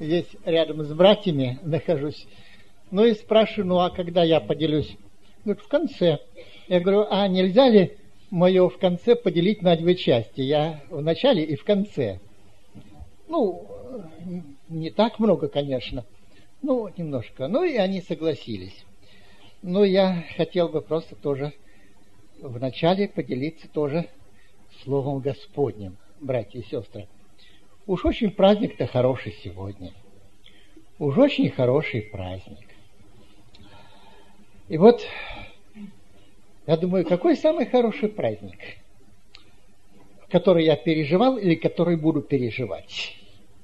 здесь рядом с братьями нахожусь. Ну и спрашиваю, ну а когда я поделюсь? Говорит, в конце. Я говорю, а нельзя ли мое в конце поделить на две части? Я в начале и в конце. Ну, не так много, конечно. Ну, немножко. Ну и они согласились. Но я хотел бы просто тоже в начале поделиться тоже Словом Господним, братья и сестры. Уж очень праздник-то хороший сегодня. Уж очень хороший праздник. И вот, я думаю, какой самый хороший праздник, который я переживал или который буду переживать?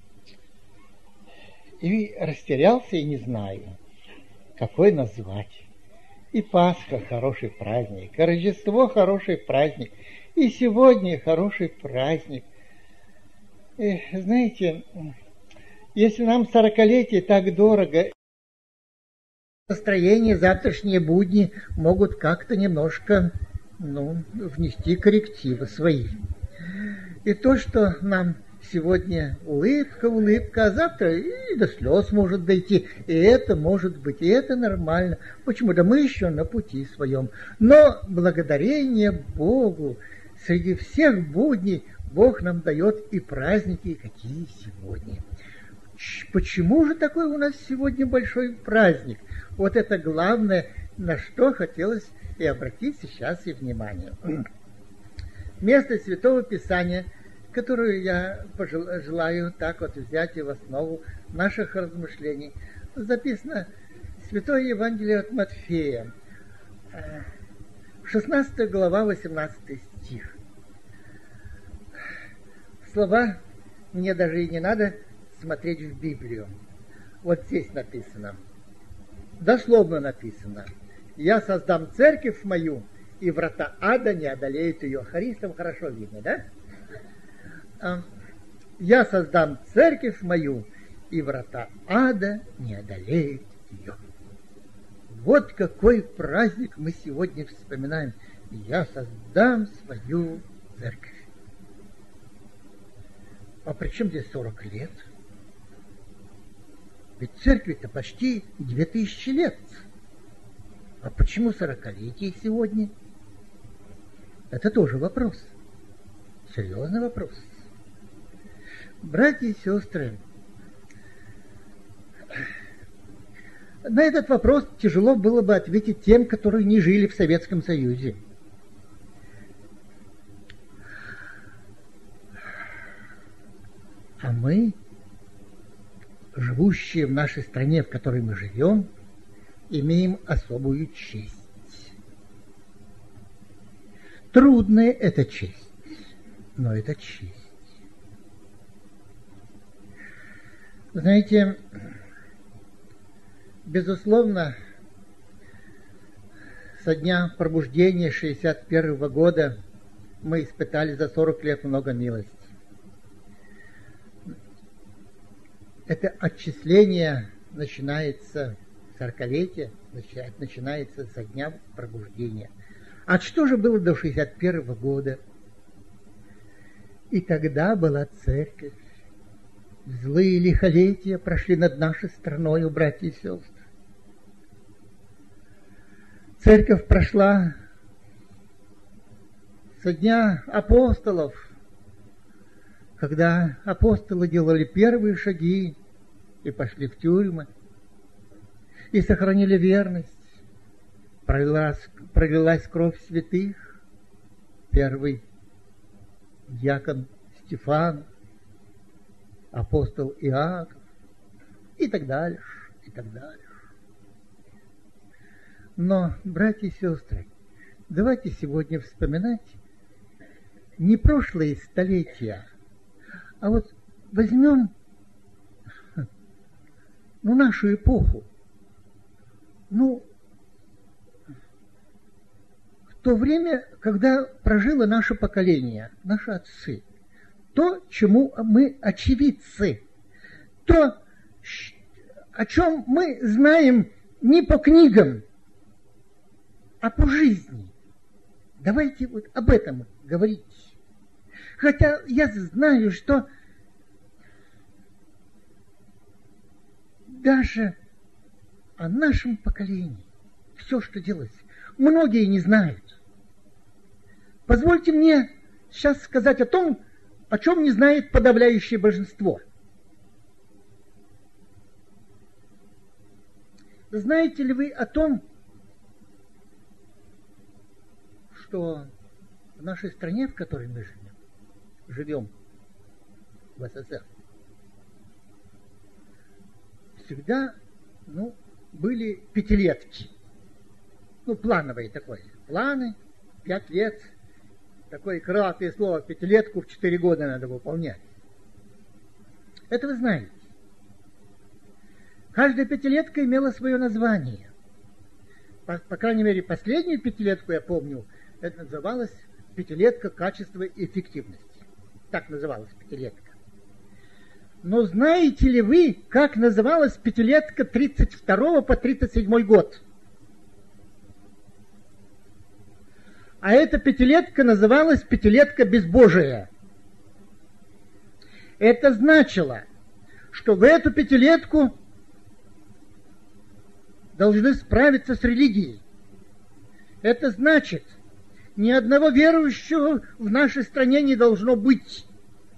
И растерялся и не знаю, какой назвать. И Пасха хороший праздник, и Рождество хороший праздник, и сегодня хороший праздник. И, знаете, если нам 40-летие так дорого, настроение, завтрашние будни могут как-то немножко, внести коррективы свои. И то, что нам сегодня улыбка, а завтра и до слез может дойти, и это может быть, и это нормально. Почему? Да мы еще на пути своем. Но благодарение Богу, среди всех будней Бог нам дает и праздники, какие сегодня. Почему же такой у нас сегодня большой праздник? Вот это главное, на что хотелось и обратить сейчас и внимание. Место Святого Писания, которое я желаю так вот взять и в основу наших размышлений, записано Святое Евангелие от Матфея, 16 глава, 18 стих. Слова мне даже и не надо смотреть в Библию. Вот здесь написано, дословно написано: «Я создам церковь мою, и врата ада не одолеют ее». Харистам хорошо видно, да? «Я создам церковь мою, и врата ада не одолеют ее». Вот какой праздник мы сегодня вспоминаем. Я создам свою церковь. А при чем здесь 40 лет? Ведь церкви-то почти 2000 лет. А почему 40-летие сегодня? Это тоже вопрос. Серьезный вопрос. Братья и сестры, на этот вопрос тяжело было бы ответить тем, которые не жили в Советском Союзе. А мы, живущие в нашей стране, в которой мы живем, имеем особую честь. Трудная это честь, но это честь. Знаете, безусловно, со дня пробуждения 1961 года мы испытали за 40 лет много милости. Это отчисление начинается, 40-летие начинается со дня пробуждения. А что же было до 1961 года? И тогда была церковь. Злые лихолетия прошли над нашей страной, братья и сестры. Церковь прошла со дня апостолов, когда апостолы делали первые шаги и пошли в тюрьмы, и сохранили верность. Пролилась кровь святых, первый диакон Стефан, апостол Иаков, и так далее, и так далее. Но, братья и сестры, давайте сегодня вспоминать не прошлые столетия, а вот возьмем нашу эпоху. В то время, когда прожило наше поколение, наши отцы, то, чему мы очевидцы, то, о чем мы знаем не по книгам, а по жизни. Давайте вот об этом говорить. Хотя я знаю, что даже о нашем поколении, все, что делается, многие не знают. Позвольте мне сейчас сказать о том, о чем не знает подавляющее большинство. Знаете ли вы о том, что в нашей стране, в которой мы живем в СССР, всегда, были пятилетки. Плановые такое. Планы, 5 лет. Такое крылатое слово, пятилетку в 4 года надо выполнять. Это вы знаете. Каждая пятилетка имела свое название. По крайней мере, последнюю пятилетку, я помню, это называлось пятилетка качества и эффективности. Так называлась пятилетка. Но знаете ли вы, как называлась пятилетка 32 по 37 год? А эта пятилетка называлась пятилетка безбожия. Это значило, что в эту пятилетку должны справиться с религией. Это значит, ни одного верующего в нашей стране не должно быть.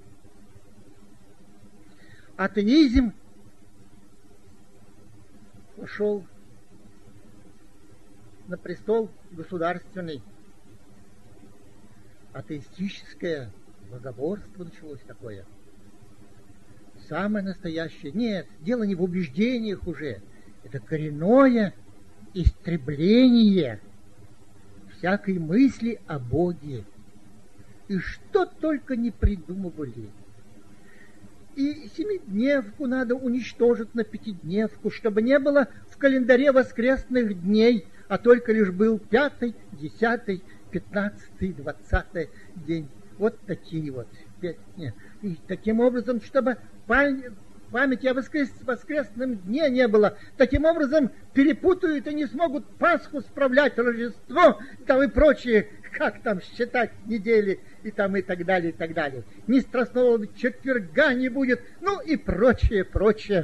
Атеизм пошел на престол государственный. Атеистическое богоборство началось такое. Самое настоящее. Нет, дело не в убеждениях уже. Это коренное истребление всякой мысли о Боге. И что только не придумывали. И 7-дневку надо уничтожить на 5-дневку, чтобы не было в календаре воскресных дней, а только лишь был 5, 10, 15, 20 день. Вот такие вот 5 дней. И таким образом, чтобы памяти о воскресном дне не было. Таким образом перепутают и не смогут Пасху справлять, Рождество там и прочее, как там считать недели и там и так далее, и так далее. Ни Страстного четверга не будет, и прочее, прочее.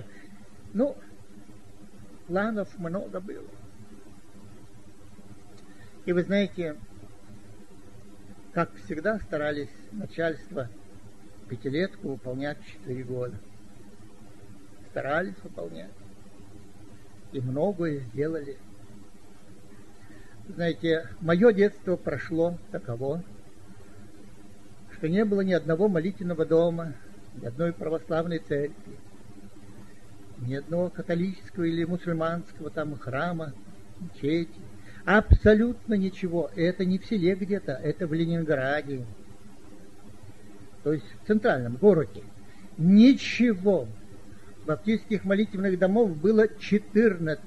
Планов много было. И вы знаете, как всегда старались начальство пятилетку выполнять 4 года. Старались выполнять. И многое сделали. Знаете, мое детство прошло таково, что не было ни одного молитвенного дома, ни одной православной церкви, ни одного католического или мусульманского там храма, мечети. Абсолютно ничего. Это не в селе где-то, это в Ленинграде. То есть в центральном городе. Ничего. Баптистских молитвенных домов было 14.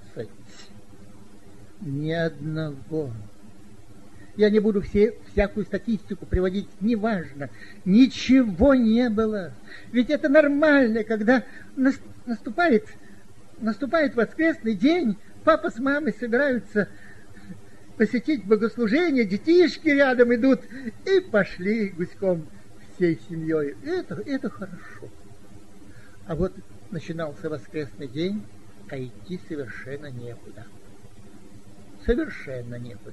Ни одного. Я не буду всякую статистику приводить, неважно. Ничего не было. Ведь это нормально, когда наступает воскресный день, папа с мамой собираются посетить богослужение, детишки рядом идут, и пошли гуськом всей семьей. Это хорошо. А вот начинался воскресный день, а идти совершенно некуда. Совершенно некуда.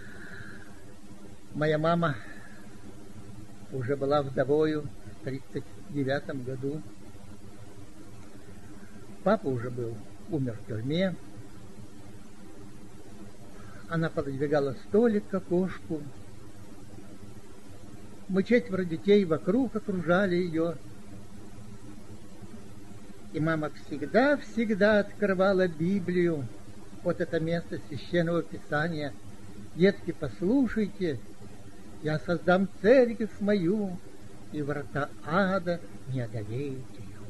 Моя мама уже была вдовою в 1939 году. Папа уже умер в тюрьме. Она пододвигала столик к окошку. Мы 4 детей вокруг окружали ее. И мама всегда открывала Библию. Вот это место Священного Писания. Детки, послушайте, я создам церковь мою, и врата ада не одолеют ее.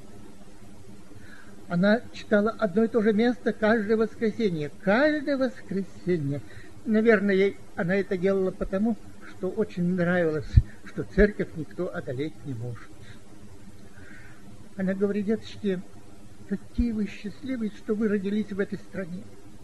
Она читала одно и то же место каждое воскресенье. Каждое воскресенье. Наверное, она это делала потому, что очень нравилось, что церковь никто одолеть не может. Она говорит: деточки, какие вы счастливые, что вы родились в этой стране.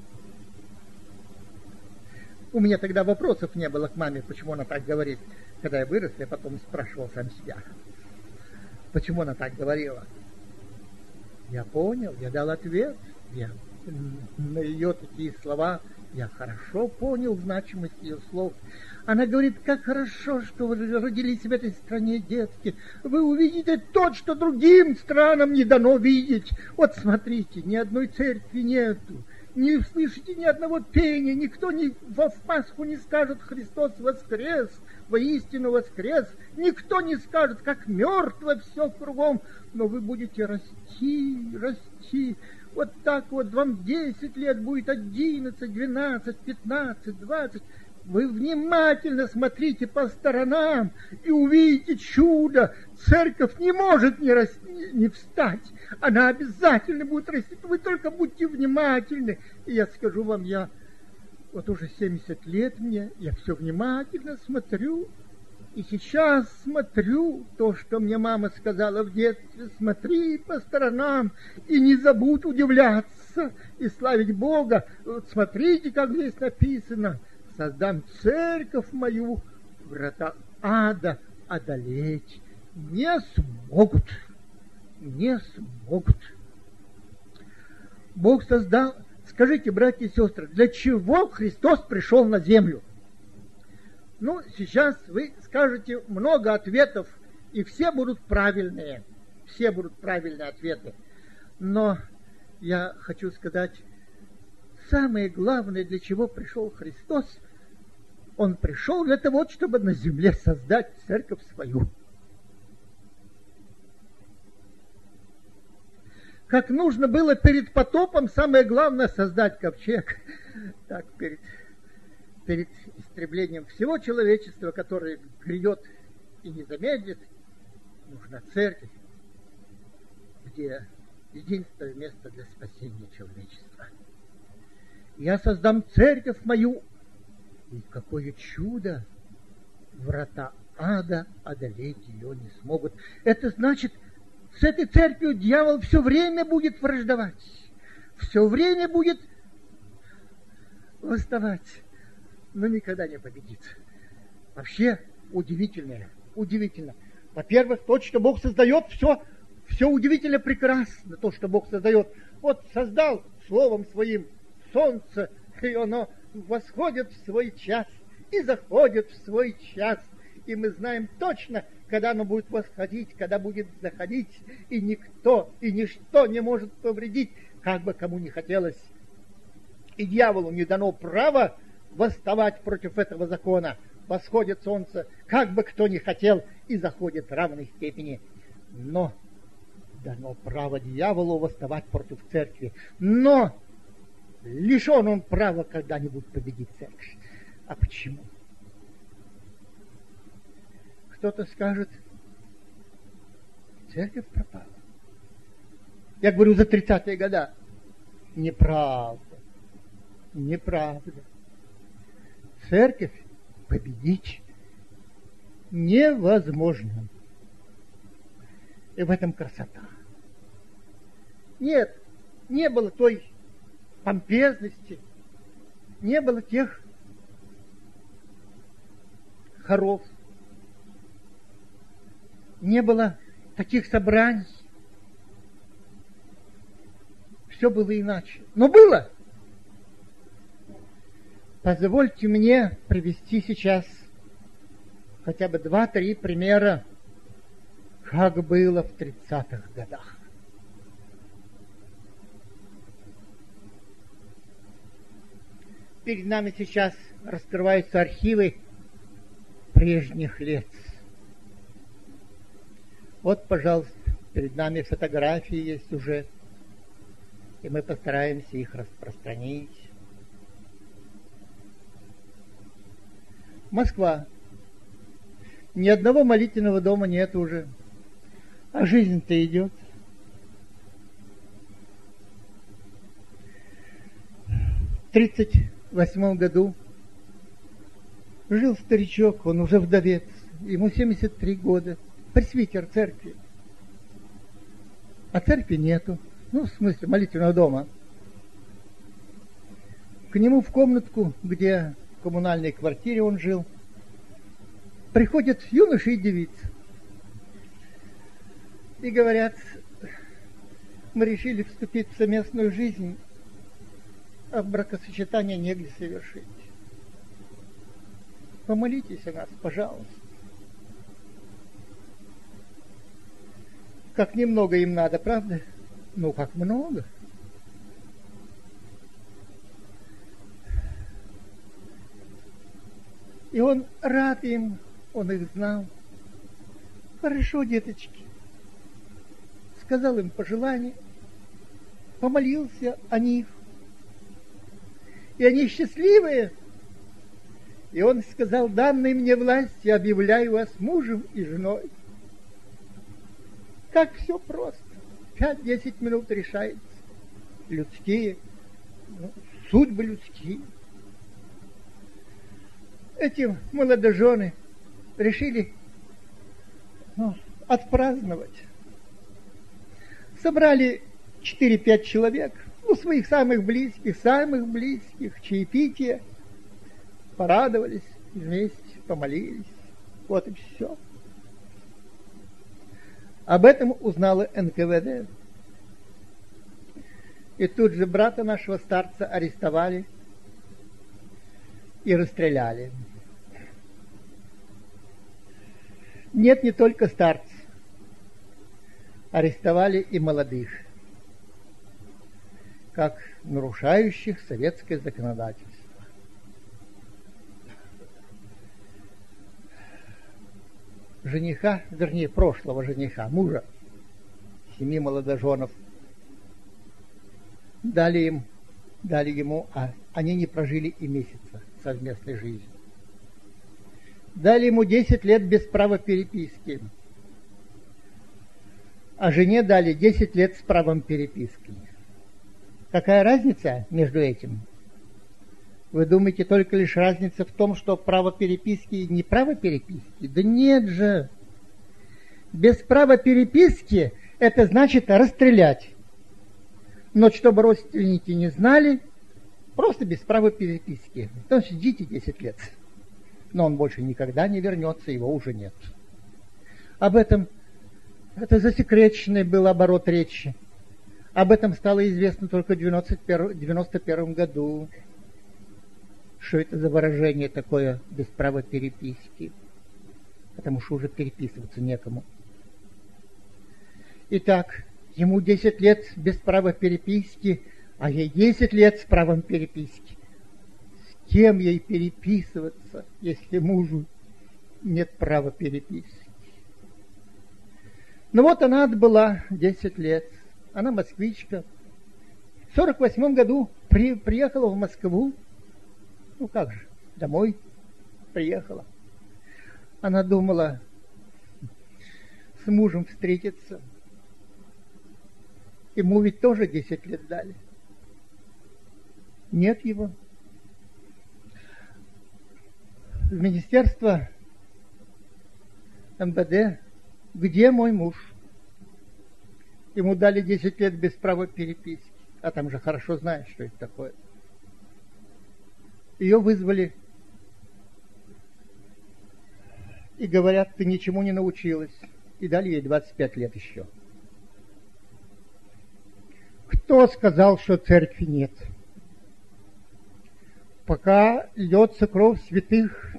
У меня тогда вопросов не было к маме, почему она так говорит. Когда я вырос, я потом спрашивал сам себя, почему она так говорила. Я понял, я дал ответ. Я на ее такие слова, я хорошо понял значимость ее слов. Она говорит, как хорошо, что вы родились в этой стране, детки. Вы увидите то, что другим странам не дано видеть. Вот смотрите, ни одной церкви нету. Не услышите ни одного пения, никто в Пасху не скажет «Христос воскрес», «Воистину воскрес». Никто не скажет, как мертво все кругом. Но вы будете расти, расти. Вот так вот вам 10 лет будет, 11, 12, 15, 20. Вы внимательно смотрите по сторонам и увидите чудо. Церковь не может не встать. Она обязательно будет расти. Вы только будьте внимательны. И я скажу вам, я вот уже 70 лет мне, я все внимательно смотрю. И сейчас смотрю то, что мне мама сказала в детстве. Смотри по сторонам и не забудь удивляться и славить Бога. Вот смотрите, как здесь написано. Создам церковь мою, врата ада одолеть не смогут. Не смогут. Бог создал... Скажите, братья и сестры, для чего Христос пришел на землю? Ну, сейчас вы скажете много ответов, и все будут правильные. Все будут правильные ответы. Но я хочу сказать, самое главное, для чего пришел Христос, Он пришел для того, чтобы на земле создать церковь свою. Как нужно было перед потопом, самое главное создать ковчег. Так, перед истреблением всего человечества, которое грядет и не замедлит, нужна церковь, где единственное место для спасения человечества. Я создам церковь мою, и какое чудо! Врата ада одолеть ее не смогут. Это значит, с этой церковью дьявол все время будет враждовать, все время будет восставать, но никогда не победит. Вообще удивительно. Во-первых, то, что Бог создает, все удивительно прекрасно, то, что Бог создает. Вот создал словом своим солнце, и оно восходит в свой час и заходит в свой час. И мы знаем точно, когда оно будет восходить, когда будет заходить, и никто, и ничто не может повредить, как бы кому ни хотелось. И дьяволу не дано право восставать против этого закона. Восходит солнце, как бы кто ни хотел, и заходит в равной степени. Но дано право дьяволу восставать против церкви. Но лишен он права когда-нибудь победить церковь. А почему? Кто-то скажет, церковь пропала. Я говорю, за 30-е годы. Неправда. Церковь победить невозможно. И в этом красота. Нет, не было той помпезности, не было тех хоров, не было таких собраний. Все было иначе. Но было. Позвольте мне привести сейчас хотя бы 2-3 примера, как было в 30-х годах. Перед нами сейчас раскрываются архивы прежних лет. Вот, пожалуйста, перед нами фотографии есть уже, и мы постараемся их распространить. Москва. Ни одного молитвенного дома нет уже. А жизнь-то идет. В 1938 году жил старичок, он уже вдовец, ему 73 года, пресвитер церкви. А церкви нету, в смысле молитвенного дома. К нему в комнатку, где в коммунальной квартире он жил, приходят юноши и девицы. И говорят, Мы решили вступить в совместную жизнь, а бракосочетание негде совершить. Помолитесь о нас, пожалуйста. Как немного им надо, правда? Ну, как много. И он рад им, он их знал. Хорошо, деточки. Сказал им пожелание, помолился о них. И они счастливые. И он сказал: данной мне власти объявляю вас мужем и женой. Как все просто. 5-10 минут решается. Людские, судьбы людские. Эти молодожены решили отпраздновать. Собрали 4-5 человек, своих самых близких, чаепитие. Порадовались вместе, помолились. Вот и все. Об этом узнала НКВД. И тут же брата нашего старца арестовали и расстреляли. Нет, не только старцев. Арестовали и молодых, как нарушающих советское законодательство. Жениха, вернее, прошлого жениха, мужа 7 молодоженов, дали ему, а они не прожили и месяца совместной жизни. Дали ему 10 лет без права переписки, а жене дали 10 лет с правом переписки. Какая разница между этим? Вы думаете, только лишь разница в том, что право переписки и не право переписки? Да нет же! Без права переписки это значит расстрелять. Но чтобы родственники не знали, просто без права переписки. То есть ждите 10 лет. Но он больше никогда не вернется, его уже нет. Об этом, это засекреченный был оборот речи. Об этом стало известно только в 91 году. Что это за выражение такое без права переписки? Потому что уже переписываться некому. Итак, ему 10 лет без права переписки, а ей 10 лет с правом переписки. С кем ей переписываться, если мужу нет права переписки? Ну вот она отбыла 10 лет. Она москвичка. В 1948 году приехала в Москву. Ну как же, домой приехала. Она думала с мужем встретиться. Ему ведь тоже 10 лет дали. Нет его. В Министерство МВД: где мой муж? Ему дали 10 лет без права переписки. А там же хорошо знают, что это такое. Ее вызвали и говорят: ты ничему не научилась. И дали ей 25 лет еще. Кто сказал, что церкви нет? Пока льется кровь святых,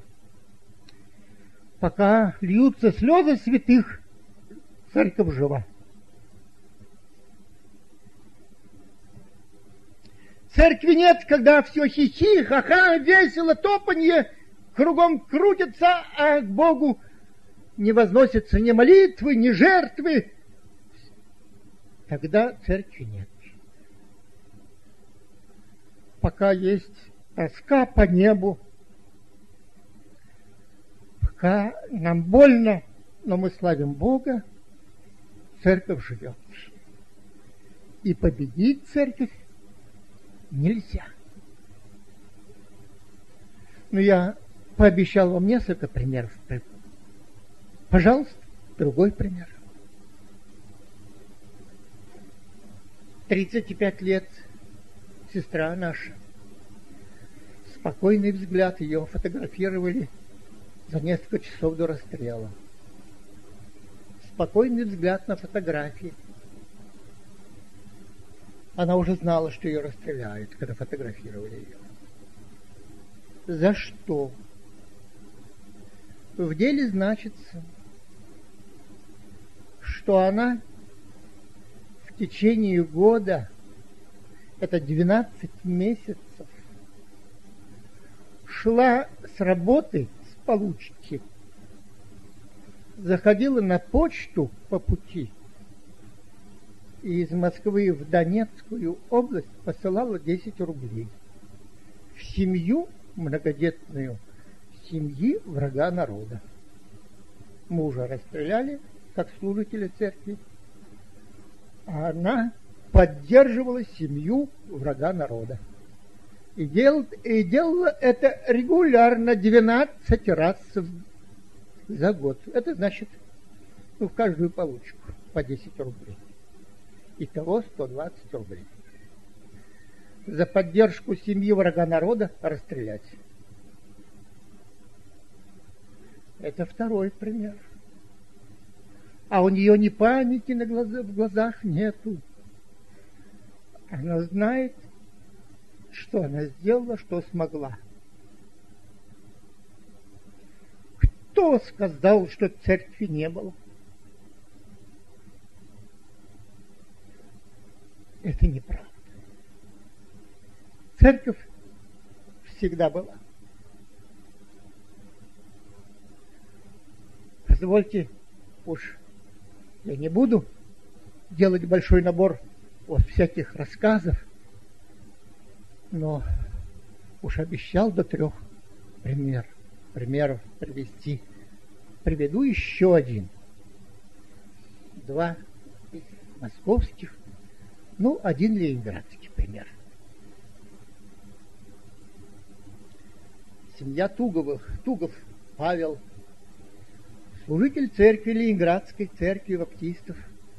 пока льются слезы святых, церковь жива. Церкви нет, когда все хихи, ха-ха, весело, топанье, кругом крутится, а к Богу не возносятся ни молитвы, ни жертвы. Тогда церкви нет. Пока есть тоска по небу, пока нам больно, но мы славим Бога, церковь живет. И победить церковь нельзя. Но я пообещал вам несколько примеров. Пожалуйста, другой пример. 35 лет сестра наша. Спокойный взгляд, ее фотографировали за несколько часов до расстрела. Спокойный взгляд на фотографии. Она уже знала, что ее расстреляют, когда фотографировали ее. За что? В деле значится, что она в течение года, это 12 месяцев, шла с работы, с получки, заходила на почту по пути и из Москвы в Донецкую область посылала 10 рублей в семью многодетную, семьи врага народа. Мужа расстреляли как служителя церкви, а она поддерживала семью врага народа. И делала это регулярно 12 раз за год. Это значит, в каждую получку по 10 рублей. Итого 120 рублей. За поддержку семьи врага народа расстрелять. Это второй пример. А у нее ни паники в глазах нету. Она знает, что она сделала, что смогла. Кто сказал, что церкви не было? Это неправда. Церковь всегда была. Позвольте, уж я не буду делать большой набор вот всяких рассказов, но уж обещал до 3 примеров привести. Приведу еще один. 2 московских, 1 ленинградский пример. Семья Туговых, Тугов Павел, служитель церкви Ленинградской, церкви баптистов.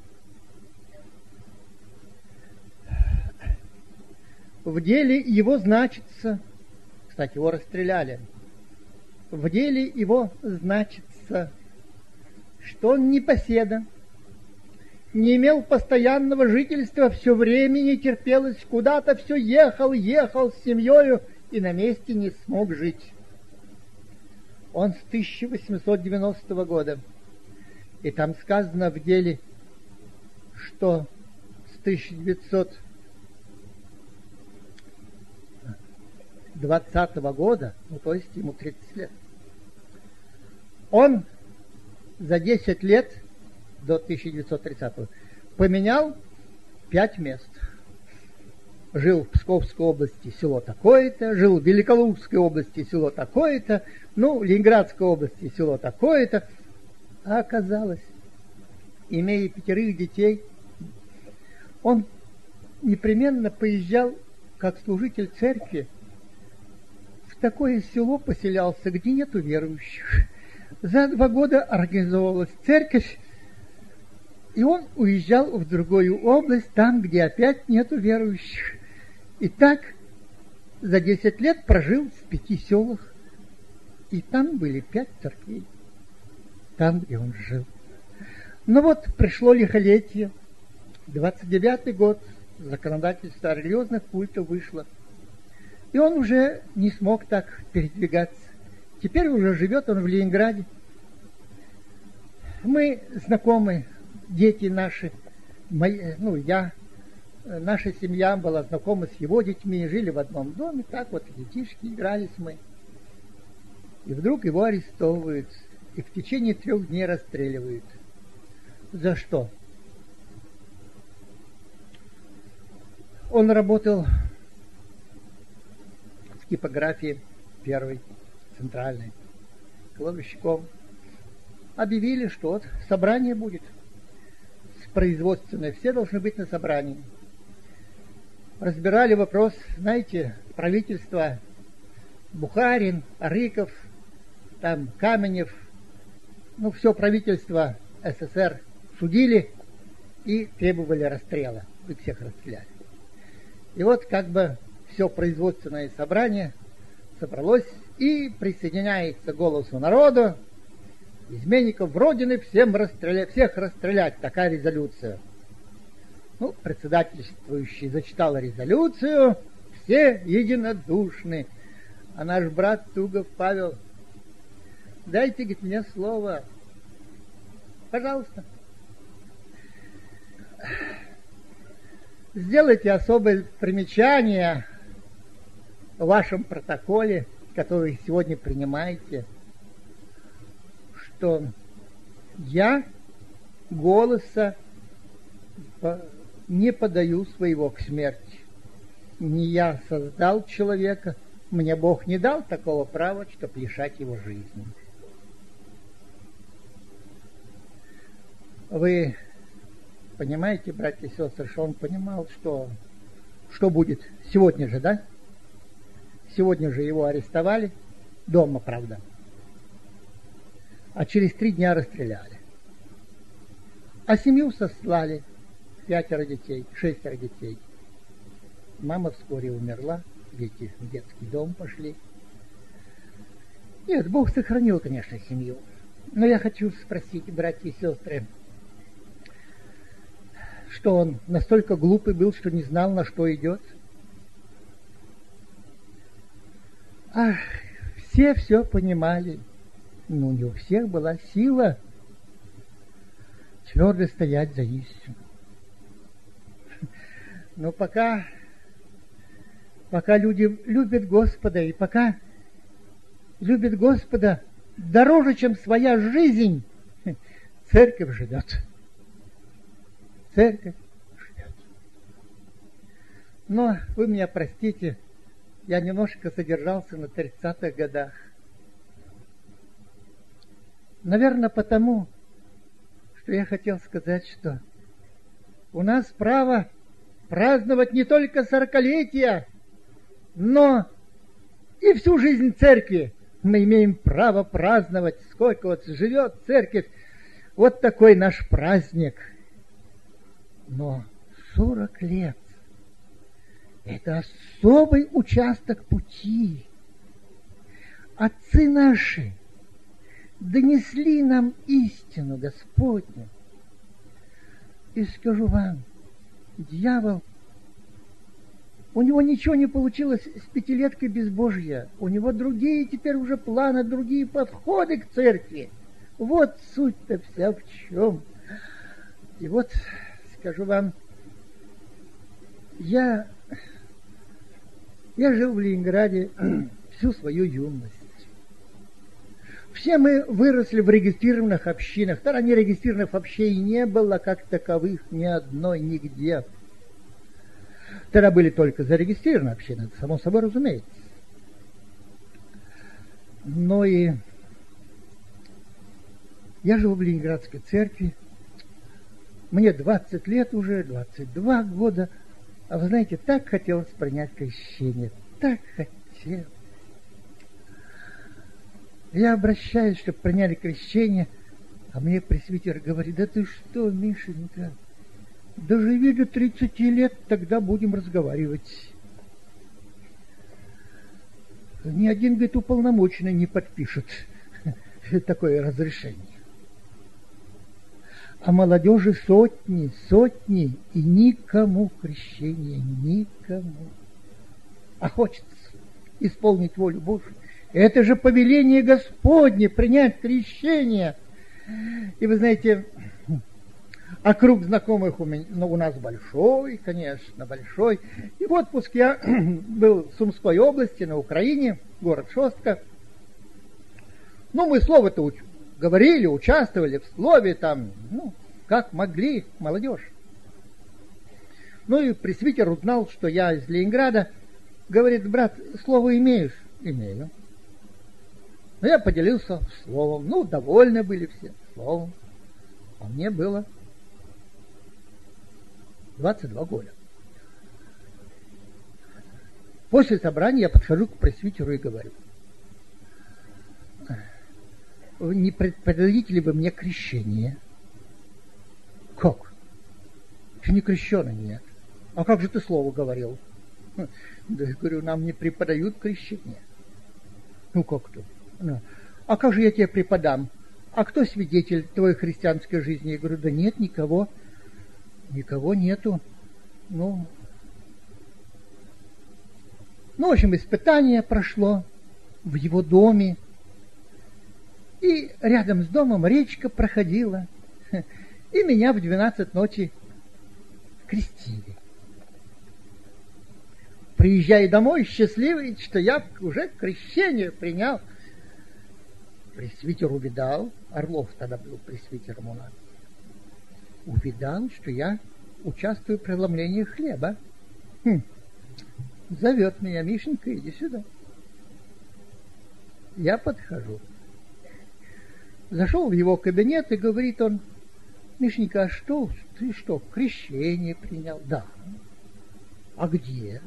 В деле его значится, кстати, его расстреляли, в деле его значится, что он непоседа, не имел постоянного жительства, все время не терпелось, куда-то все ехал с семьей и на месте не смог жить. Он с 1890 года. И там сказано в деле, что с 1920 года, то есть ему 30 лет, он за 10 лет до 1930 поменял 5 мест. Жил в Псковской области, село такое-то, жил в Великолукской области, село такое-то, в Ленинградской области, село такое-то. А оказалось, имея 5 детей, он непременно поезжал, как служитель церкви, в такое село поселялся, где нету верующих. За 2 года организовалась церковь, и он уезжал в другую область, там, где опять нету верующих. И так за 10 лет прожил в 5 селах, и там были 5 церквей, там, где он жил. Пришло лихолетие, 29-й год, законодательство о религиозных культах вышло, и он уже не смог так передвигаться. Теперь уже живет он в Ленинграде. Мы знакомы, дети наши, наша семья была знакома с его детьми, жили в одном доме, так вот, детишки, игрались мы. И вдруг его арестовывают, и в течение 3 дней расстреливают. За что? Он работал в типографии первой, центральной, кладовщиком. Объявили, что вот собрание будет производственное, все должны быть на собрании. Разбирали вопрос, знаете, правительство Бухарин, Арыков, там Каменев, все правительство СССР судили и требовали расстрела. Их всех расстреляли. И вот все производственное собрание собралось и присоединяется к голосу народа: изменников Родины всех расстрелять, такая резолюция. Ну, председательствующий зачитал резолюцию, все единодушны. А наш брат Тугов Павел: дайте, говорит, мне слово. Пожалуйста. Сделайте особое примечание в вашем протоколе, который сегодня принимаете, что я голоса не подаю своего к смерти. Не я создал человека, мне Бог не дал такого права, чтобы лишать его жизни. Вы понимаете, братья и сестры, что он понимал, что будет сегодня же, да? Сегодня же его арестовали, дома, правда, а через 3 дня расстреляли. А семью сослали, 5 детей, 6 детей. Мама вскоре умерла, дети в детский дом пошли. Нет, Бог сохранил, конечно, семью. Но я хочу спросить, братья и сестры, что он настолько глупый был, что не знал, на что идет? Ах, все понимали, но не у всех была сила твердо стоять за истину. Но пока люди любят Господа, и пока любят Господа дороже, чем своя жизнь, церковь живет. Церковь живет. Но вы меня простите, я немножко задержался на 30-х годах. Наверное, потому, что я хотел сказать, что у нас право праздновать не только 40-летия, но и всю жизнь церкви. Мы имеем право праздновать, сколько вот живет церковь. Вот такой наш праздник. Но 40 лет – это особый участок пути. Отцы наши донесли нам истину Господню. И скажу вам, дьявол, у него ничего не получилось с 5-леткой безбожья. У него другие теперь уже планы, другие подходы к церкви. Вот суть-то вся в чем. И вот скажу вам, я жил в Ленинграде всю свою юность. Все мы выросли в регистрированных общинах. Тогда нерегистрированных общин не было как таковых ни одной, нигде. Тогда были только зарегистрированные общины, это само собой разумеется. Но и я жил в Ленинградской церкви. Мне 20 лет уже, 22 года. А вы знаете, так хотелось принять крещение. Так хотелось. Я обращаюсь, чтобы приняли крещение, а мне пресвитер говорит: да ты что, Мишенька, доживи до 30 лет, тогда будем разговаривать. Ни один, говорит, уполномоченный не подпишет такое разрешение. А молодежи сотни, и никому крещения, никому. А хочется исполнить волю Божию. Это же повеление Господне, принять крещение. И вы знаете, а круг знакомых у нас большой, конечно, большой. И в отпуск я был в Сумской области, на Украине, город Шостка. Ну, мы слово-то говорили, участвовали в слове там, как могли, молодежь. Ну и пресвитер узнал, что я из Ленинграда. Говорит: брат, слово имеешь? Имею. Но я поделился словом. Довольны были все словом. А мне было 22 года. После собрания я подхожу к пресвитеру и говорю: не предадите ли вы мне крещение? Как? Ты не крещеный? Нет. А как же ты слово говорил? Да, я говорю, нам не преподают крещение. Как то? А как же я тебе преподам? А кто свидетель твоей христианской жизни? Я говорю, да нет никого. Никого нету. Ну, в общем, испытание прошло в его доме. И рядом с домом речка проходила. И меня в 12 ночи крестили. Приезжаю домой счастливый, что я уже крещение принял. Пресвитер увидал, Орлов тогда был пресвитером у нас, увидал, что я участвую в преломлении хлеба. Зовет меня: Мишенька, иди сюда. Я подхожу. Зашел в его кабинет и говорит он: Мишенька, а что, ты что, крещение принял? Да. А где?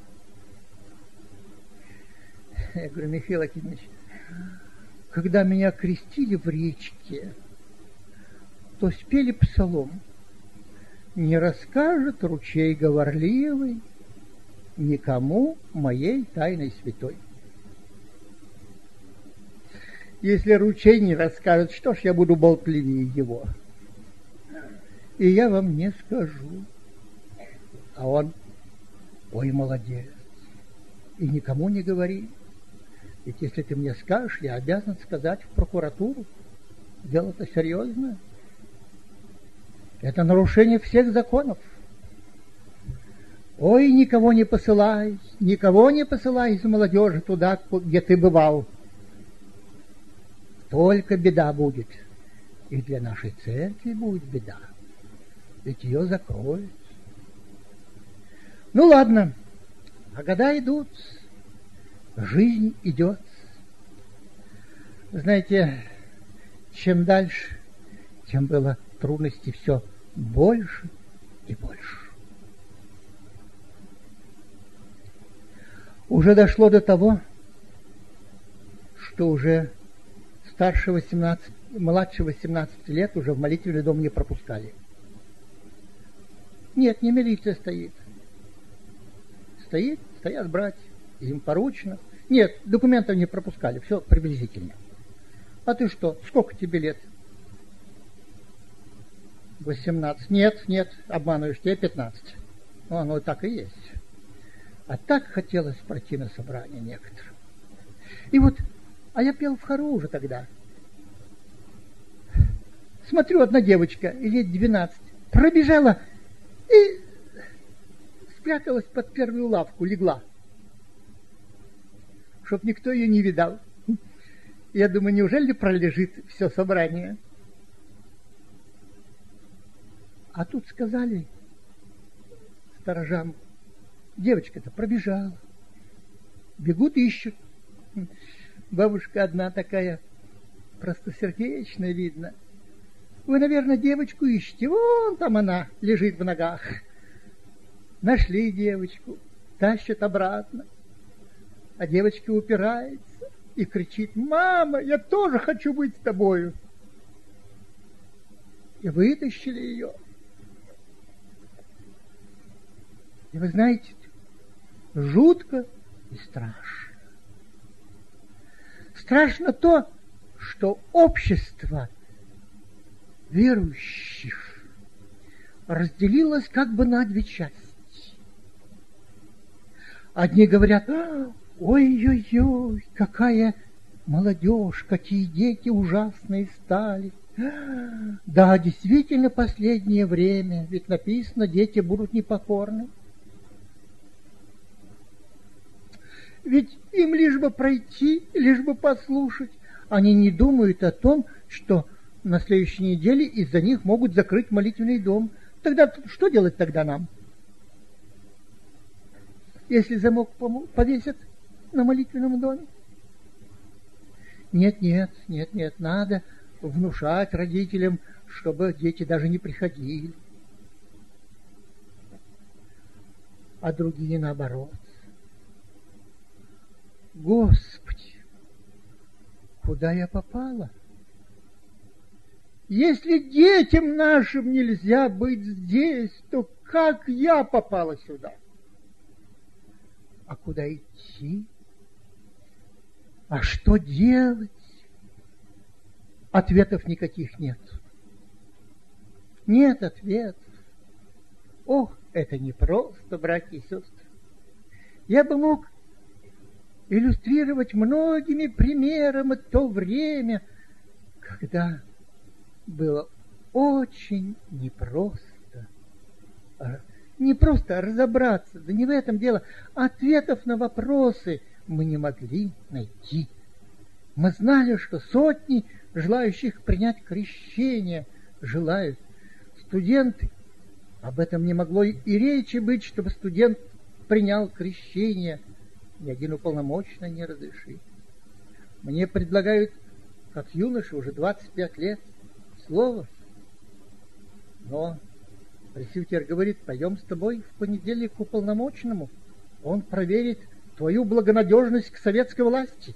Я говорю: Михаил Акимович, когда меня крестили в речке, то спели псалом: не расскажет ручей говорливый никому моей тайной святой. Если ручей не расскажет, что ж я буду болтливее его? И я вам не скажу. А он: ой, молодец, и никому не говори. Ведь если ты мне скажешь, я обязан сказать в прокуратуру. Дело-то серьезное. Это нарушение всех законов. Ой, никого не посылай из молодежи туда, где ты бывал. Только беда будет. И для нашей церкви будет беда. Ведь ее закроют. Ну ладно, а года идут, жизнь идет. Знаете, чем дальше, тем было трудностей все больше и больше. Уже дошло до того, что уже младше 18 лет уже в молитвенный дом не пропускали. Нет, не милиция стоит. Стоят братья, им поручено. Нет, документов не пропускали, все приблизительно. А ты что, сколько тебе лет? 18. Нет, обманываешь, тебе 15. Ну, оно так и есть. А так хотелось пройти на собрание некоторым. И вот, а я пел в хору уже тогда. Смотрю, одна девочка, лет 12, пробежала и спряталась под первую лавку, легла, чтоб никто ее не видал. Я думаю, неужели пролежит все собрание? А тут сказали сторожам: девочка-то пробежала. Бегут, ищут. Бабушка одна такая, простосердечная, видно. Вы, наверное, девочку ищете. Вон там она лежит в ногах. Нашли девочку, тащат обратно. А девочка упирается и кричит: мама, я тоже хочу быть с тобою. И вытащили ее. И вы знаете, жутко и страшно. Страшно то, что общество верующих разделилось как бы на две части. Одни говорят: ой-ой-ой, какая молодежь, какие дети ужасные стали. Да, действительно, последнее время, ведь написано, дети будут непокорны. Ведь им лишь бы пройти, лишь бы послушать. Они не думают о том, что на следующей неделе из-за них могут закрыть молитвенный дом. Тогда что делать тогда нам? Если замок повесят на молитвенном доме? Нет, надо внушать родителям, чтобы дети даже не приходили. А другие наоборот. Господи, куда я попала? Если детям нашим нельзя быть здесь, то как я попала сюда? А куда идти? А что делать? Ответов никаких нет. Нет ответов. Ох, это непросто, братья и сестры. Я бы мог иллюстрировать многими примерами то время, когда было очень непросто. Не просто разобраться, да не в этом дело. Ответов на вопросы мы не могли найти. Мы знали, что сотни желающих принять крещение желают. Студенты, об этом не могло и речи быть, чтобы студент принял крещение. Ни один уполномоченный не разрешит. Мне предлагают, как юноше, уже 25 лет, слово. Но пресвитер говорит: пойдем с тобой в понедельник к уполномоченному. Он проверит твою благонадежность к советской власти.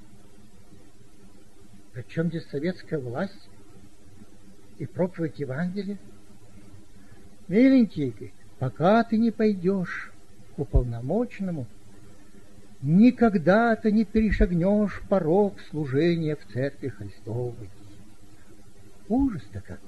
Причем здесь советская власть и проповедь Евангелия? Миленький, говорит, пока ты не пойдешь к уполномоченному, никогда ты не перешагнешь порог служения в Церкви Христовой. Ужас-то какой!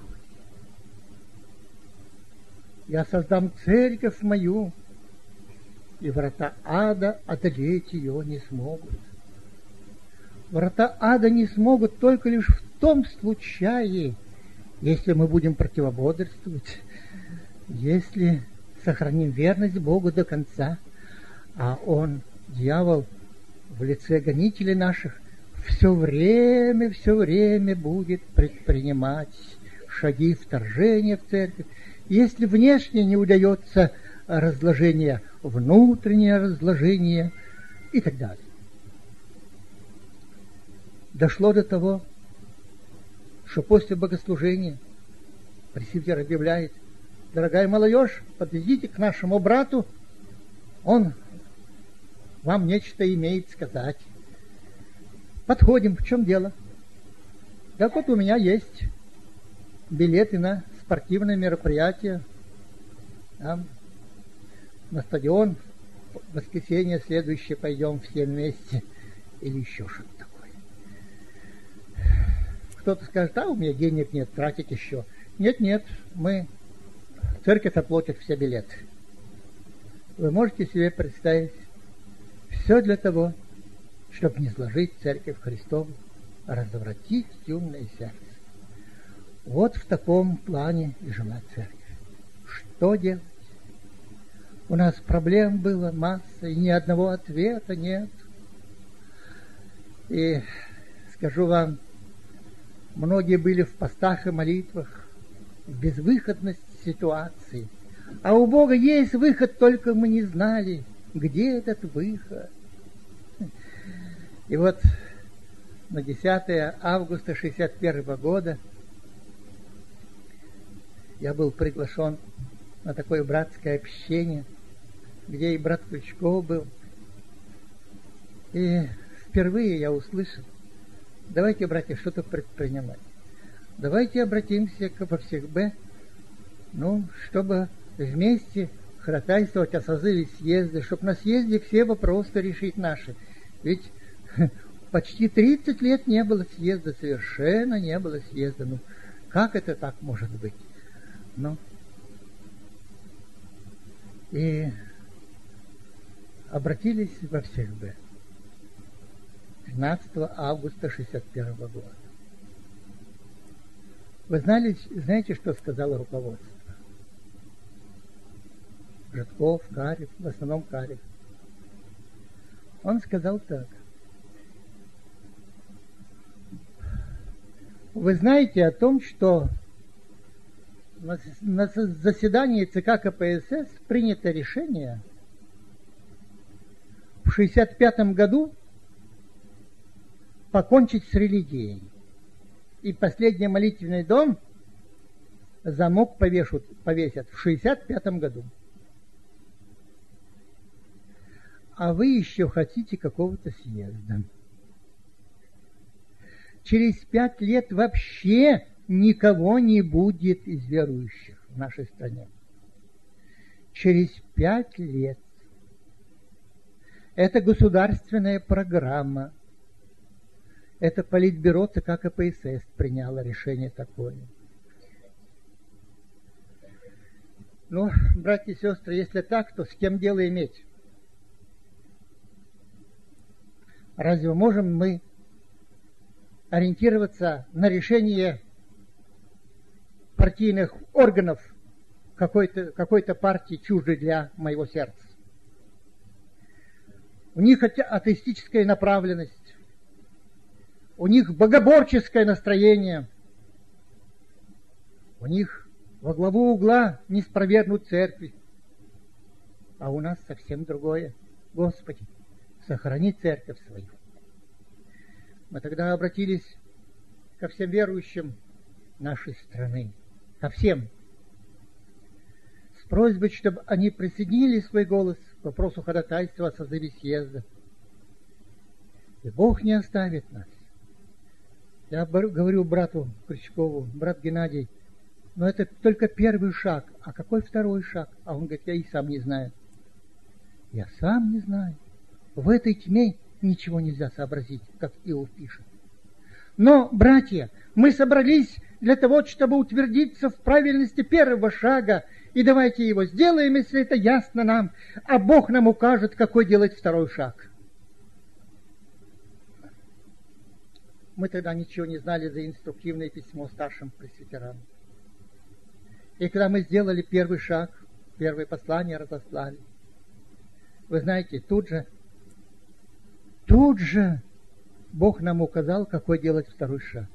Я создам церковь мою, и врата ада одолеть ее не смогут. Врата ада не смогут только лишь в том случае, если мы будем противободрствовать, если сохраним верность Богу до конца, а он, дьявол, в лице гонителей наших, все время будет предпринимать шаги вторжения в церковь. Если внешне не удается разложение, внутреннее разложение и так далее. Дошло до того, что после богослужения пресвитер объявляет: дорогая молодежь, подойдите к нашему брату, он вам нечто имеет сказать. Подходим, в чем дело? Так вот, у меня есть билеты на спортивное мероприятие, там, на стадион, в воскресенье следующее пойдем все вместе, или еще что-то такое. Кто-то скажет: у меня денег нет, тратить еще. Нет, церковь оплатит все билеты. Вы можете себе представить, все для того, чтобы не сложить Церковь Христову, а развратить юное сердце. Вот в таком плане и жила церковь. Что делать? У нас проблем было масса, и ни одного ответа нет. И скажу вам, многие были в постах и молитвах, в безвыходности ситуации. А у Бога есть выход, только мы не знали, где этот выход. И вот на 10 августа 1961 года я был приглашен на такое братское общение, где и брат Крючков был. И впервые я услышал: давайте, братья, что-то предпринимать. Давайте обратимся к ПФСБ, чтобы вместе ходатайствовать о созыве съезда, чтобы на съезде все вопросы решить наши. Ведь почти 30 лет не было съезда, совершенно не было съезда. Как это так может быть? И обратились во ПФСБ 12 августа 1961 года. Вы знаете, что сказало руководство? Житков, Карев, в основном Карев. Он сказал так: вы знаете о том, что на заседании ЦК КПСС принято решение в 1965 году покончить с религией. И последний молитвенный дом замок повесят в 1965 году. А вы еще хотите какого-то съезда. Через 5 лет вообще никого не будет из верующих в нашей стране. Через 5 лет. Это государственная программа. Это политбюро ЦК КПСС приняло решение такое. Ну, братья и сестры, если так, то с кем дело иметь? Разве можем мы ориентироваться на решение партийных органов какой-то партии, чуждой для моего сердца? У них атеистическая направленность, у них богоборческое настроение, у них во главу угла не спровергнут церкви, а у нас совсем другое. Господи, сохрани церковь свою. Мы тогда обратились ко всем верующим нашей страны, ко всем, с просьбой, чтобы они присоединили свой голос к вопросу ходатайства о созыве съезда. И Бог не оставит нас. Я говорю брату Крючкову: брат Геннадий, но это только первый шаг. А какой второй шаг? А он говорит: я и сам не знаю. Я сам не знаю. В этой тьме ничего нельзя сообразить, как Иов пишет. Но, братья, мы собрались для того, чтобы утвердиться в правильности первого шага, и давайте его сделаем, если это ясно нам, а Бог нам укажет, какой делать второй шаг. Мы тогда ничего не знали за инструктивное письмо старшим пресвитерам. И когда мы сделали первый шаг, первое послание разослали, вы знаете, тут же Бог нам указал, какой делать второй шаг.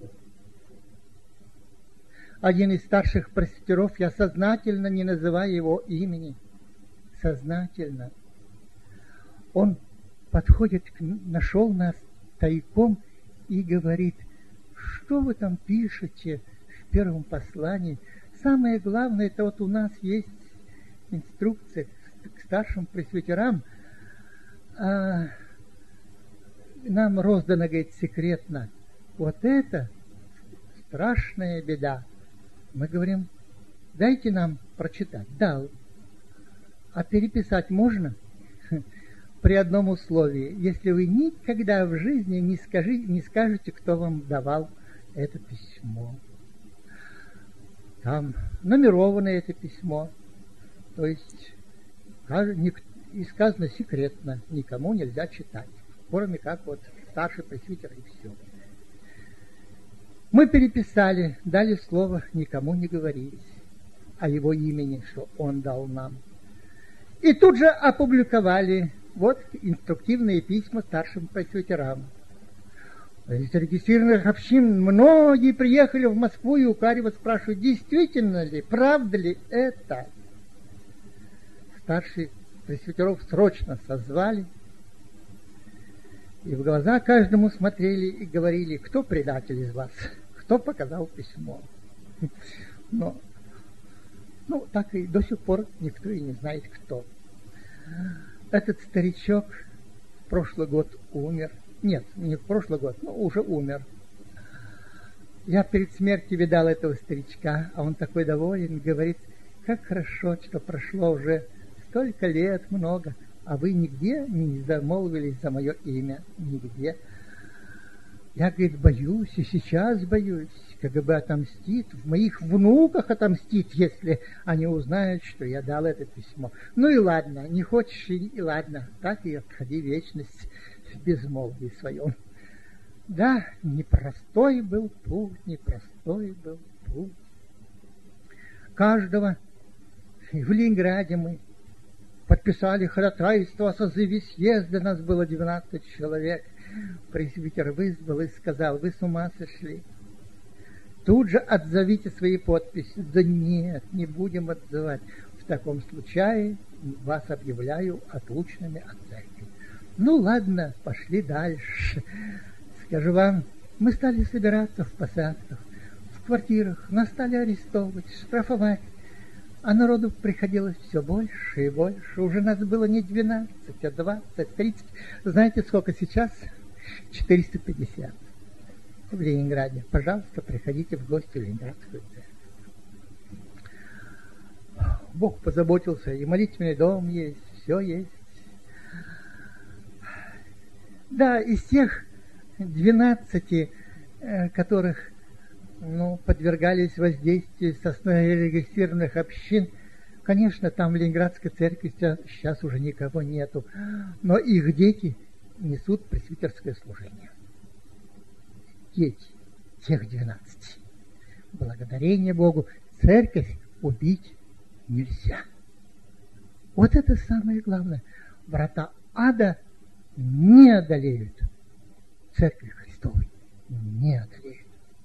Один из старших пресвитеров, я сознательно не называю его имени, сознательно, он подходит, нашел нас тайком и говорит: что вы там пишете в первом послании? Самое главное, это вот у нас есть инструкция к старшим пресвитерам, нам роздано, говорит, секретно. Вот это страшная беда. Мы говорим: дайте нам прочитать. Дал. А переписать можно? При одном условии: если вы никогда в жизни не скажете, кто вам давал это письмо. Там нумеровано это письмо. То есть и сказано секретно, никому нельзя читать, кроме как вот старший пресвитер, и все. Мы переписали, дали слово никому не говорить о его имени, что он дал нам. И тут же опубликовали вот инструктивные письма старшим пресвитерам. Из зарегистрированных общин многие приехали в Москву и у Карева спрашивают: действительно ли, правда ли это? Старших пресвитеров срочно созвали и в глаза каждому смотрели и говорили: кто предатель из вас, кто показал письмо. Но так и до сих пор никто и не знает, кто. Этот старичок в прошлый год умер. Нет, не в прошлый год, но уже умер. Я перед смертью видал этого старичка, а он такой доволен, говорит: как хорошо, что прошло уже столько лет, много, а вы нигде не замолвились за мое имя, нигде. Я, говорит, боюсь, и сейчас боюсь, КГБ отомстит, в моих внуках отомстит, если они узнают, что я дал это письмо. Ну и ладно, не хочешь, и ладно, так и отходи в вечность в безмолвии своем. Да, непростой был путь, непростой был путь. Каждого, и в Ленинграде мы подписали ходатайство о созыве съезда, нас было 12 человек. Пресвитер вызвал и сказал: вы с ума сошли. Тут же отзовите свои подписи. Да нет, не будем отзывать. В таком случае вас объявляю отлучными от церкви. Ну ладно, пошли дальше. Скажу вам, мы стали собираться в посадках, в квартирах, нас стали арестовывать, штрафовать. А народу приходилось все больше и больше. Уже нас было не 12, а 20, 30. Знаете, сколько сейчас? 450 в Ленинграде. Пожалуйста, приходите в гости в Ленинградскую церковь. Бог позаботился, и молитвенный дом есть, все есть. Да, из тех 12, которых подвергались воздействию со зарегистрированных общин, Конечно, там в Ленинградской церкви сейчас уже никого нету, но их дети несут пресвитерское служение. Дети, тех 12. Благодарение Богу, церковь убить нельзя. Вот это самое главное. Врата ада не одолеют церкви Христовой. Не одолеют.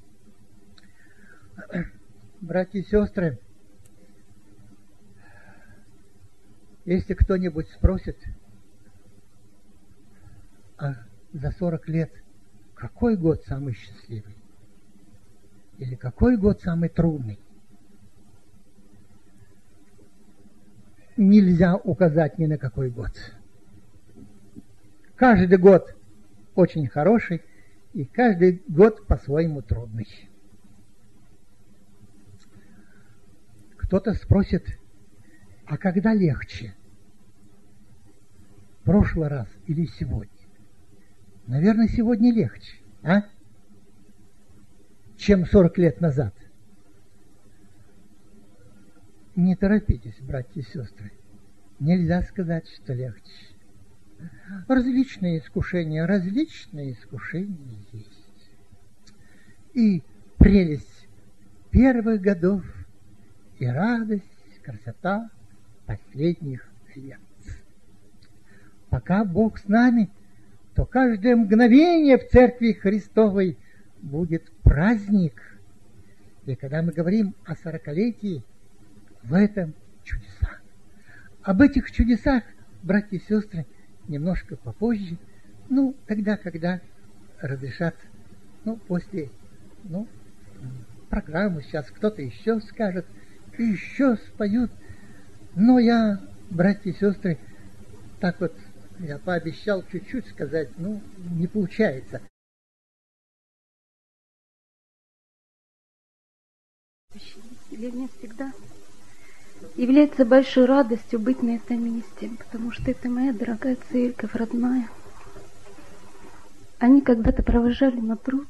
Братья и сестры, если кто-нибудь спросит, а за 40 лет какой год самый счастливый? Или какой год самый трудный? Нельзя указать ни на какой год. Каждый год очень хороший, и каждый год по-своему трудный. Кто-то спросит, а когда легче? В прошлый раз или сегодня? Наверное, сегодня легче, а? Чем 40 лет назад. Не торопитесь, братья и сестры. Нельзя сказать, что легче. Различные искушения есть. И прелесть первых годов, и радость, красота последних лет. Пока Бог с нами, то каждое мгновение в Церкви Христовой будет праздник. И когда мы говорим о 40-летии, в этом чудеса. Об этих чудесах, братья и сестры, немножко попозже, тогда, когда разрешат, после, программы сейчас кто-то еще скажет, и еще споют. Но я, братья и сестры, так вот, я пообещал чуть-чуть сказать, не получается. Для меня всегда является большой радостью быть на этом месте, потому что это моя дорогая церковь, родная. Они когда-то провожали на труд,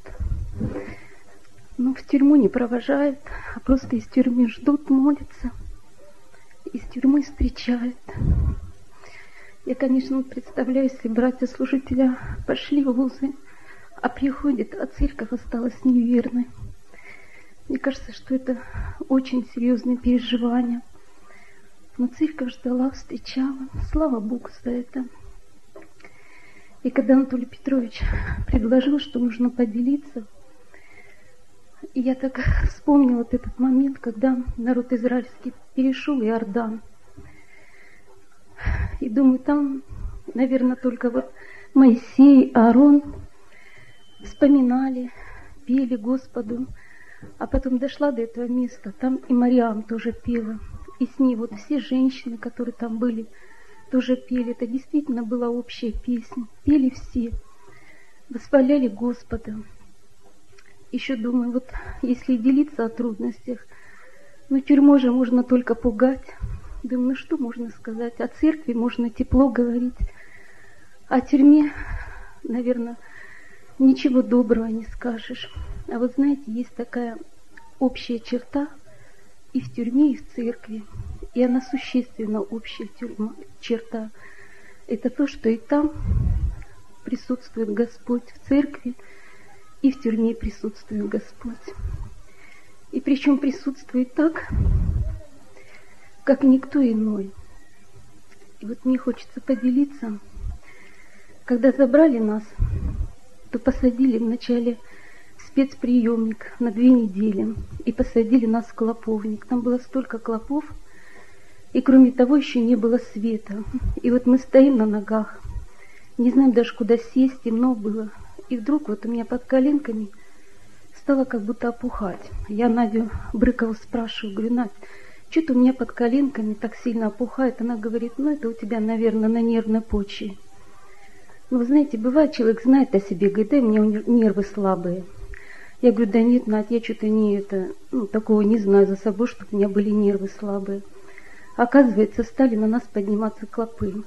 но в тюрьму не провожают, а просто из тюрьмы ждут, молятся, из тюрьмы встречают. Я, конечно, представляю, если братья-служителя пошли в вузы, а приходят, а церковь осталась неверной. Мне кажется, что это очень серьезные переживания. Но церковь ждала, встречала. Слава Богу за это. И когда Анатолий Петрович предложил, что нужно поделиться, и я так вспомнила вот этот момент, когда народ израильский перешел Иордан. И думаю, там, наверное, только вот Моисей, Аарон вспоминали, пели Господу. А потом дошла до этого места, там и Мариам тоже пела. И с ней вот все женщины, которые там были, тоже пели. Это действительно была общая песня. Пели все, восхваляли Господа. Еще думаю, вот если делиться о трудностях, тюрьму же можно только пугать. Думаю, что можно сказать? О церкви можно тепло говорить. О тюрьме, наверное, ничего доброго не скажешь. А вот знаете, есть такая общая черта и в тюрьме, и в церкви. И она существенно общая черта. Это то, что и там присутствует Господь, в церкви, и в тюрьме присутствует Господь. И причем присутствует так, как никто иной. И вот мне хочется поделиться. Когда забрали нас, то посадили вначале в спецприемник на 2 недели и посадили нас в клоповник. Там было столько клопов, и кроме того еще не было света. И вот мы стоим на ногах, не знаем даже куда сесть, темно было. И вдруг вот у меня под коленками стало как будто опухать. Я Надю Брыкову спрашиваю, говорю, Надь, что-то у меня под коленками так сильно опухает. Она говорит, это у тебя, наверное, на нервной почве. Вы знаете, бывает, человек знает о себе, говорит, да, у меня нервы слабые. Я говорю, да нет, Надь, я что-то такого не знаю за собой, чтобы у меня были нервы слабые. Оказывается, стали на нас подниматься клопы.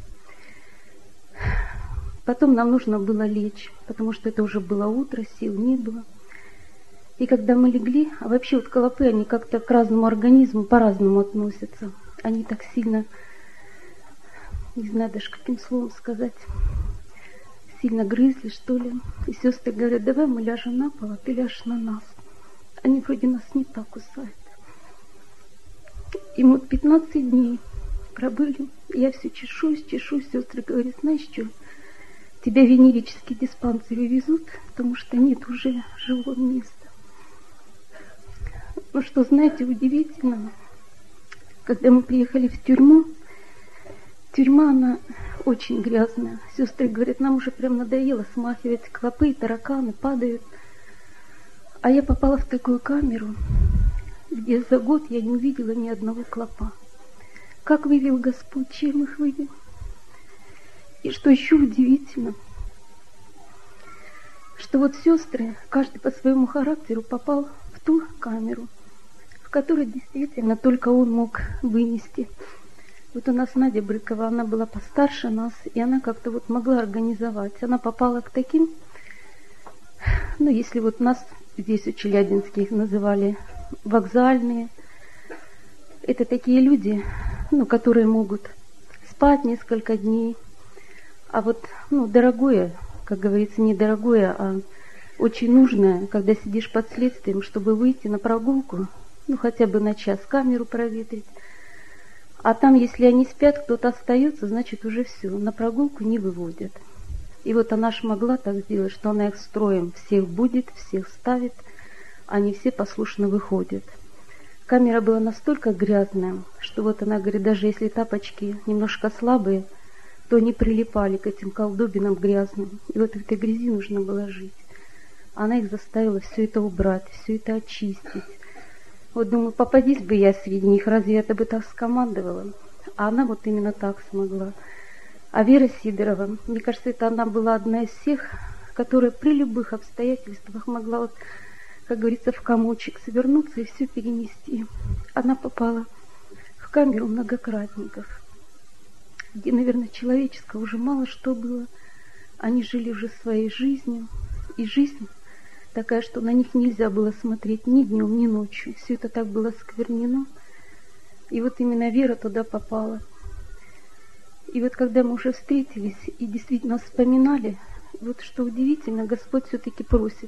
Потом нам нужно было лечь, потому что это уже было утро, сил не было. И когда мы легли, а вообще вот клопы, они как-то к разному организму по-разному относятся. они так сильно, не знаю даже каким словом сказать, сильно грызли, что ли. И сестры говорят, давай мы ляжем на пол, а ты ляжешь на нас. Они вроде нас не так кусают. И мы 15 дней пробыли. Я все чешусь. Сестры говорят, знаешь что, тебя в венерический диспансер везут, потому что нет уже живого места. Ну что, знаете, удивительно, когда мы приехали в тюрьму, тюрьма, она очень грязная. Сестры говорят, нам уже прям надоело смахивать, клопы, тараканы падают. А я попала в такую камеру, где за год я не увидела ни одного клопа. Как вывел Господь, чем их вывел? И что еще удивительно, что вот сестры, каждый по своему характеру попал в ту камеру, в которой действительно только он мог вынести. Вот у нас Надя Брыкова, она была постарше нас, и она как-то вот могла организовать. Она попала к таким, ну, если вот нас здесь у Челябинских называли вокзальные, это такие люди, ну, которые могут спать несколько дней, а вот, ну, дорогое, как говорится, не дорогое, а очень нужное, когда сидишь под следствием, чтобы выйти на прогулку, ну, хотя бы на час камеру проветрить. А там, если они спят, кто-то остается, значит, уже все, на прогулку не выводят. И вот она ж могла так сделать, что она их строем всех будет, всех ставит, они все послушно выходят. Камера была настолько грязная, что вот она говорит, даже если тапочки немножко слабые, то они прилипали к этим колдобинам грязным. И вот в этой грязи нужно было жить. Она их заставила все это убрать, все это очистить. Вот думаю, попадись бы я среди них, разве я бы так скомандовала? А она вот именно так смогла. А Вера Сидорова, мне кажется, это она была одна из всех, которая при любых обстоятельствах могла, вот, как говорится, в комочек свернуться и все перенести. Она попала в камеру многократников, где, наверное, человеческого уже мало что было. Они жили уже своей жизнью, и жизнь такая, что на них нельзя было смотреть ни днем, ни ночью. Все это так было сквернено. И вот именно Вера туда попала. И вот когда мы уже встретились и действительно вспоминали, вот что удивительно, Господь все-таки просит,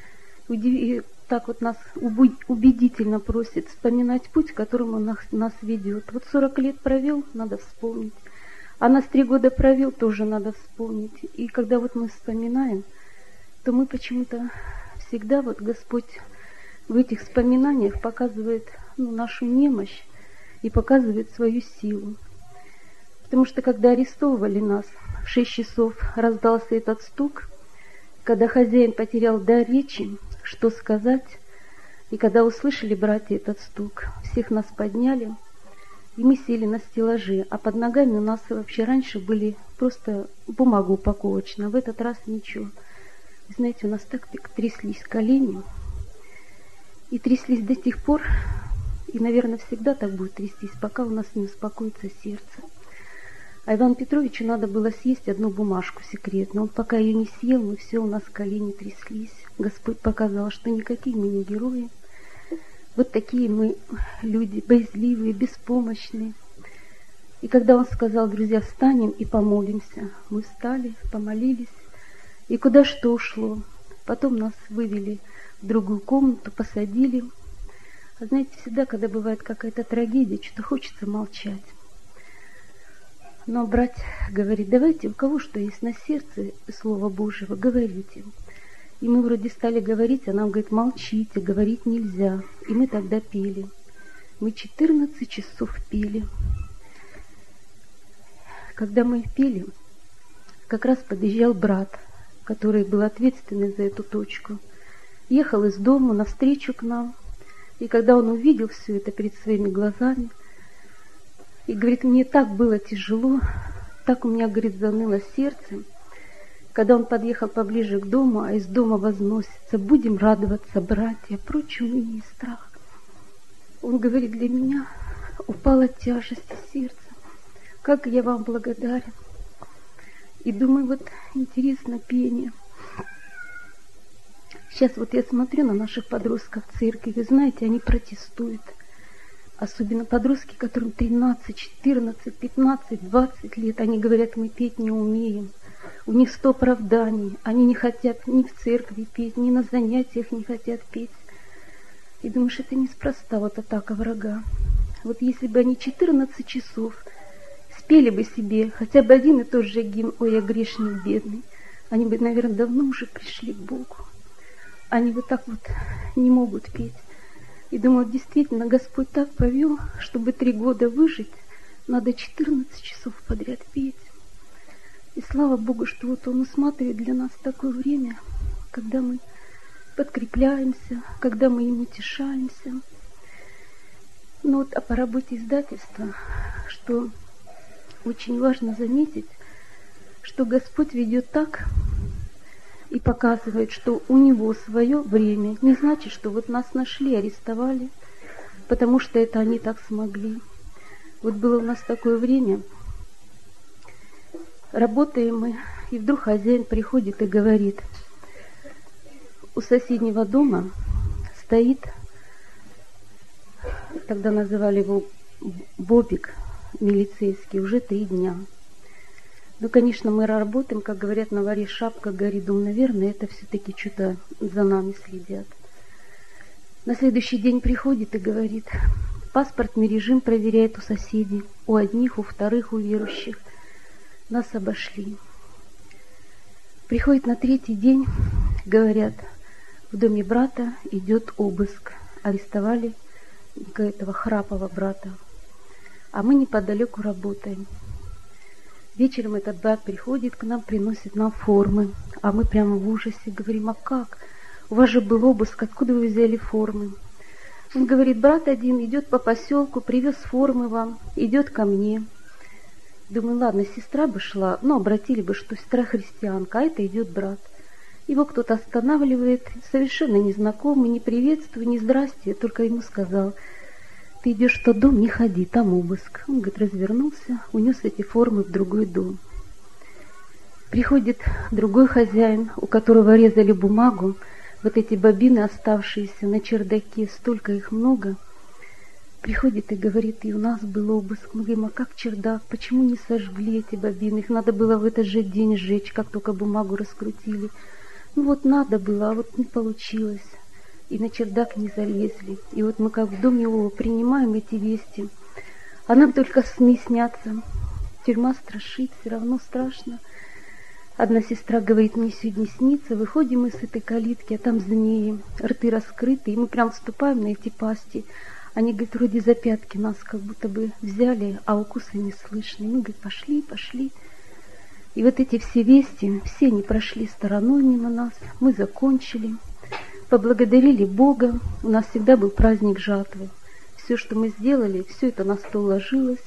так вот нас убедительно просит вспоминать путь, которым Он нас ведет. Вот 40 лет провел, надо вспомнить. А нас 3 года провел, тоже надо вспомнить. И когда вот мы вспоминаем, то мы почему-то всегда, вот Господь в этих вспоминаниях показывает, ну, нашу немощь и показывает свою силу. Потому что когда арестовывали нас, в 6 часов раздался этот стук, когда хозяин потерял дар речи, что сказать, и когда услышали братья этот стук, всех нас подняли, и мы сели на стеллажи, а под ногами у нас вообще раньше были просто бумага упаковочная, в этот раз ничего. Знаете, у нас так тряслись колени, и тряслись до тех пор, и, наверное, всегда так будет трястись, пока у нас не успокоится сердце. А Ивану Петровичу надо было съесть одну бумажку секретную. Он пока ее не съел, мы все, у нас колени тряслись. Господь показал, что никакие мы не герои. Вот такие мы люди, боязливые, беспомощные. И когда он сказал, друзья, встанем и помолимся, мы встали, помолились. И куда что ушло. Потом нас вывели в другую комнату, посадили. А знаете, всегда, когда бывает какая-то трагедия, что-то хочется молчать. Но брат говорит, давайте, у кого что есть на сердце Слова Божьего, говорите. И мы вроде стали говорить, а нам говорит, молчите, говорить нельзя. И мы тогда пели. Мы 14 часов пели. Когда мы пели, как раз подъезжал брат, который был ответственный за эту точку. Ехал из дома навстречу к нам. И когда он увидел все это перед своими глазами, и говорит, мне так было тяжело, так у меня, говорит, заныло сердце. Когда он подъехал поближе к дому, а из дома возносится, будем радоваться, братья, прочь уныние и страх. Он говорит, для меня упала тяжесть сердца. Как я вам благодарен. И думаю, вот интересно пение. Сейчас вот я смотрю на наших подростков в церкви, вы знаете, они протестуют. Особенно подростки, которым 13, 14, 15, 20 лет, они говорят, мы петь не умеем. У них 100 оправданий. Они не хотят ни в церкви петь, ни на занятиях не хотят петь. И думаешь, это неспроста вот атака врага. Вот если бы они 14 часов спели бы себе хотя бы один и тот же гимн «Ой, я грешник бедный», они бы, наверное, давно уже пришли к Богу. Они вот так вот не могут петь. И думаю, действительно, Господь так повел, чтобы 3 года выжить, надо 14 часов подряд петь. И слава Богу, что вот Он усматривает для нас такое время, когда мы подкрепляемся, когда мы им утешаемся. Но вот по работе издательства, что очень важно заметить, что Господь ведет так и показывает, что у Него свое время. Не значит, что вот нас нашли, арестовали, потому что это они так смогли. Вот было у нас такое время, работаем мы, и вдруг хозяин приходит и говорит, у соседнего дома стоит, тогда называли его Бобик милицейский, уже 3 дня. Ну, конечно, мы работаем, как говорят, на варе шапка горит. Думаю, наверное, это все-таки что-то за нами следят. На следующий день приходит и говорит, паспортный режим проверяет у соседей, у одних, у вторых, у верующих. Нас обошли. Приходит на 3-й день, говорят, в доме брата идет обыск. Арестовали этого Храпова брата. А мы неподалеку работаем. Вечером этот брат приходит к нам, приносит нам формы. А мы прямо в ужасе говорим, а как? У вас же был обыск, откуда вы взяли формы? Он говорит, брат один идет по поселку, привез формы вам, идет ко мне. Думаю, ладно, сестра бы шла, но обратили бы, что сестра христианка, а это идет брат. Его кто-то останавливает, совершенно незнакомый, не приветствую, не здрасте, только ему сказал, ты идешь в тот дом, не ходи, там обыск. Он, говорит, развернулся, унес эти формы в другой дом. Приходит другой хозяин, у которого резали бумагу, вот эти бобины, оставшиеся на чердаке, столько их много. Приходит и говорит, и у нас был обыск. Мы говорим, а как чердак, почему не сожгли эти бобины? Их надо было в этот же день сжечь, как только бумагу раскрутили. Ну вот надо было, а вот не получилось. И на чердак не залезли. И вот мы как в доме его принимаем эти вести. А нам только сны снятся. Тюрьма страшит, все равно страшно. Одна сестра говорит, мне сегодня снится. Выходим мы с этой калитки, а там змеи, рты раскрыты. И мы прям вступаем на эти пасти. Они, говорит, вроде за пятки нас как будто бы взяли, а укусы не слышны. Мы, говорит, пошли, пошли. И вот эти все вести, все не прошли стороной мимо нас. Мы закончили. Поблагодарили Бога, у нас всегда был праздник жатвы. Все, что мы сделали, все это на стол ложилось.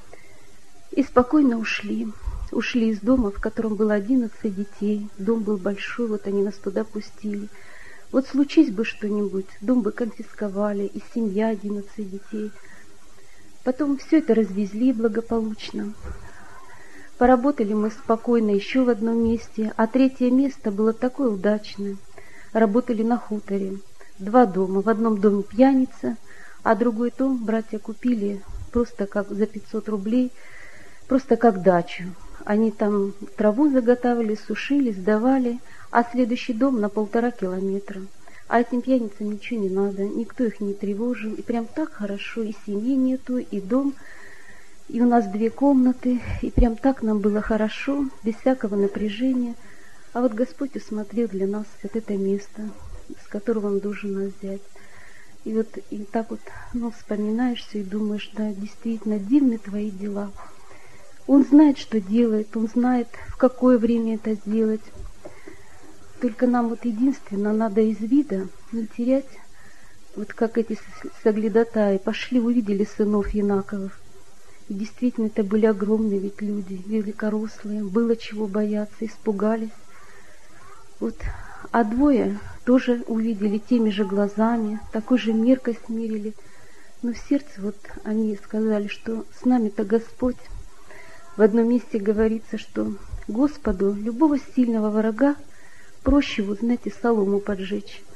И спокойно ушли. Ушли из дома, в котором было 11 детей. Дом был большой, вот они нас туда пустили. Вот случись бы что-нибудь, дом бы конфисковали, и семья 11 детей. Потом все это развезли благополучно. Поработали мы спокойно еще в одном месте, а 3-е место было такое удачное. Работали на хуторе. 2 дома. В одном доме пьяница, а другой дом братья купили просто как за 500 рублей, просто как дачу. Они там траву заготавливали, сушили, сдавали, а следующий дом на 1,5 километра. А этим пьяницам ничего не надо, никто их не тревожил. И прям так хорошо, и семьи нету, и дом, и у нас 2 комнаты, и прям так нам было хорошо, без всякого напряжения. А вот Господь усмотрел для нас вот это место, с которого Он должен нас взять. И вот и так вот, вспоминаешь все и думаешь, да, действительно, дивны Твои дела. Он знает, что делает, Он знает, в какое время это сделать. Только нам вот единственно надо из вида не терять, вот как эти соглядатаи пошли, увидели сынов Янаковых. И действительно, это были огромные ведь люди, великорослые, было чего бояться, испугались. Вот, а 2 тоже увидели теми же глазами, такой же меркость мерили. Но в сердце вот они сказали, что с нами-то Господь. В одном месте говорится, что Господу любого сильного врага проще, вот знаете, солому поджечь.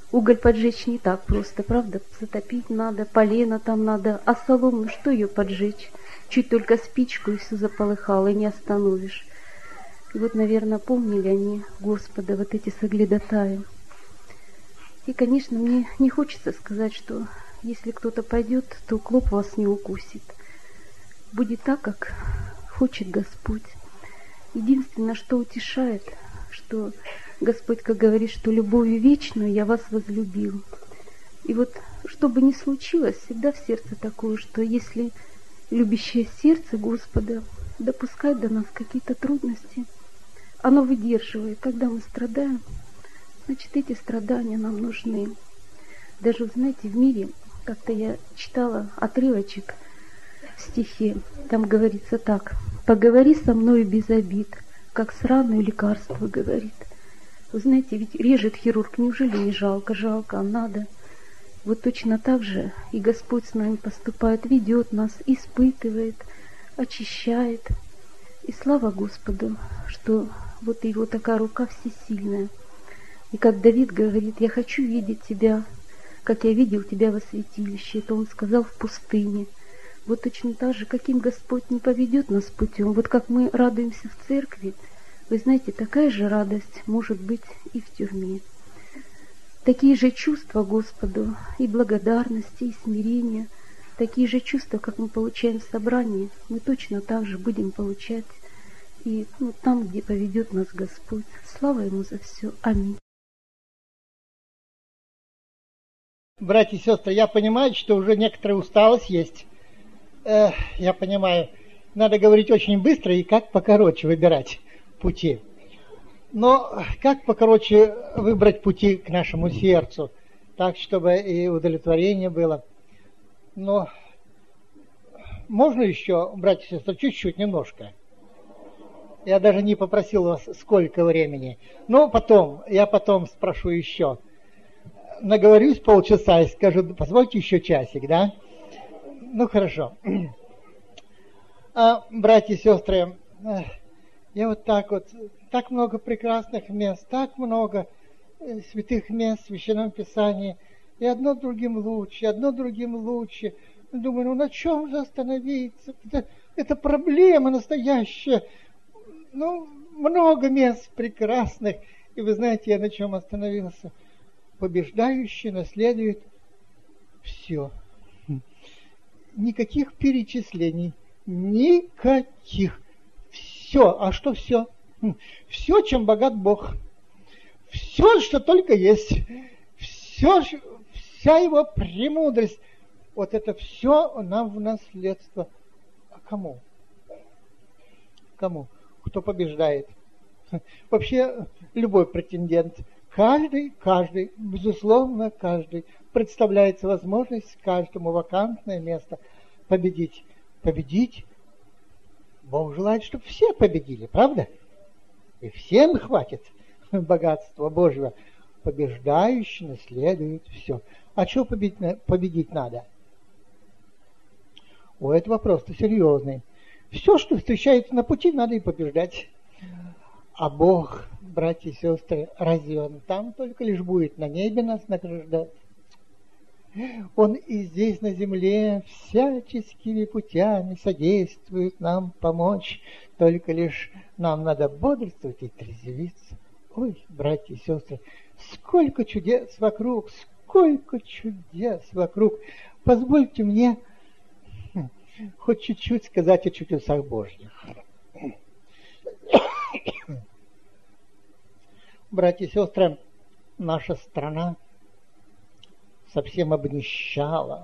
Уголь поджечь не так просто, правда? Затопить надо, полено там надо, а солому, ну что ее поджечь? Чуть только спичку, и все заполыхало, и не остановишь. И вот, наверное, помнили они Господа, вот эти соглядатаи. И, конечно, мне не хочется сказать, что если кто-то пойдет, то клоп вас не укусит. Будет так, как хочет Господь. Единственное, что утешает, что Господь, как говорит, что любовью вечную я вас возлюбил. И вот, что бы ни случилось, всегда в сердце такое, что если любящее сердце Господа допускает до нас какие-то трудности, оно выдерживает. Когда мы страдаем, значит, эти страдания нам нужны. Даже, знаете, в мире, как-то я читала отрывочек в стихе, там говорится так: «Поговори со мною без обид, как с раной лекарство говорит». Вы знаете, ведь режет хирург, неужели не жалко? Жалко, а надо. Вот точно так же и Господь с нами поступает, ведет нас, испытывает, очищает. И слава Господу, что вот Его такая рука всесильная. И как Давид говорит: «Я хочу видеть Тебя, как я видел Тебя во святилище». Это он сказал в пустыне. Вот точно так же, каким Господь не поведет нас путем. Вот как мы радуемся в церкви, вы знаете, такая же радость может быть и в тюрьме. Такие же чувства Господу, и благодарности, и смирения, такие же чувства, как мы получаем в собрании, мы точно так же будем получать и там, где поведет нас Господь. Слава Ему за все. Аминь. Братья и сестры, я понимаю, что уже некоторая усталость есть. Я понимаю, надо говорить очень быстро и как покороче выбирать пути. Но как покороче выбрать пути к нашему сердцу, так, чтобы и удовлетворение было. Но можно еще, братья и сестры, чуть-чуть, немножко. Я даже не попросил вас, сколько времени. Но я потом спрошу еще. Наговорюсь полчаса и скажу: позвольте еще часик, да? Ну, хорошо. Братья и сестры, я вот так много прекрасных мест, так много святых мест в Священном Писании, и одно другим лучше. Думаю, на чем же остановиться? Это проблема настоящая. Много мест прекрасных. И вы знаете, я на чем остановился? Побеждающий наследует все. Никаких перечислений. Никаких. Все. А что все? Все, чем богат Бог. Все, что только есть. Вся его премудрость. Вот это все нам в наследство. А кому? Кому? Кто побеждает? Вообще, любой претендент. Каждый, безусловно, каждый. Представляется возможность каждому вакантное место победить. Победить. Бог желает, чтобы все победили, правда? И всем хватит богатства Божьего. Побеждающий наследует все. А что победить надо? Это вопрос-то серьезный. Все, что встречается на пути, надо и побеждать. А Бог, братья и сестры, разве Он там только лишь будет на небе нас награждать? Он и здесь на земле всяческими путями содействует нам помочь. Только лишь нам надо бодрствовать и трезвиться. Ой, братья и сестры, сколько чудес вокруг, Позвольте мне хоть чуть-чуть сказать о чудесах Божьих. Братья и сестры, наша страна совсем обнищала,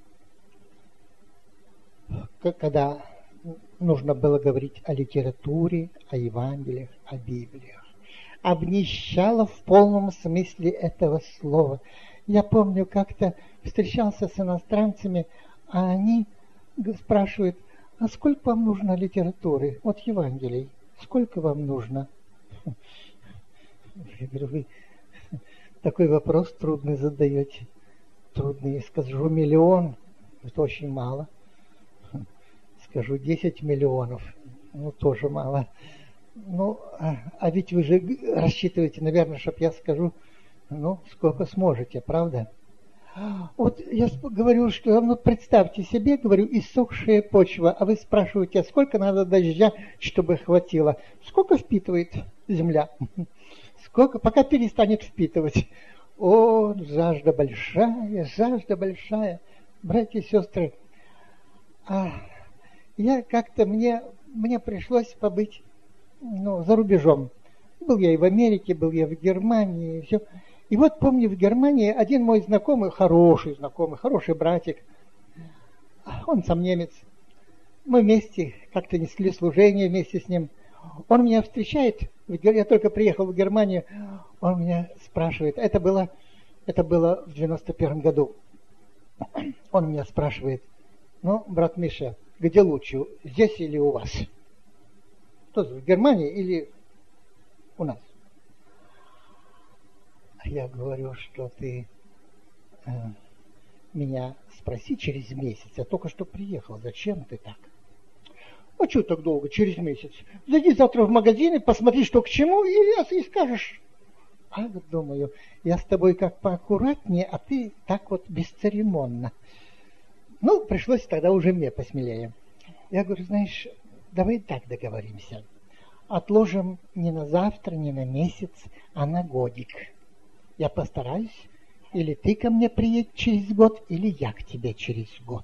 когда нужно было говорить о литературе, о Евангелиях, о Библиях. Обнищала в полном смысле этого слова. Я помню, как-то встречался с иностранцами, а они спрашивают: а сколько вам нужно литературы? Вот Евангелий. Сколько вам нужно? Я говорю: вы такой вопрос трудный задаете. Трудный. Скажу 1 миллион. Это очень мало. Скажу 10 миллионов. Тоже мало. А ведь вы же рассчитываете, наверное, чтобы я скажу Ну, сколько сможете, правда? Вот я говорю, что, ну, представьте себе, говорю, иссохшая почва, а вы спрашиваете, а сколько надо дождя, чтобы хватило? Сколько впитывает земля? Сколько, пока перестанет впитывать. О, жажда большая, жажда большая. Братья и сестры, я как-то, мне пришлось побыть, ну, за рубежом. Был я и в Америке, был я в Германии, и все. И вот помню, в Германии один мой знакомый, хороший братик, он сам немец. Мы вместе как-то несли служение вместе с ним. Он меня встречает, я только приехал в Германию, он меня спрашивает, это было в 91 году. Он меня спрашивает, ну, брат Миша, где лучше, здесь или у вас? Тут в Германии или у нас? Я говорю, что ты меня спроси через месяц. Я только что приехал. Зачем ты так? А что так долго, через месяц? Зайди завтра в магазин и посмотри, что к чему, и скажешь. А вот думаю, я с тобой как поаккуратнее, а ты так вот бесцеремонно. Ну, пришлось тогда уже мне посмелее. Я говорю, знаешь, давай так договоримся. Отложим не на завтра, не на месяц, а на годик. Я постараюсь, или ты ко мне приедешь через год, или я к тебе через год.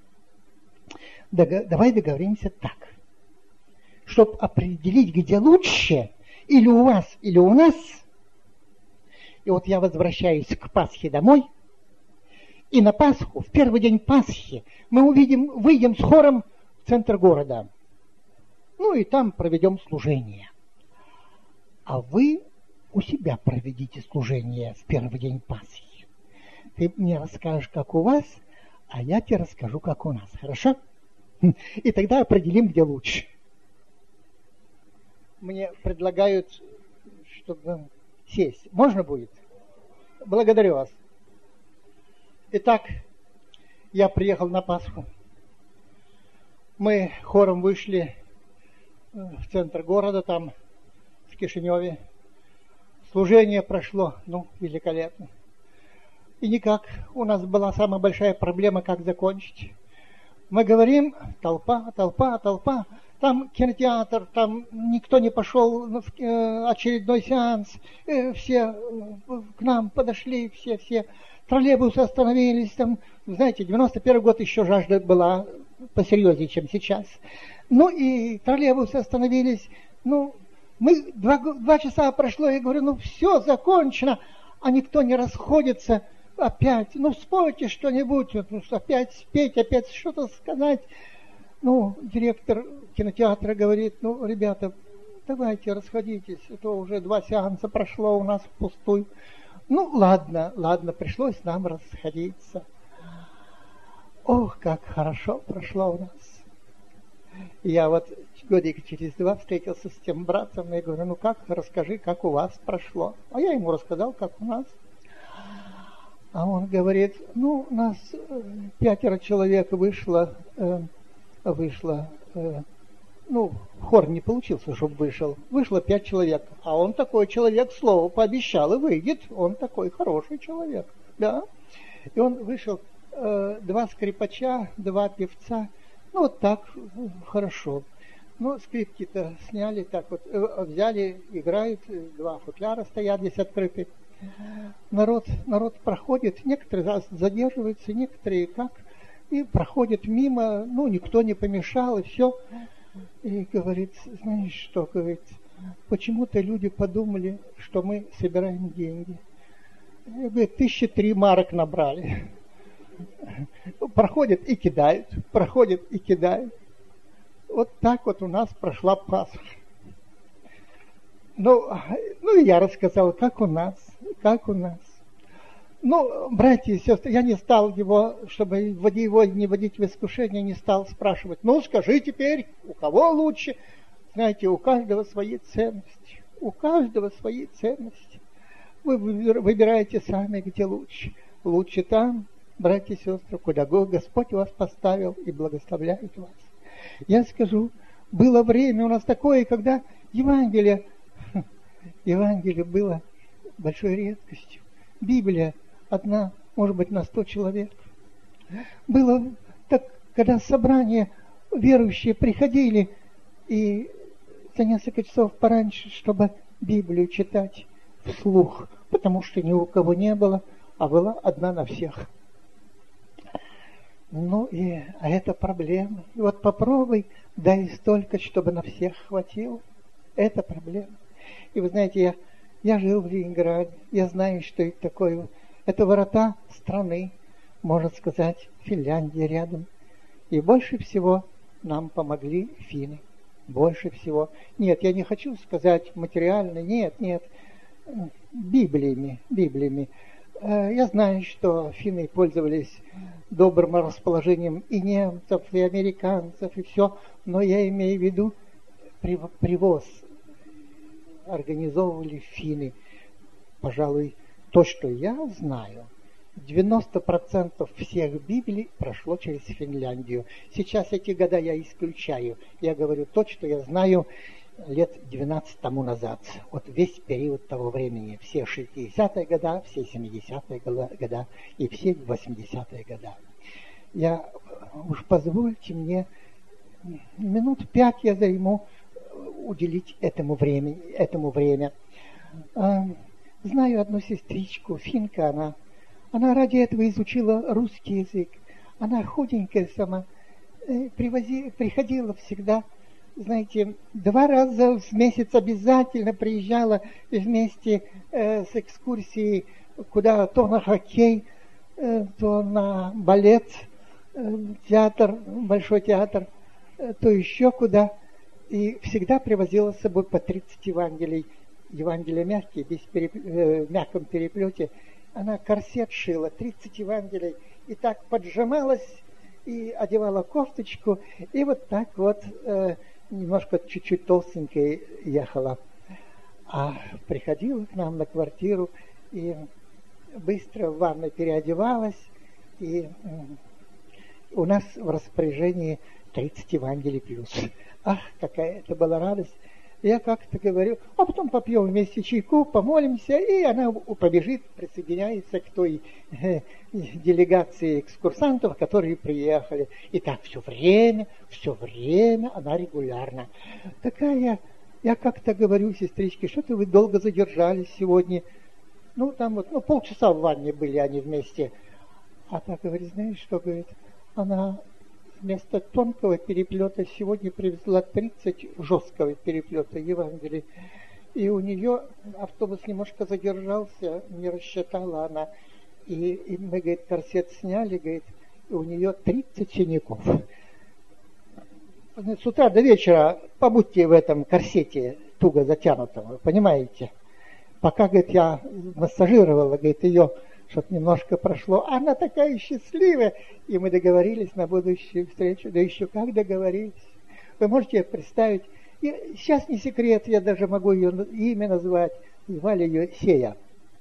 Давай договоримся так. Чтобы определить, где лучше, или у вас, или у нас. И вот я возвращаюсь к Пасхе домой, и на Пасху, в первый день Пасхи, мы выйдем с хором в центр города. Ну и там проведем служение. А вы у себя проведите служение в первый день Пасхи. Ты мне расскажешь, как у вас, а я тебе расскажу, как у нас. Хорошо? И тогда определим, где лучше. Мне предлагают, чтобы сесть. Можно будет? Благодарю вас. Итак, я приехал на Пасху. Мы хором вышли в центр города, там, в Кишиневе. Служение прошло, великолепно. И никак, у нас была самая большая проблема, как закончить. Мы говорим, толпа. Там кинотеатр, там никто не пошел в очередной сеанс. Все к нам подошли, все. Троллейбусы остановились. Там, знаете, 91 год еще жажда была посерьезнее, чем сейчас. Ну и троллейбусы остановились. Ну, мы 2 часа прошло, я говорю, все, закончено. А никто не расходится. Опять, спойте что-нибудь, опять спеть, опять что-то сказать. Директор кинотеатра говорит, ребята, давайте расходитесь, это уже 2 сеанса прошло у нас впустую. Ладно, пришлось нам расходиться. Ох, как хорошо прошло у нас. Я вот годик через 2 встретился с тем братом, и говорю, расскажи, как у вас прошло. А я ему рассказал, как у нас. А он говорит, нас 5 человек вышло, хор не получился, чтобы вышел. Вышло 5 человек. А он такой человек, слово пообещал и выйдет. Он такой хороший человек. Да. И он вышел, 2 скрипача, 2 певца. Вот так, хорошо. Скрипки-то сняли, так вот, взяли, играют, 2 футляра стоят здесь открыты. Народ проходит, некоторые задерживаются, некоторые как, и проходят мимо, никто не помешал, и все. И говорит, знаешь что, говорит, почему-то люди подумали, что мы собираем деньги. И, говорит, 1003 марок набрали. Проходят и кидают. Вот так вот у нас прошла Пасха. И я рассказал, как у нас. Братья и сестры, я не стал его, чтобы его не вводить в искушение, не стал спрашивать, скажи теперь, у кого лучше? Знаете, у каждого свои ценности. Вы выбираете сами, где лучше. Лучше там, братья и сестры, куда Господь вас поставил и благословляет вас. Я скажу, было время у нас такое, когда Евангелие было большой редкостью. Библия одна, может быть, на 100 человек. Было так, когда собрания верующие приходили и за несколько часов пораньше, чтобы Библию читать вслух, потому что ни у кого не было, а была одна на всех. Ну а это проблема. И вот попробуй, дай столько, чтобы на всех хватило. Это проблема. И вы знаете, я жил в Ленинграде, я знаю, что это такое. Это ворота страны, можно сказать, Финляндия рядом. И больше всего нам помогли финны. Больше всего. Нет, я не хочу сказать материально, нет. Библиями. Я знаю, что финны пользовались добрым расположением и немцев, и американцев, и все. Но я имею в виду привоз. Организовывали финны. Пожалуй, то, что я знаю, 90% всех Библий прошло через Финляндию. Сейчас эти года я исключаю. Я говорю то, что я знаю лет 12 тому назад. Вот весь период того времени. Все 60-е года, все 70-е года и все 80-е года. Уж позвольте мне минут 5 я займу уделить этому время. Знаю одну сестричку, финка она ради этого изучила русский язык. Она худенькая сама, приходила всегда, знаете, 2 раза в месяц обязательно приезжала вместе с экскурсией куда то на хоккей, то на балет, театр, большой театр, то еще куда. И всегда привозила с собой по 30 Евангелий. Евангелия мягкие, в мягком переплете. Она корсет шила, 30 Евангелий, и так поджималась, и одевала кофточку, и вот так вот немножко чуть-чуть толстенькой ехала. А приходила к нам на квартиру, и быстро в ванной переодевалась, и у нас в распоряжении 30 Евангелий плюс. Ах, какая это была радость! Я как-то говорю, а потом попьем вместе чайку, помолимся, и она побежит, присоединяется к той делегации экскурсантов, которые приехали. И так все время она регулярно. Такая, я как-то говорю сестричке, что-то вы долго задержались сегодня. Ну, там вот, полчаса в ванне были они вместе. А так говорит, знаешь, что говорит? Она вместо тонкого переплета сегодня привезла 30 жесткого переплета Евангелия. И у нее автобус немножко задержался, не рассчитала она. И мы, говорит, корсет сняли, говорит, и у нее 30 синяков. С утра до вечера побудьте в этом корсете туго затянутом, вы понимаете? Пока, говорит, я массажировала, говорит, ее, чтобы немножко прошло. Она такая счастливая. И мы договорились на будущую встречу. Да еще как договорились. Вы можете представить. И сейчас не секрет, я даже могу ее имя назвать. Звали ее Сея.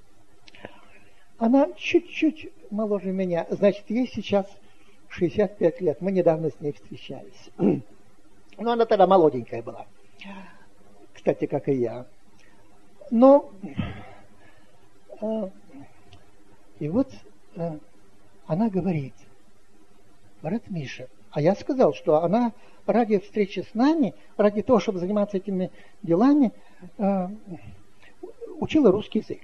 Она чуть-чуть моложе меня. Значит, ей сейчас 65 лет. Мы недавно с ней встречались. Но она тогда молоденькая была. Кстати, как и я. Но... И вот она говорит, брат Миша, а я сказал, что она ради встречи с нами, ради того, чтобы заниматься этими делами, учила русский язык.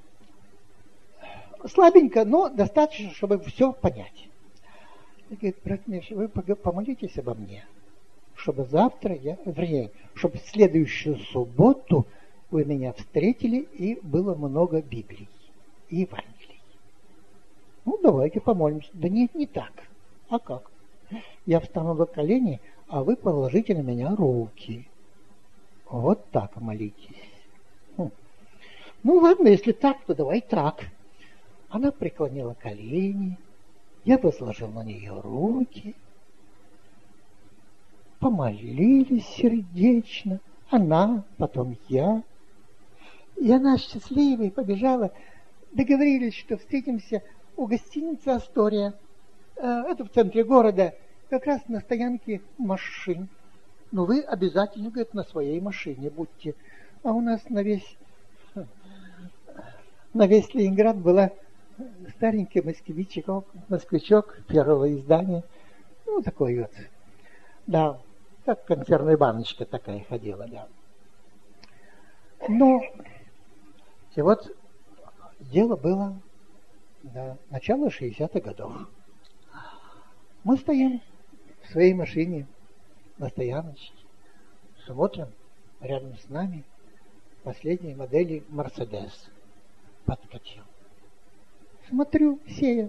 Слабенько, но достаточно, чтобы все понять. И говорит, брат Миша, вы помолитесь обо мне, чтобы завтра чтобы в следующую субботу вы меня встретили и было много Библий и Евангелий. Ну, давайте помолимся. Да нет, не так. А как? Я встану на колени, а вы положите на меня руки. Вот так молитесь. Ну, ладно, если так, то давай так. Она преклонила колени, я возложил на нее руки, помолились сердечно, она, потом я. И она счастливая побежала. Договорились, что встретимся у гостиницы «Астория». Это в центре города, как раз на стоянке машин. Но вы обязательно, говорит, на своей машине будьте. А у нас на весь на весь Ленинград была старенький москвичок первого издания. Ну, такой вот. Да, как консервная баночка такая ходила, да. Ну, и вот дело было до начала 60-х годов. Мы стоим в своей машине на стояночке, смотрим рядом с нами последней модели Мерседес. Подкатил. Смотрю, Сея.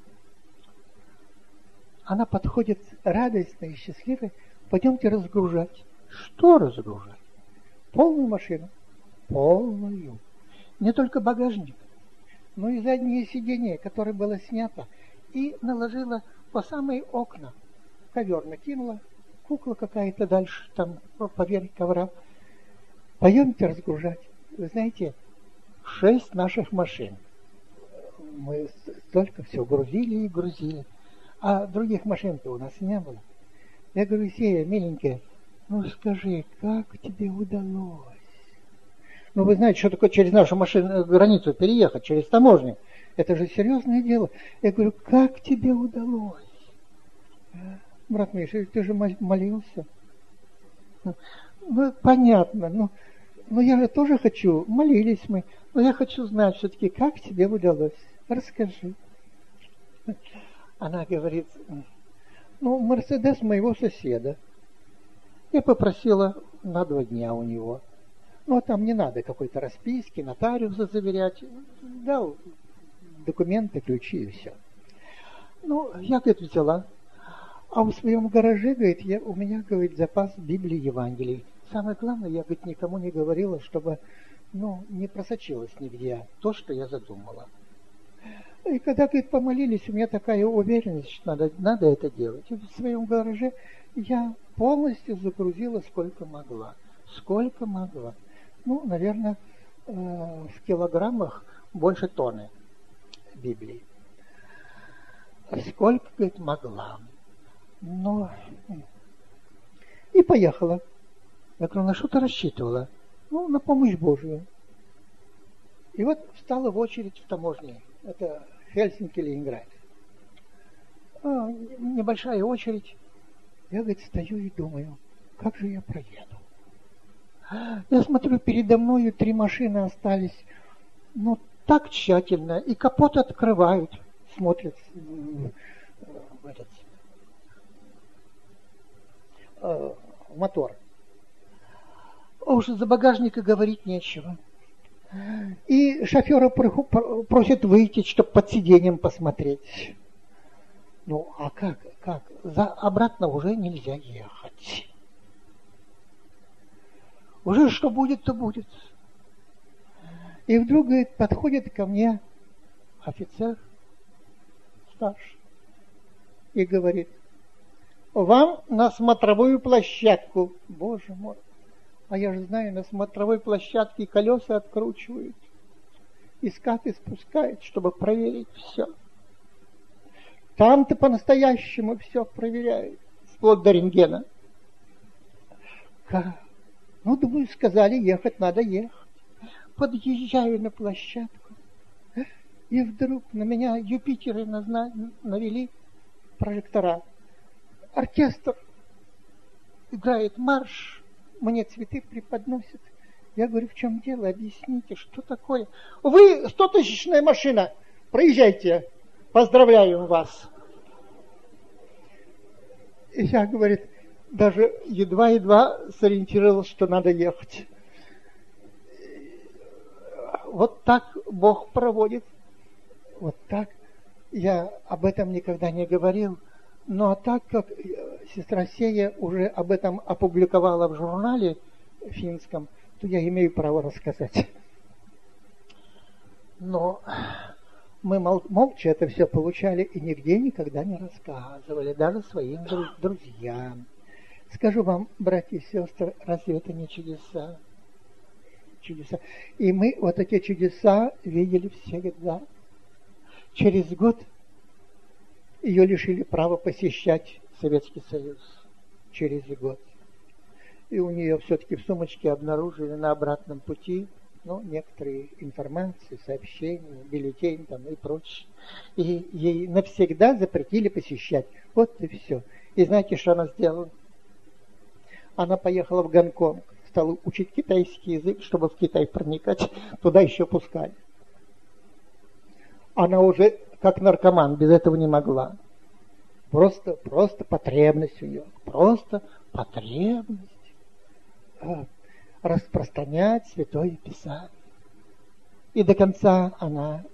Она подходит радостная и счастливая. Пойдемте разгружать. Что разгружать? Полную машину. Полную. Не только багажник, но и заднее сиденье, которое было снято, и наложила по самые окна. Ковер накинула, кукла какая-то дальше, там поверх ковра. Пойдемте разгружать. Вы знаете, 6 наших машин. Мы столько все грузили и грузили. А других машин-то у нас не было. Я говорю, Сея, миленькая, ну скажи, как тебе удалось? Ну вы знаете, что такое через нашу машину, границу переехать, через таможню. Это же серьезное дело. Я говорю, как тебе удалось? Брат Миша, ты же молился. Ну, понятно, но я же тоже хочу, молились мы, но я хочу знать все-таки, как тебе удалось. Расскажи. Она говорит, ну, Мерседес моего соседа. Я попросила на 2 дня у него. Ну, а там не надо какой-то расписки, нотариуса заверять. Дал документы, ключи и все. Ну, я, говорит, взяла. А в своем гараже, говорит, у меня, говорит, запас Библии и Евангелий. Самое главное, я, говорит, никому не говорила, чтобы, не просочилось нигде то, что я задумала. И когда, говорит, помолились, у меня такая уверенность, что надо это делать. И в своем гараже я полностью загрузила сколько могла. Сколько могла. Ну, наверное, в килограммах больше тонны Библии. Сколько, говорит, могла. Но... И поехала. Я говорю, на что ты рассчитывала? Ну, на помощь Божию. И вот встала в очередь в таможне. Это Хельсинки, Ленинград. Небольшая очередь. Я, говорит, стою и думаю, как же я проеду? Я смотрю, передо мною 3 машины остались. Ну, так тщательно. И капот открывают. Смотрят в этот мотор. А уж за багажника говорить нечего. И шофера просят выйти, чтобы под сиденьем посмотреть. Ну, а как? Обратно уже нельзя ехать. Уже что будет, то будет. И вдруг, говорит, подходит ко мне офицер старший и говорит, вам на смотровую площадку. Боже мой. А я же знаю, на смотровой площадке колеса откручивают, и скаты спускают, чтобы проверить все. Там-то по-настоящему все проверяют, вплоть до рентгена. Ну, думаю, сказали, ехать надо ехать. Подъезжаю на площадку, и вдруг на меня Юпитеры навели прожектора. Оркестр играет марш. Мне цветы преподносят. Я говорю, в чем дело? Объясните, что такое? Вы 100-тысячная машина. Проезжайте. Поздравляю вас. И я, говорит, даже едва-едва сориентировался, что надо ехать. Вот так Бог проводит. Вот так. Я об этом никогда не говорил. Но так как сестра Сея уже об этом опубликовала в журнале финском, то я имею право рассказать. Но мы молча это все получали и нигде никогда не рассказывали, даже своим друзьям. Скажу вам, братья и сестры, разве это не чудеса? Чудеса. И мы вот эти чудеса видели всегда. Через год ее лишили права посещать Советский Союз. Через год. И у нее все-таки в сумочке обнаружили на обратном пути ну, некоторые информации, сообщения, бюллетень там и прочее. И ей навсегда запретили посещать. Вот и все. И знаете, что она сделала? Она поехала в Гонконг, стала учить китайский язык, чтобы в Китай проникать. Туда еще пускали. Она уже как наркоман без этого не могла. Просто потребность у нее. Просто потребность распространять Святое Писание. И до конца она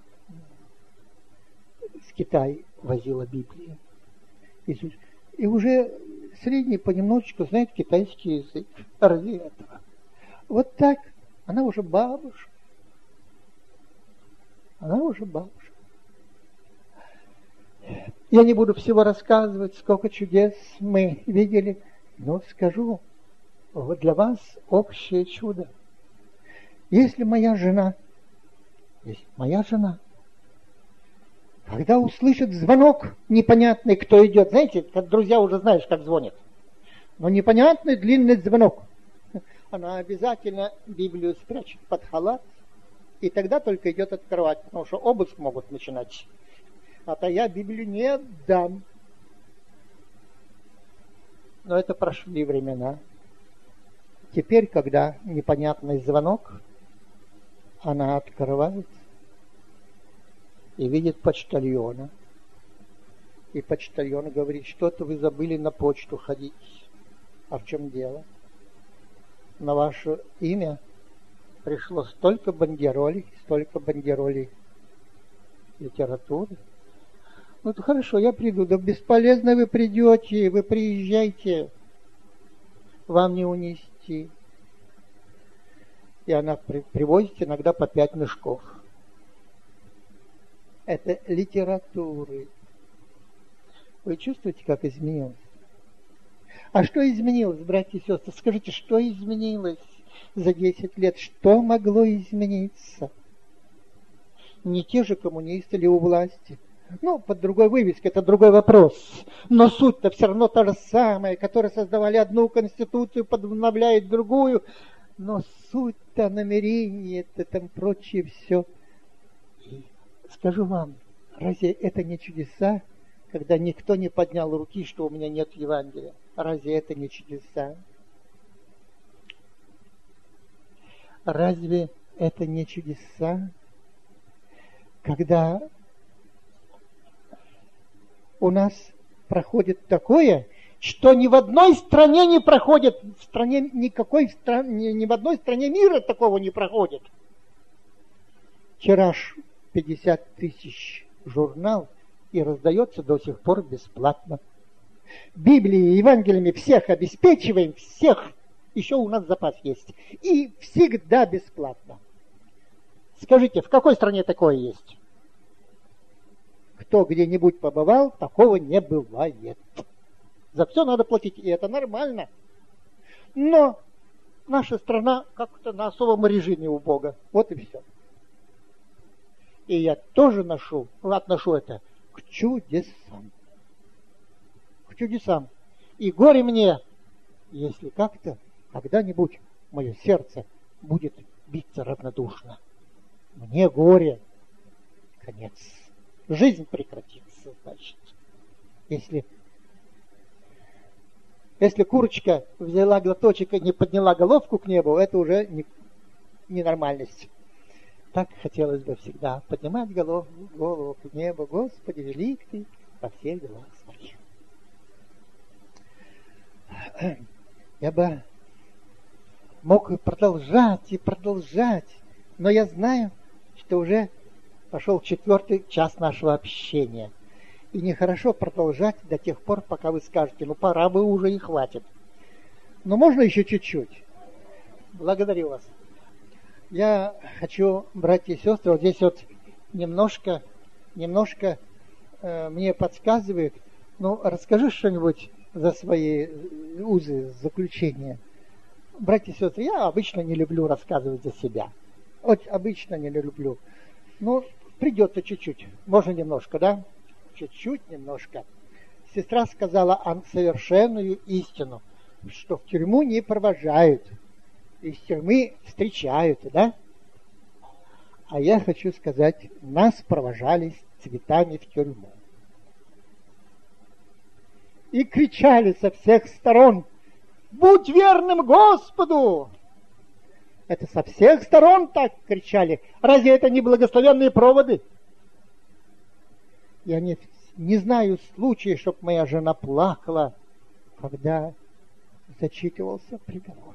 с Китая возила Библию. И уже средний понемножечку знает китайский язык. Ради этого. Вот так. Она уже бабушка. Она уже бабушка. Я не буду всего рассказывать, сколько чудес мы видели, но скажу, вот для вас общее чудо. Если моя жена, когда услышит звонок непонятный, кто идет, знаете, как друзья уже знаешь, как звонят, но непонятный длинный звонок, она обязательно Библию спрячет под халат, и тогда только идет открывать, потому что обыск могут начинать. А-то я Библию не отдам. Но это прошли времена. Теперь, когда непонятный звонок, она открывает и видит почтальона. И почтальон говорит, что-то вы забыли на почту ходить. А в чем дело? На ваше имя пришло столько бандеролей литературы. Ну, то хорошо, я приду. Да бесполезно вы придете, вы приезжайте. Вам не унести. И она привозит иногда по 5 мешков. Это литературы. Вы чувствуете, как изменилось? А что изменилось, братья и сестры? Скажите, что изменилось за 10 лет? Что могло измениться? Не те же коммунисты ли у власти? Ну, под другой вывеской, это другой вопрос. Но суть-то все равно та же самая, которые создавали одну конституцию, подновляют другую. Но суть-то, намерение-то, там прочее все. И скажу вам, разве это не чудеса, когда никто не поднял руки, что у меня нет Евангелия? Разве это не чудеса? Разве это не чудеса, когда у нас проходит такое, что ни в одной стране не проходит, в стране ни в одной стране мира такого не проходит. Тираж 50 тысяч журнал и раздается до сих пор бесплатно. Библией и Евангелиями всех обеспечиваем, всех, еще у нас запас есть. И всегда бесплатно. Скажите, в какой стране такое есть? Кто где-нибудь побывал, такого не бывает. За все надо платить, и это нормально. Но наша страна как-то на особом режиме у Бога. Вот и все. И я тоже отношу это к чудесам. К чудесам. И горе мне, если как-то когда-нибудь мое сердце будет биться равнодушно. Мне горе. Конец. Жизнь прекратится, значит. Если курочка взяла глоточек и не подняла головку к небу, это уже ненормальность. Так хотелось бы всегда поднимать голову к небу. Господи, велик Ты во всех делах своих. Я бы мог продолжать и продолжать, но я знаю, что уже пошел 4-й час нашего общения. И нехорошо продолжать до тех пор, пока вы скажете, ну пора бы уже и хватит. Но можно еще чуть-чуть? Благодарю вас. Я хочу, братья и сестры, вот здесь вот немножко мне подсказывает. Ну, расскажи что-нибудь за свои узы, заключения. Братья и сестры, я обычно не люблю рассказывать за себя. Вот обычно не люблю. Ну, придется чуть-чуть. Можно немножко, да? Чуть-чуть, немножко. Сестра сказала совершенную истину, что в тюрьму не провожают. Из тюрьмы встречают, да? А я хочу сказать, нас провожали с цветами в тюрьму. И кричали со всех сторон: «Будь верным Господу!» Это со всех сторон так кричали. Разве это не благословенные проводы? Я не знаю случая, чтобы моя жена плакала, когда зачитывался приговор.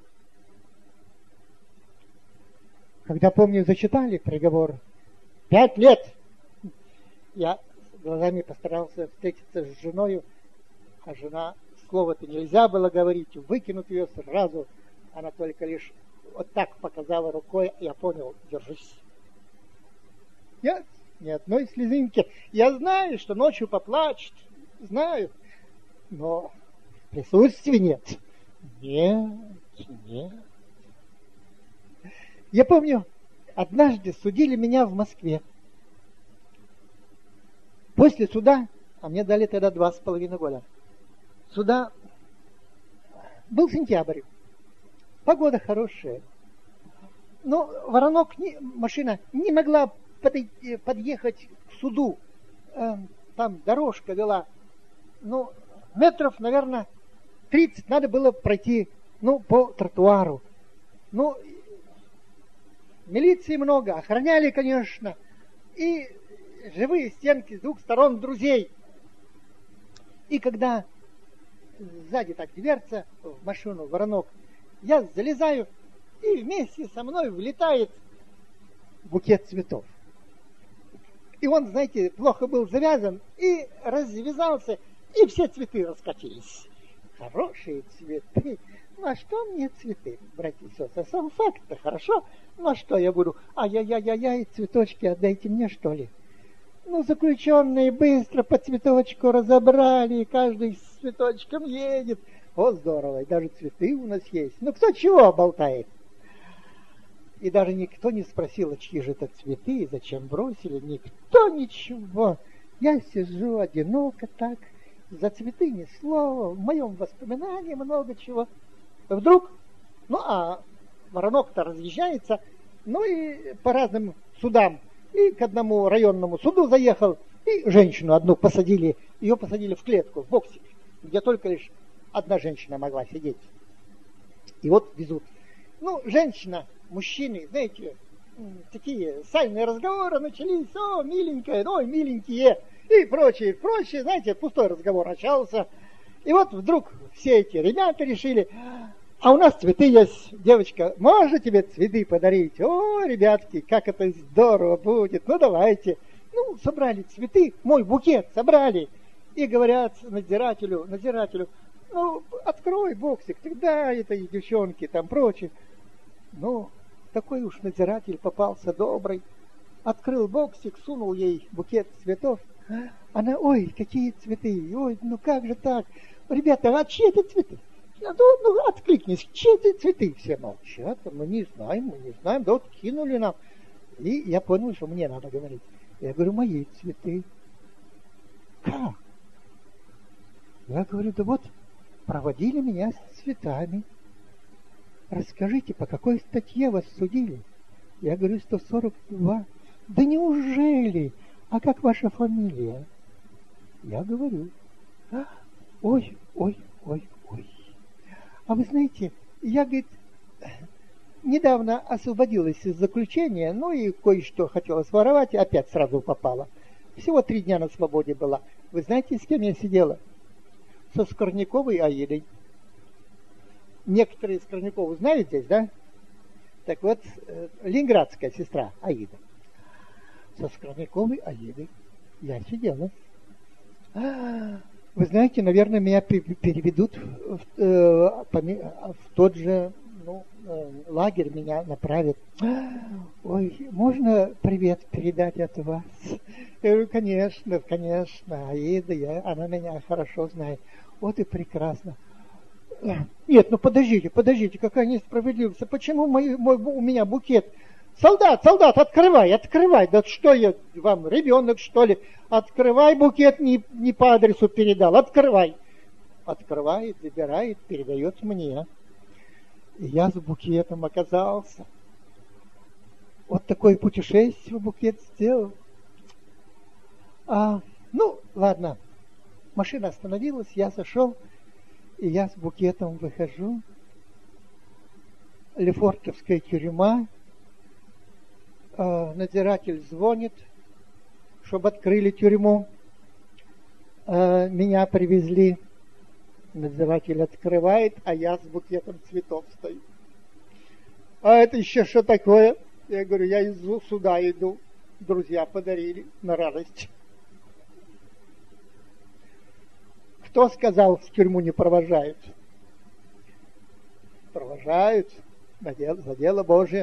Когда, помню, зачитали приговор 5 лет, я глазами постарался встретиться с женой, а жена, слово-то нельзя было говорить, выкинут ее сразу. Она только лишь вот так показала рукой, я понял, держись. Нет, ни одной слезинки. Я знаю, что ночью поплачет, знаю, но присутствия нет. Нет. Я помню, однажды судили меня в Москве. После суда, а мне дали тогда 2,5 года, суда, был сентябрь, погода хорошая, но Воронок, машина не могла подъехать к суду, там дорожка вела, метров, наверное, 30 надо было пройти, по тротуару. Милиции много, охраняли, конечно, и живые стенки с 2 сторон друзей. И когда сзади так дверца в машину, Воронок, я залезаю, и вместе со мной влетает букет цветов. И он, знаете, плохо был завязан, и развязался, и все цветы раскатились. Хорошие цветы. А что мне цветы, братья и сестры? Сам факт-то хорошо. А что я буду? Ай-яй-яй-яй, цветочки отдайте мне, что ли? Заключенные быстро по цветочку разобрали, и каждый с цветочком едет. О, здорово, и даже цветы у нас есть. Кто чего болтает? И даже никто не спросил, чьи же это цветы, и зачем бросили. Никто ничего. Я сижу одиноко так, за цветы ни слова, в моем воспоминании много чего. Вдруг, Воронок-то разъезжается, и по разным судам, и к одному районному суду заехал, и женщину одну посадили, ее посадили в клетку, в боксик, где только лишь одна женщина могла сидеть. И вот везут. Женщина, мужчины, знаете, такие сальные разговоры начались, о, миленькая, ой, миленькие, и прочее, знаете, пустой разговор начался. И вот вдруг все эти ребята решили: а у нас цветы есть, девочка, можно тебе цветы подарить? О, ребятки, как это здорово будет, давайте. Собрали цветы, мой букет собрали, и говорят надзирателю, открой боксик, тогда этой девчонки там прочее. Такой уж надзиратель попался добрый, открыл боксик, сунул ей букет цветов. Она: ой, какие цветы, ой, как же так? Ребята, а чьи это цветы? Откликнись, чьи это цветы? Все молчат, мы не знаем, да вот кинули нам. И я понял, что мне надо говорить. Я говорю: мои цветы. Как? Я говорю: да вот, проводили меня с цветами. Расскажите, по какой статье вас судили? Я говорю: 142. Да неужели? А как ваша фамилия? Я говорю: ой. А вы знаете, я, говорит, недавно освободилась из заключения, и кое-что хотела своровать, и опять сразу попала. Всего 3 дня на свободе была. Вы знаете, с кем я сидела? Со Скорняковой Аидой. Некоторые Скорнякову знают здесь, да? Так вот, ленинградская сестра Аида. Со Скорняковой Аидой я сидела. Вы знаете, наверное, меня переведут в тот же лагерь, меня направят. Ой, можно привет передать от вас? Я говорю: конечно, Аида, она меня хорошо знает. Вот и прекрасно. Нет, подождите, какая несправедливость. Почему у меня букет? Солдат, открывай. Да что я вам, ребенок, что ли? Открывай, букет не по адресу передал. Открывай. Открывает, забирает, передает мне. И я с букетом оказался. Вот такое путешествие букет сделал. Ну, ладно. Машина остановилась, я зашел, и я с букетом выхожу. Лефортовская тюрьма. Надзиратель звонит, чтобы открыли тюрьму. Меня привезли. Надзиратель открывает, а я с букетом цветов стою. А это еще что такое? Я говорю, я из суда иду. Друзья подарили на радость. Кто сказал, в тюрьму не провожают? Провожают за дело Божие.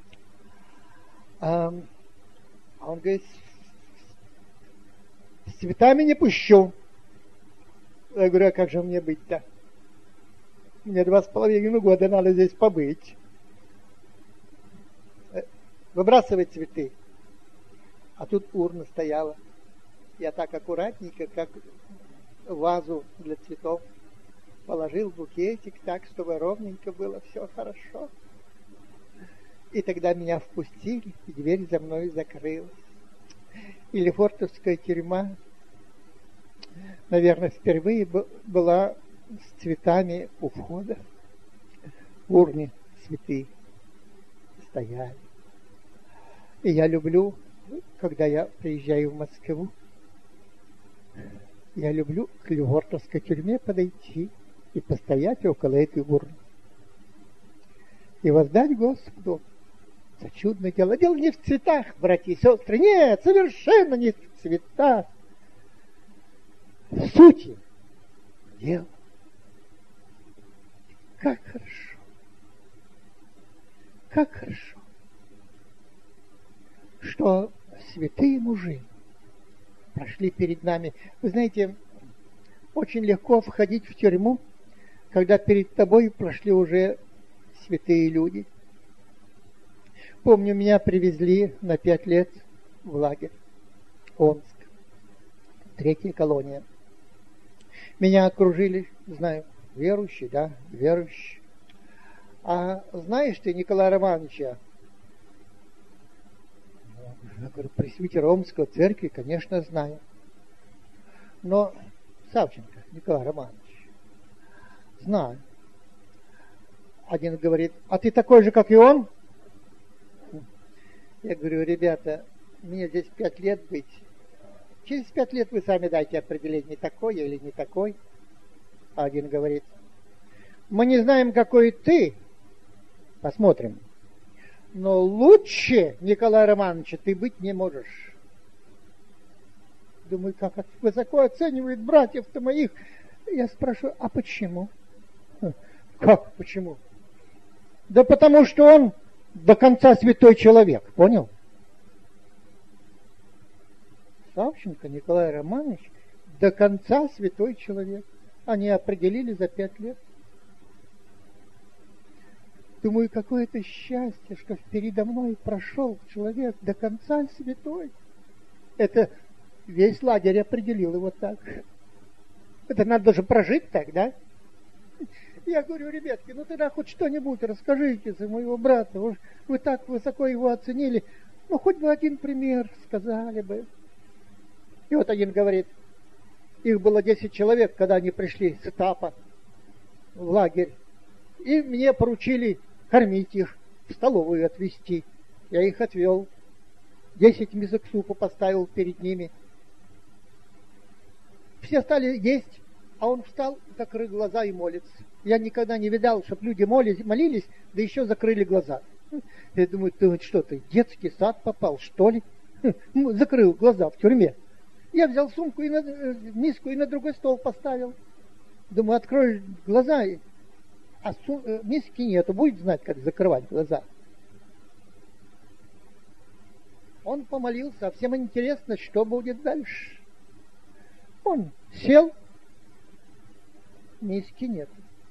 А он говорит, с цветами не пущу. Я говорю, а как же мне быть-то? Мне 2,5 года надо здесь побыть. Выбрасывай цветы. А тут урна стояла. Я так аккуратненько, как вазу для цветов, положил букетик так, чтобы ровненько было, все хорошо. И тогда меня впустили, и дверь за мной закрылась. И Лефортовская тюрьма, наверное, впервые была с цветами у входа. В урне цветы стояли. И я люблю, когда я приезжаю в Москву, я люблю к Лефортовской тюрьме подойти и постоять около этой урны. И воздать Господу за чудное дело. Дело не в цветах, братья и сестры. Нет, совершенно не в цветах. В сути дела. Как хорошо. Как хорошо, что святые мужи прошли перед нами. Вы знаете, очень легко входить в тюрьму, когда перед тобой прошли уже святые люди. Помню, меня привезли на 5 лет в лагерь Омск, 3-я колония. Меня окружили, знаю, верующие, да, верующие. А знаешь ты Николая Романовича? Я говорю, пресвитера Омской церкви, конечно, знаю. Но Савченко Николай Романович, знаю. Один говорит, а ты такой же, как и он? Я говорю, ребята, мне здесь 5 лет быть. Через 5 лет вы сами дайте определение, такой я или не такой. А один говорит, мы не знаем, какой ты. Посмотрим. Но лучше Николая Романовича ты быть не можешь. Думаю, как высоко оценивают братьев-то моих. Я спрашиваю, а почему? Как почему? Да потому что он до конца святой человек, понял? Савченко Николай Романович до конца святой человек. Они определили за 5 лет. Думаю, какое это счастье, что передо мной прошел человек до конца святой. Это весь лагерь определил его так. Это надо даже прожить так, да? Я говорю, ребятки, ну тогда хоть что-нибудь расскажите за моего брата. Вы так высоко его оценили. Ну, хоть бы один пример сказали бы. И вот один говорит, их было 10 человек, когда они пришли с этапа в лагерь. И мне поручили кормить их, в столовую отвезти. Я их отвел. 10 мисок супа поставил перед ними. Все стали есть, а он встал, закрыл глаза и молится. Я никогда не видал, чтобы люди молились, да еще закрыли глаза. Я думаю, ты что, ты в детский сад попал, что ли? Закрыл глаза в тюрьме. Я взял сумку и миску и на другой стол поставил. Думаю, открою глаза, а миски нету, будет знать, как закрывать глаза. Он помолился, а всем интересно, что будет дальше. Он сел, миски нет.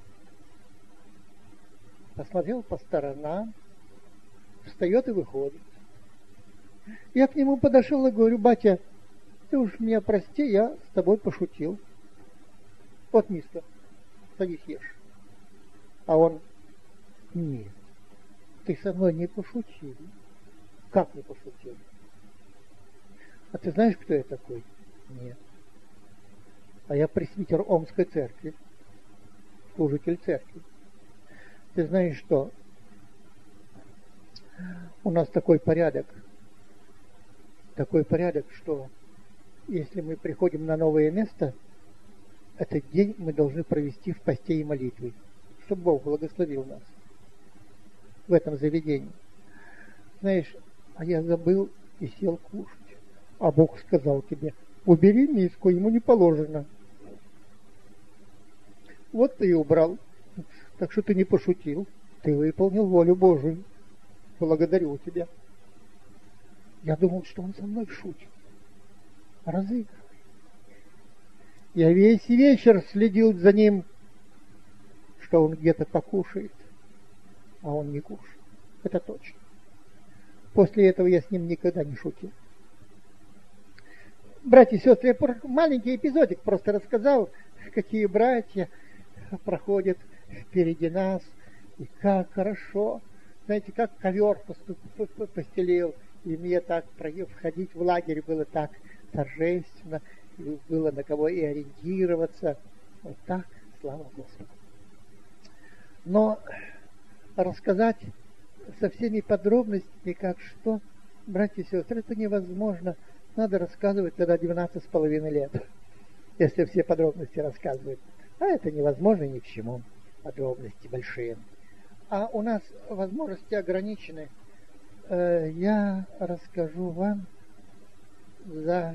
Посмотрел по сторонам, встает и выходит. Я к нему подошел и говорю, батя, ты уж меня прости, я с тобой пошутил. Вот миска, садись ешь. А он, нет, ты со мной не пошутил. Как не пошутил? А ты знаешь, кто я такой? Нет. А я пресвитер Омской церкви, служитель церкви. Ты знаешь, что у нас такой порядок, что если мы приходим на новое место, этот день мы должны провести в посте и молитве, чтобы Бог благословил нас в этом заведении. Знаешь, а я забыл и сел кушать. А Бог сказал тебе: убери миску, ему не положено. Вот ты и убрал. Так что ты не пошутил. Ты выполнил волю Божию. Благодарю тебя. Я думал, что он со мной шутит. Разыгрывает. Я весь вечер следил за ним, что он где-то покушает. А он не кушает. Это точно. После этого я с ним никогда не шутил. Братья и сестры, я маленький эпизодик просто рассказал, какие братья проходят впереди нас, и как хорошо. Знаете, как ковер постелил, и мне так входить в лагерь было так торжественно, и было на кого и ориентироваться. Вот так, слава Господу. Но рассказать со всеми подробностями, как что, братья и сестры, это невозможно. Надо рассказывать тогда 12,5 лет, если все подробности рассказывать. А это невозможно ни к чему, подробности большие. А у нас возможности ограничены. Я расскажу вам за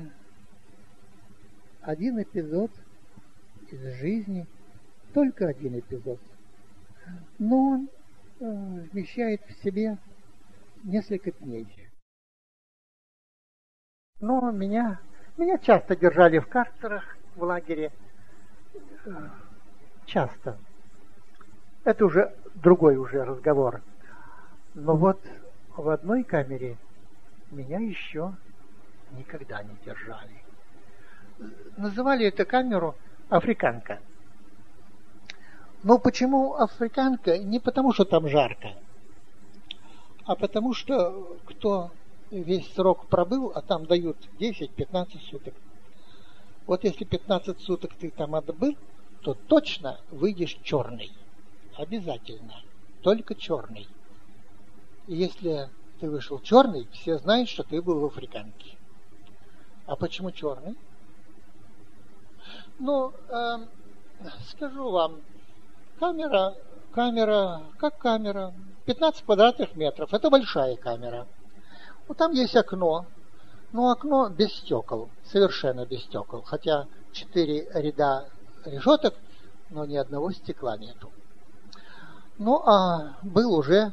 один эпизод из жизни, только один эпизод. Но он вмещает в себе несколько дней. Но меня часто держали в карцерах в лагере. Часто. Это уже другой разговор. Но вот в одной камере меня еще никогда не держали. Называли эту камеру «Африканка». Но почему «Африканка»? Не потому, что там жарко, а потому что кто весь срок пробыл, а там дают 10-15 суток. Вот если 15 суток ты там отбыл, то точно выйдешь черный. Обязательно. Только черный. И если ты вышел черный, все знают, что ты был в Африканке. А почему черный? Ну, скажу вам, камера, как камера, 15 квадратных метров. Это большая камера. Вот там есть окно. Но окно без стекол, совершенно без стекол. Хотя 4 ряда решеток, но ни одного стекла нету. Ну, а был уже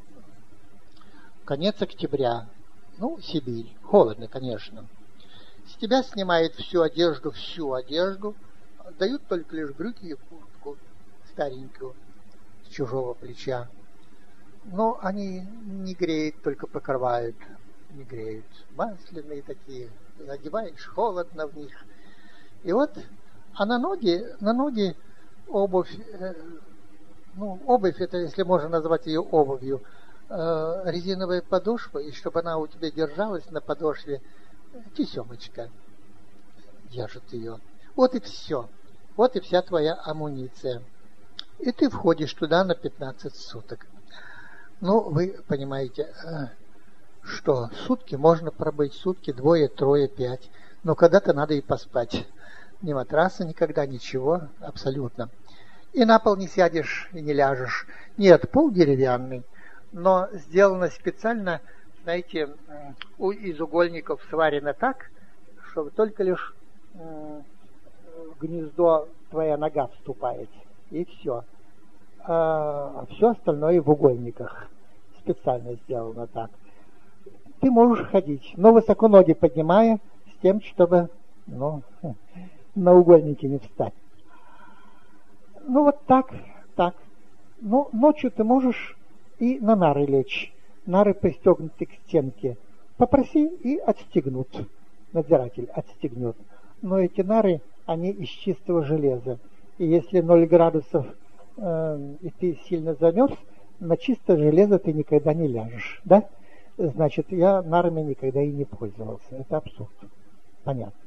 конец октября. Ну, Сибирь. Холодно, конечно. С тебя снимают всю одежду, дают только лишь брюки и куртку старенькую с чужого плеча. Но они не греют, только покрывают. Не греют. Масляные такие. Надеваешь, холодно в них. И вот, а на ноги обувь, обувь, это если можно назвать ее обувью, резиновая подошва, и чтобы она у тебя держалась на подошве, тесемочка держит ее. Вот и все. Вот и вся твоя амуниция. И ты входишь туда на 15 суток. Ну, вы понимаете, что сутки можно пробыть, сутки, 2, 3, 5. Но когда-то надо и поспать. Ни матраса никогда, ничего, абсолютно. И на пол не сядешь и не ляжешь. Нет, пол деревянный, но сделано специально, знаете, из угольников сварено так, чтобы только лишь в гнездо твоя нога вступает. И все. А все остальное в угольниках. Специально сделано так. Ты можешь ходить, но высоко ноги поднимая, с тем, чтобы на угольнике не встать. Ну вот так. Ну, ночью ты можешь и на нары лечь. Нары пристегнуты к стенке. Попроси и отстегнут. Надзиратель отстегнет. Но эти нары, они из чистого железа. И если 0 градусов и ты сильно замерз, на чистое железо ты никогда не ляжешь. Да? значит, я нарами никогда и не пользовался. Это абсурд. Понятно.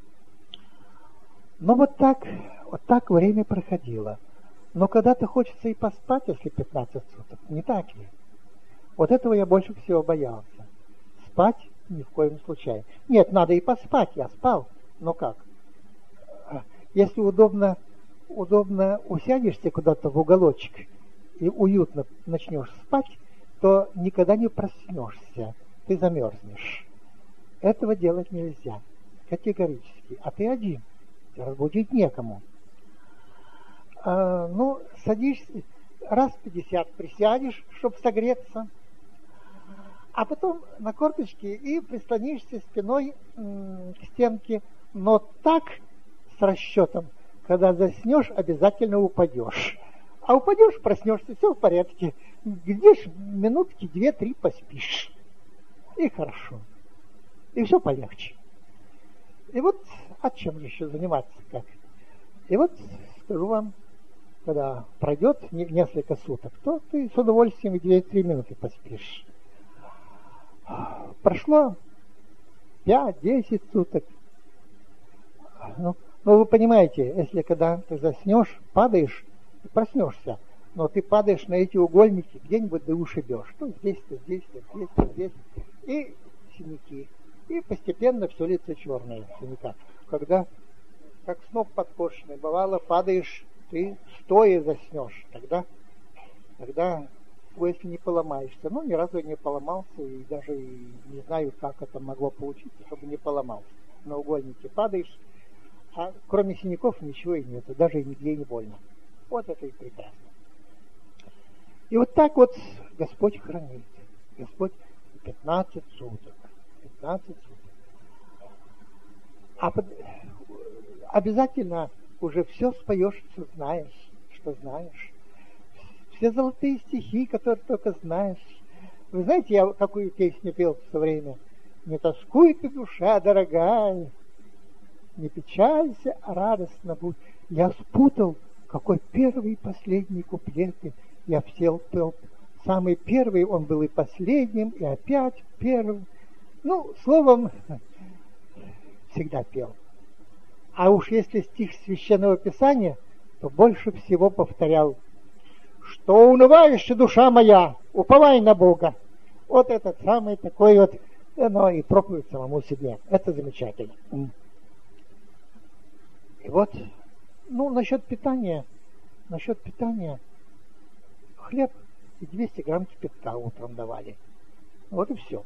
Но вот так время проходило. Но когда-то хочется и поспать, если 15 суток. Не так ли? Вот этого я больше всего боялся. Спать ни в коем случае. Нет, надо и поспать, я спал. Но как? Если удобно усядешься куда-то в уголочек и уютно начнешь спать, то никогда не проснешься. Ты замерзнешь. Этого делать нельзя. Категорически. А ты один. Разбудить некому. Садишься, раз 50 присядешь, чтобы согреться, а потом на корточке и прислонишься спиной к стенке, но так с расчетом, когда заснешь, обязательно упадешь. А упадешь, проснешься, все в порядке. Где-ж минутки 2-3 поспишь. И хорошо. И все полегче. И вот чем еще заниматься как? И вот скажу вам, когда пройдет несколько суток, то ты с удовольствием 2-3 минуты поспишь. Прошло 5-10 суток. Ну, вы понимаете, если когда ты заснешь, падаешь, ты проснешься, но ты падаешь на эти угольники, где-нибудь ты ушибешь. То здесь-то, здесь-то, здесь-то, здесь. И синяки. И постепенно все лицо черное в синяках. Когда, как сноп подкошенный, бывало, падаешь, ты стоя заснешь. Тогда если не поломаешься. Ну, ни разу я не поломался, и даже не знаю, как это могло получиться, чтобы не поломался. На угольнике падаешь, а кроме синяков ничего и нет, даже нигде не больно. Вот это и прекрасно. И вот так вот Господь хранит. Господь 15 суток. 15 суток. Обязательно уже все споешь, что знаешь. Все золотые стихи, которые только знаешь. Вы знаете, я какую песню пел в свое время? «Не тоскуй ты, душа дорогая, не печалься, а радостно будь». Я спутал, какой первый и последний куплеты. Я пел самый первый, он был и последним, и опять первым. Ну, словом, всегда пел. А уж если стих Священного Писания, то больше всего повторял: «Что унываешь, душа моя, уповай на Бога». Вот этот самый такой вот, и проповедь самому себе. Это замечательно. И вот, насчет питания, хлеб и 200 грамм кипятка утром давали. Вот и все.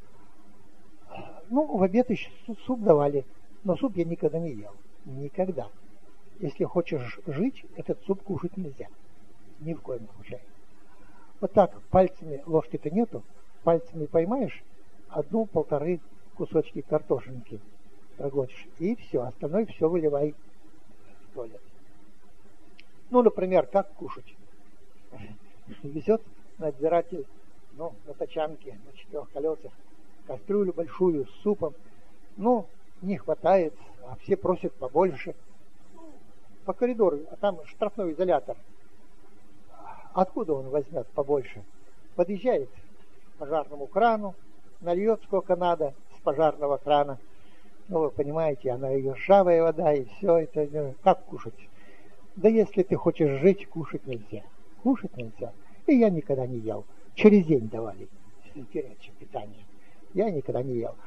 В обед еще суп давали, но суп я никогда не ел. Никогда. Если хочешь жить, этот суп кушать нельзя. Ни в коем случае. Вот так пальцами, ложки-то нету, пальцами поймаешь 1-1,5 кусочки картошинки, проглотишь, и все, остальное все выливай в туалет. Например, как кушать? Везет надзиратель, на тачанке, на 4 колесах, кастрюлю большую с супом. Не хватает, а все просят побольше. По коридору, а там штрафной изолятор. Откуда он возьмет побольше? Подъезжает к пожарному крану, нальет сколько надо с пожарного крана. Вы понимаете, она ее ржавая вода, и все это. Как кушать? Да если ты хочешь жить, кушать нельзя. Кушать нельзя. И я никогда не ел. Через день давали горячее питание. Я никогда не ел.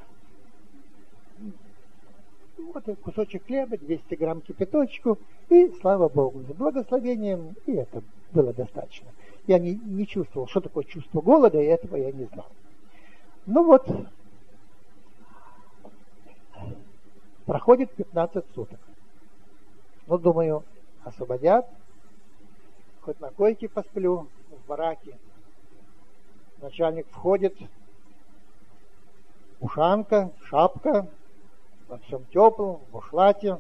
Вот кусочек хлеба, 200 грамм кипяточку, и, слава Богу, за благословением, и это было достаточно. Я не чувствовал, что такое чувство голода, и этого я не знал. Проходит 15 суток. Думаю, освободят, хоть на койке посплю, в бараке. Начальник входит, ушанка, шапка, во всем теплом, в бушлате.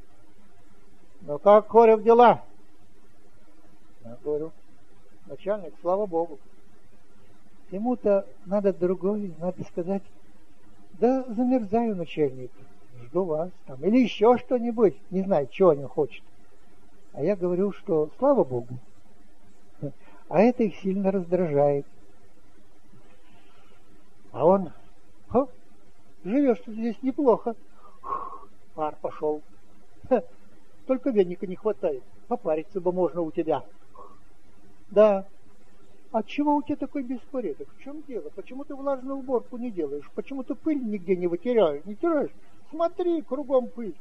Как, Корев, дела? Я говорю: начальник, слава Богу. Ему-то надо другое, надо сказать: да замерзаю, начальник, жду вас там. Или еще что-нибудь, не знаю, чего они хочет. А я говорю, что слава Богу. А это их сильно раздражает. А он, живешь ты здесь неплохо. Пар пошел. Только веника не хватает. Попариться бы можно у тебя. Да. Отчего у тебя такой беспорядок? В чем дело? Почему ты влажную уборку не делаешь? Почему ты пыль нигде не вытираешь? Не тираешь? Смотри, кругом пыль.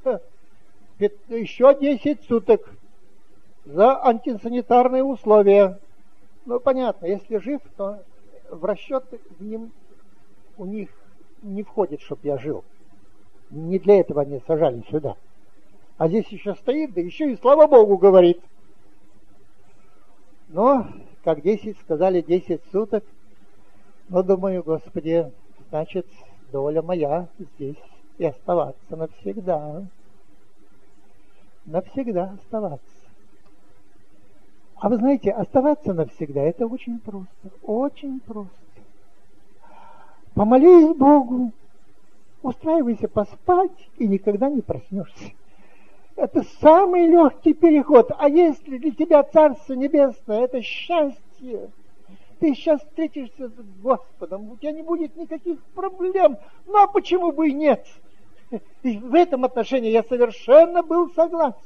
Еще 10 суток за антисанитарные условия. Ну, понятно, если жив, то в расчет у них не входит, чтоб я жил. Не для этого они сажали сюда. А здесь еще стоит, да еще и слава Богу говорит. Но, как 10 сказали, 10 суток. Но думаю, Господи, значит, доля моя здесь и оставаться навсегда. Навсегда оставаться. А вы знаете, оставаться навсегда это очень просто. Очень просто. Помолись Богу, устраивайся поспать и никогда не проснешься. Это самый легкий переход. А если для тебя Царство Небесное, это счастье. Ты сейчас встретишься с Господом, у тебя не будет никаких проблем. Ну а почему бы и нет? И в этом отношении я совершенно был согласен.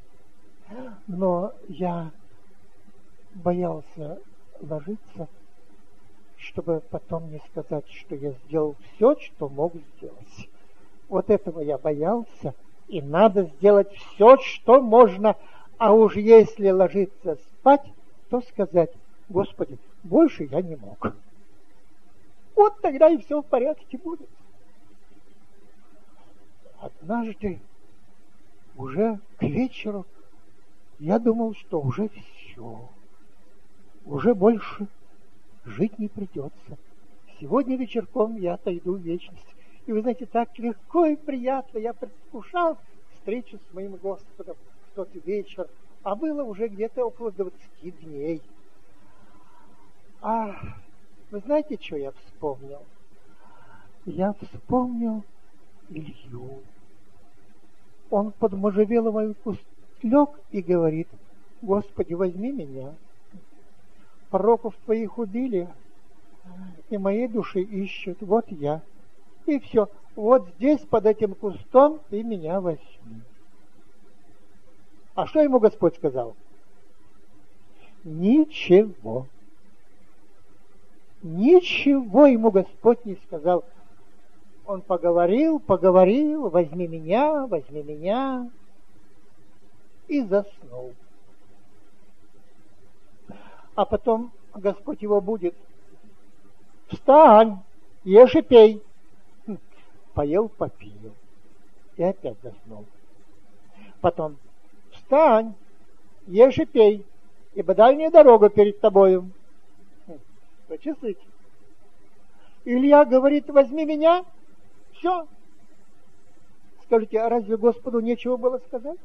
Но я боялся ложиться, чтобы потом не сказать, что я сделал все, что мог сделать. Вот этого я боялся. И надо сделать все, что можно. А уж если ложиться спать, то сказать: Господи, больше я не мог. Вот тогда и все в порядке будет. Однажды, уже к вечеру, я думал, что уже все. Уже больше жить не придется. Сегодня вечерком я отойду в вечность. И вы знаете, так легко и приятно я предвкушал встречу с моим Господом в тот вечер. А было уже где-то около 20 дней. А вы знаете, что я вспомнил? Я вспомнил Илью. Он под можжевеловый куст лег и говорит: Господи, возьми меня. Пророков твоих убили, и моей души ищут. Вот я. И все. Вот здесь, под этим кустом, ты меня возьми. А что ему Господь сказал? Ничего. Ничего ему Господь не сказал. Он поговорил, возьми меня, и заснул. А потом Господь его будет: встань, ешь и пей. Поел, попил. И опять заснул. Потом: встань, ешь и пей, ибо дальняя дорога перед тобою. Почувствуйте. Илья говорит: возьми меня. Все. Скажите, а разве Господу нечего было сказать?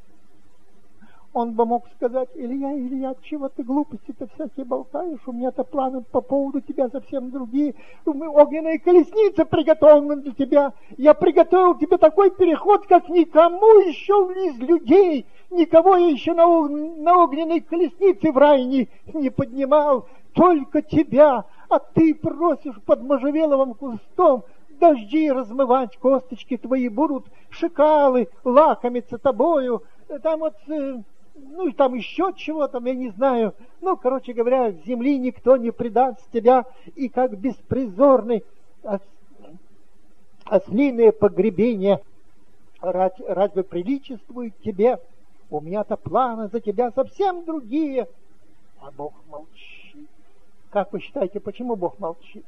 Он бы мог сказать: Илья, чего ты глупости-то всякие болтаешь? У меня-то планы по поводу тебя совсем другие. Огненная колесница приготовлена для тебя. Я приготовил тебе такой переход, как никому еще из людей. Никого я еще на огненной колеснице в рай не поднимал. Только тебя. А ты просишь под можжевеловым кустом дожди размывать, косточки твои будут, шакалы лакомиться тобою. Там вот... Ну и там еще чего там, я не знаю. Ну, короче говоря, земли никто не предаст тебя, и как беспризорный ослиное погребение разве приличествует тебе? У меня-то планы за тебя совсем другие. А Бог молчит. Как вы считаете, почему Бог молчит?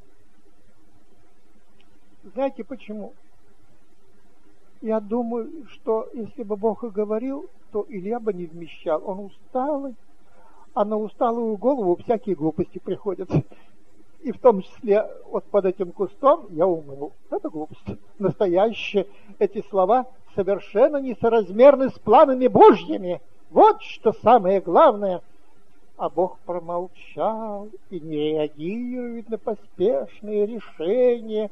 Знаете почему? Я думаю, что если бы Бог и говорил, то Илья бы не вмещал. Он усталый, а на усталую голову всякие глупости приходят. И в том числе вот под этим кустом я умру. Это глупость. Настоящие эти слова совершенно несоразмерны с планами Божьими. Вот что самое главное. А Бог промолчал и не реагирует на поспешные решения.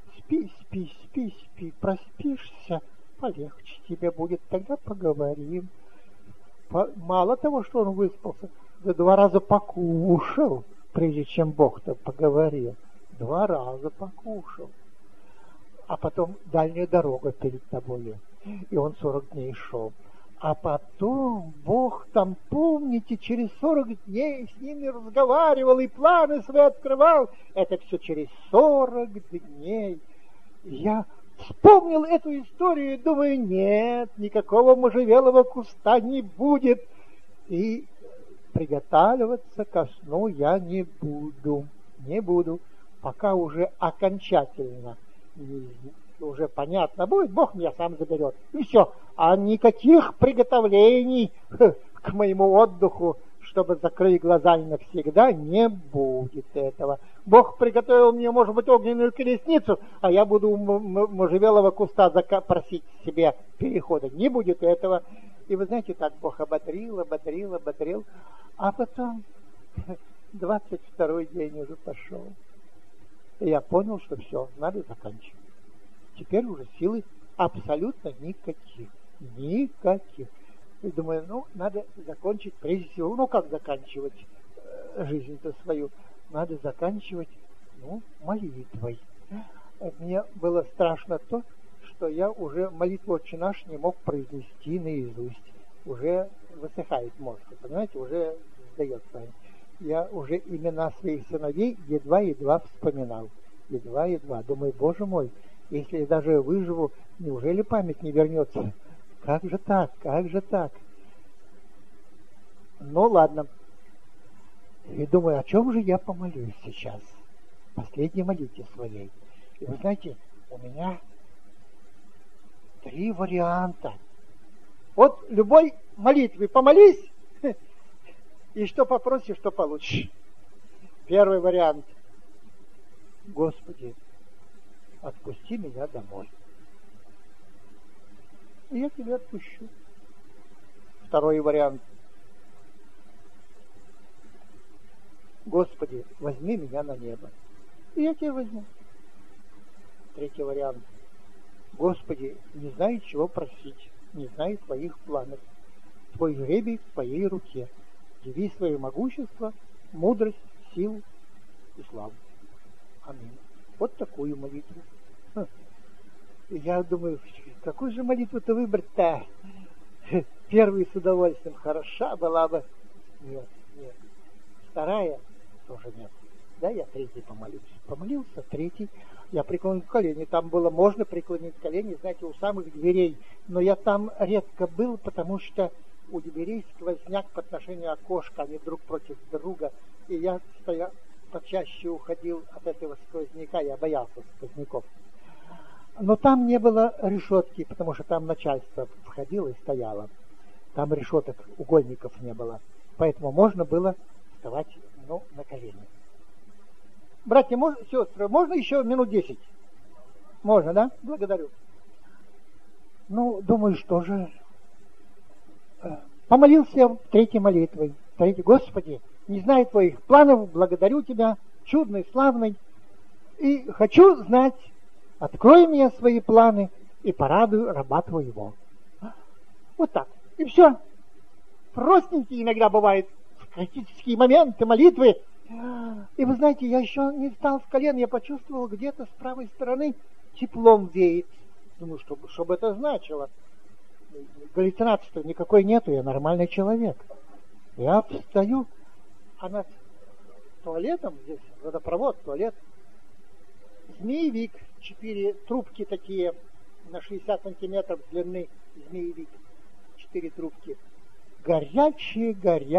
Спи, проспишься, полегче тебе будет, тогда поговорим. Мало того, что он выспался, да 2 раза покушал, прежде чем Бог-то поговорил. 2 раза покушал. А потом дальняя дорога перед тобою. И он 40 дней шел. А потом Бог там, помните, через 40 дней с ними разговаривал и планы свои открывал. Это все через 40 дней. Я вспомнил эту историю и думаю, нет, никакого можжевелого куста не будет. И приготавливаться ко сну я не буду, пока уже окончательно уже понятно будет, Бог меня сам заберет. И все. А никаких приготовлений к моему отдыху, чтобы закрыть глаза навсегда, не будет этого. Бог приготовил мне, может быть, огненную колесницу, а я буду у можжевелого куста просить себе перехода. Не будет этого. И вы знаете, так Бог ободрил. А потом 22-й день уже пошел. И я понял, что все, надо заканчивать. Теперь уже силы абсолютно никаких. И думаю, надо закончить прежде всего. Как заканчивать жизнь-то свою? Надо заканчивать, молитвой. Мне было страшно то, что я уже молитву «Отче наш» не мог произнести наизусть. Уже высыхает мозг, понимаете, уже сдается. Я уже имена своих сыновей едва-едва вспоминал. Едва-едва. Думаю, Боже мой, если я даже выживу, неужели память не вернется? Как же так? Ну, ладно. И думаю, о чем же я помолюсь сейчас? Последней молитве своей. И вы знаете, у меня 3 варианта. Вот любой молитве помолись, и что попросишь, что получишь. Первый вариант. Господи, отпусти меня домой. И я тебя отпущу. Второй вариант. Господи, возьми меня на небо. И я тебя возьму. Третий вариант. Господи, не знаю, чего просить, не знаю твоих планов. Твой жребий в твоей руке. Яви свое могущество, мудрость, силу и славу. Аминь. Вот такую молитву. Я думаю, какую же молитву-то выбрать-то? Первый с удовольствием, хороша была бы. Нет. Вторая тоже нет. Да, я третий помолюсь. Помолился, третий. Я преклонил колени. Там было можно преклонить колени, знаете, у самых дверей. Но я там редко был, потому что у дверей сквозняк по отношению окошка, они друг против друга. И я почаще уходил от этого сквозняка, я боялся сквозняков. Но там не было решетки, потому что там начальство входило и стояло. Там решеток, угольников не было. Поэтому можно было вставать, на колени. Братья, сестры, можно еще минут 10? Можно, да? Благодарю. Думаю, что же... Помолился я третьей молитвой. Господи, не знаю твоих планов, благодарю тебя, чудный, славный. И хочу знать, открой мне свои планы и порадуй раба твоего. Вот так. И все. Простенькие иногда бывают критические моменты молитвы. И вы знаете, я еще не встал с колен, я почувствовал где-то с правой стороны теплом веет. Думаю, чтобы это значило. Галлюцинации никакой нету, я нормальный человек. Я встаю, а над туалетом, здесь водопровод, туалет, змеевик, 4 трубки такие, на 60 сантиметров длины змеевик, 4 трубки. Горячие.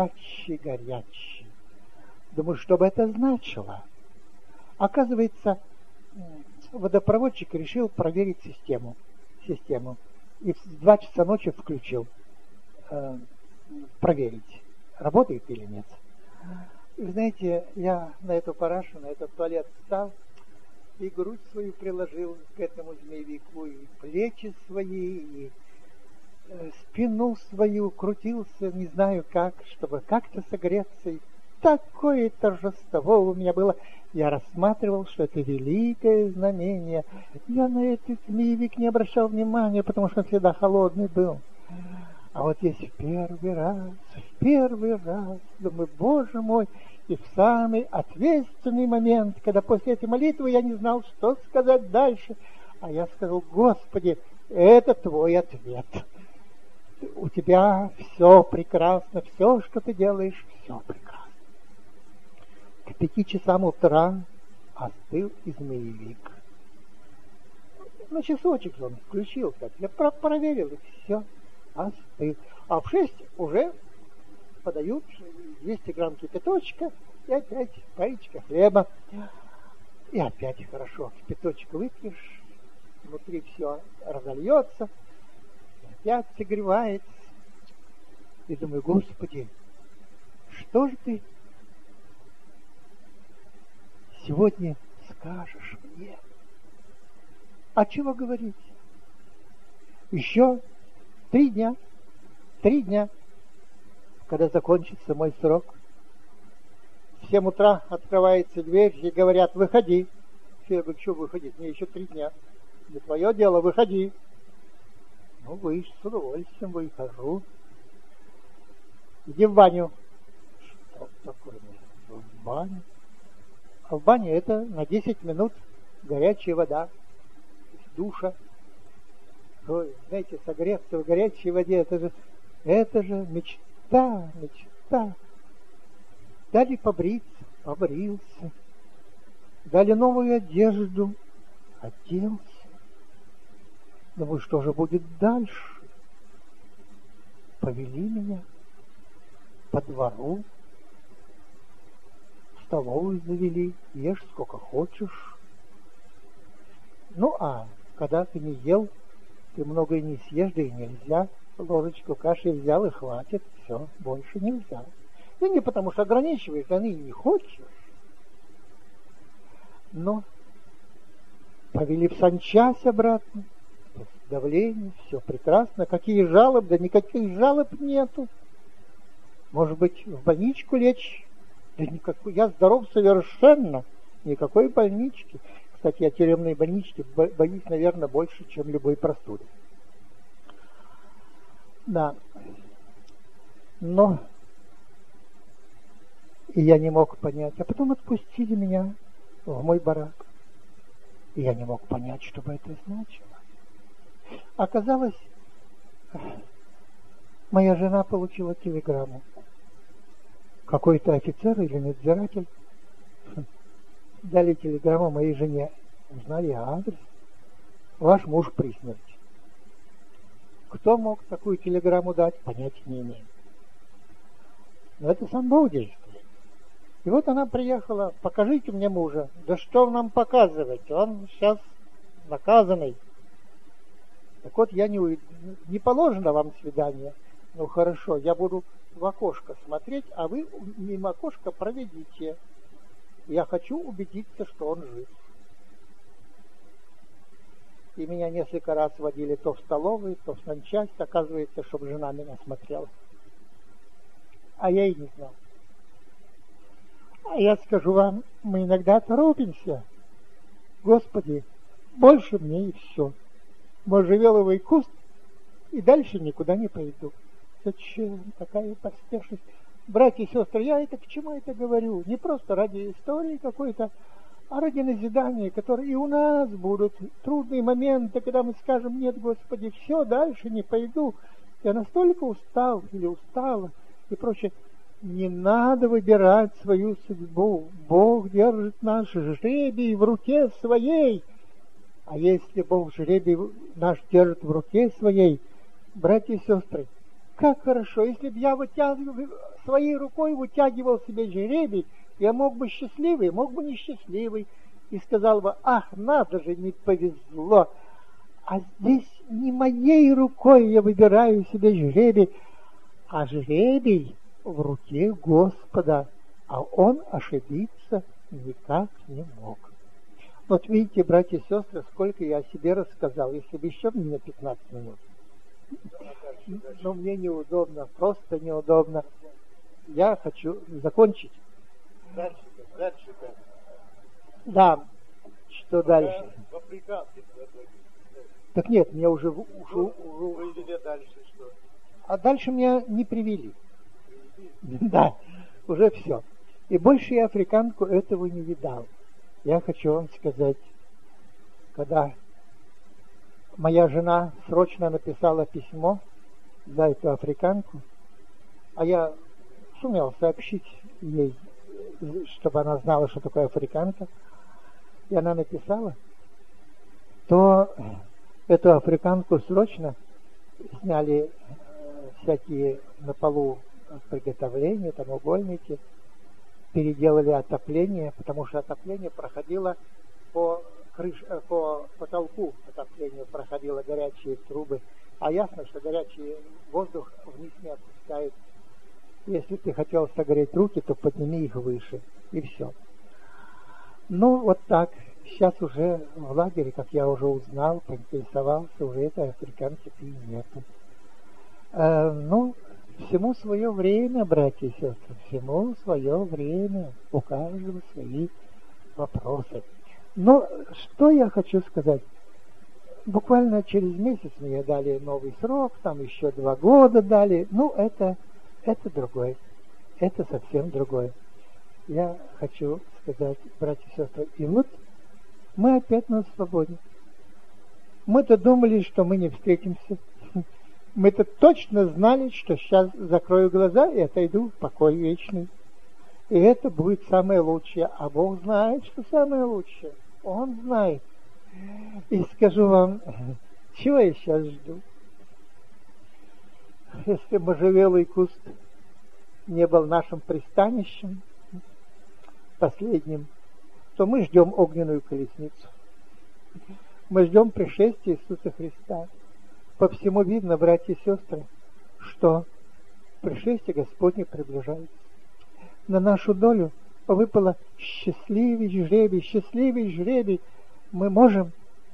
Думаю, что бы это значило. Оказывается, водопроводчик решил проверить систему. И в 2 часа ночи включил. Проверить, работает или нет. И вы знаете, я на эту парашу, на этот туалет встал и грудь свою приложил к этому змеевику, и плечи свои, и спину свою, крутился, не знаю как, чтобы как-то согреться. И такое торжество у меня было. Я рассматривал, что это великое знамение. Я на этот змеевик не обращал внимания, потому что он всегда холодный был. А вот здесь в первый раз, думаю, Боже мой, И в самый ответственный момент, когда после этой молитвы я не знал, что сказать дальше, а я сказал: Господи, это Твой ответ. У Тебя все прекрасно, все, что Ты делаешь, все прекрасно. К 5 часам утра остыл и змеевик. На часочек он включился, я проверил, и все, остыл. А в 6 уже подают 200 грамм кипяточка и опять паечка хлеба. И опять хорошо, кипяточек выпьешь, внутри все разольется, опять согревается. И думаю: Господи, что же Ты сегодня скажешь мне? А чего говорить? Еще 3 дня, когда закончится мой срок. В 7 утра открывается дверь и говорят: выходи. Я говорю: что выходить? Мне еще 3 дня. Не твое дело, выходи. Ну, вы с удовольствием выхожу. Иди в баню. Что такое? В баню? А в бане это на 10 минут горячая вода из душа. Ой, знаете, согреться в горячей воде, это же мечта. Дали побриться, побрился. Дали новую одежду, оделся. Думаю, что же будет дальше? Повели меня по двору, в столовую завели, ешь сколько хочешь. Ну, а когда ты не ел, ты много и не съешь, да и нельзя. Ложечку каши взял и хватит, все, больше нельзя. И не потому что ограничиваешь, а не хочешь. Но повели в санчасть обратно, давление, все прекрасно. Какие жалобы? Да никаких жалоб нету. Может быть, в больничку лечь? Да никакой, я здоров совершенно, никакой больнички. Кстати, я тюремной больнички боюсь, наверное, больше, чем любой простуды. Да. Но и я не мог понять. А потом отпустили меня в мой барак. И я не мог понять, что бы это значило. Оказалось, моя жена получила телеграмму. Какой-то офицер или надзиратель дали телеграмму моей жене. Узнали адрес. Ваш муж при смерти. Кто мог такую телеграмму дать, понятия не имею. Но это сам Бог действует. И вот она приехала: покажите мне мужа. Да что нам показывать? Он сейчас наказанный. Так вот, я не положено вам свидание. Ну хорошо, я буду в окошко смотреть, а вы мимо окошка проведите. Я хочу убедиться, что он жив. И меня несколько раз водили то в столовую, то в санчасть. Оказывается, чтобы жена меня смотрела. А я и не знал. А я скажу вам, мы иногда торопимся. Господи, больше мне и все. Можжевеловый куст, и дальше никуда не пойду. Зачем такая поспешность? Братья и сестры, я это к чему это говорю? Не просто ради истории какой-то, а ради назидания, которые и у нас будут трудные моменты, когда мы скажем: нет, Господи, все, дальше не пойду. Я настолько устал или устала и прочее. Не надо выбирать свою судьбу. Бог держит наш жребий в руке своей. А если Бог жребий наш держит в руке своей, братья и сестры, как хорошо, если бы я своей рукой вытягивал себе жребий, я мог бы счастливый, мог бы несчастливый, и сказал бы: ах, надо же, не повезло. А здесь не моей рукой я выбираю себе жребий, а жребий в руке Господа, а Он ошибиться никак не мог. Вот видите, братья и сестры, сколько я о себе рассказал, если бы еще мне 15 минут. Но мне неудобно, просто неудобно. Я хочу закончить. Дальше. Да, что дальше? В африканке. Так нет, меня уже... Привели дальше что? А дальше меня не привели. Да, уже все. И больше я африканку этого не видал. Я хочу вам сказать, когда моя жена срочно написала письмо за эту африканку, а я сумел сообщить ей, чтобы она знала, что такое африканка, и она написала, то эту африканку срочно сняли всякие на полу приготовления, там угольники, переделали отопление, потому что отопление проходило по потолку, отопление проходило горячие трубы, а ясно, что горячий воздух вниз не опускает. Если ты хотел согреть руки, то подними их выше, и все. Ну, вот так. Сейчас уже в лагере, как я уже узнал, поинтересовался, уже этой африканки-то и нету. Ну, всему свое время, братья и сестры, всему свое время. У каждого свои вопросы. Но что я хочу сказать? Буквально через месяц мне дали новый срок, там еще 2 года дали. Ну, это другое. Это совсем другое. Я хочу сказать, братья и сестры, и вот мы опять на свободе. Мы-то думали, что мы не встретимся. Мы-то точно знали, что сейчас закрою глаза и отойду в покой вечный. И это будет самое лучшее. А Бог знает, что самое лучшее. Он знает. И скажу вам, чего я сейчас жду? Если можжевелый куст не был нашим пристанищем последним, то мы ждем огненную колесницу. Мы ждем пришествия Иисуса Христа. По всему видно, братья и сестры, что пришествие Господне приближается. На нашу долю выпало счастливый жребий. Мы можем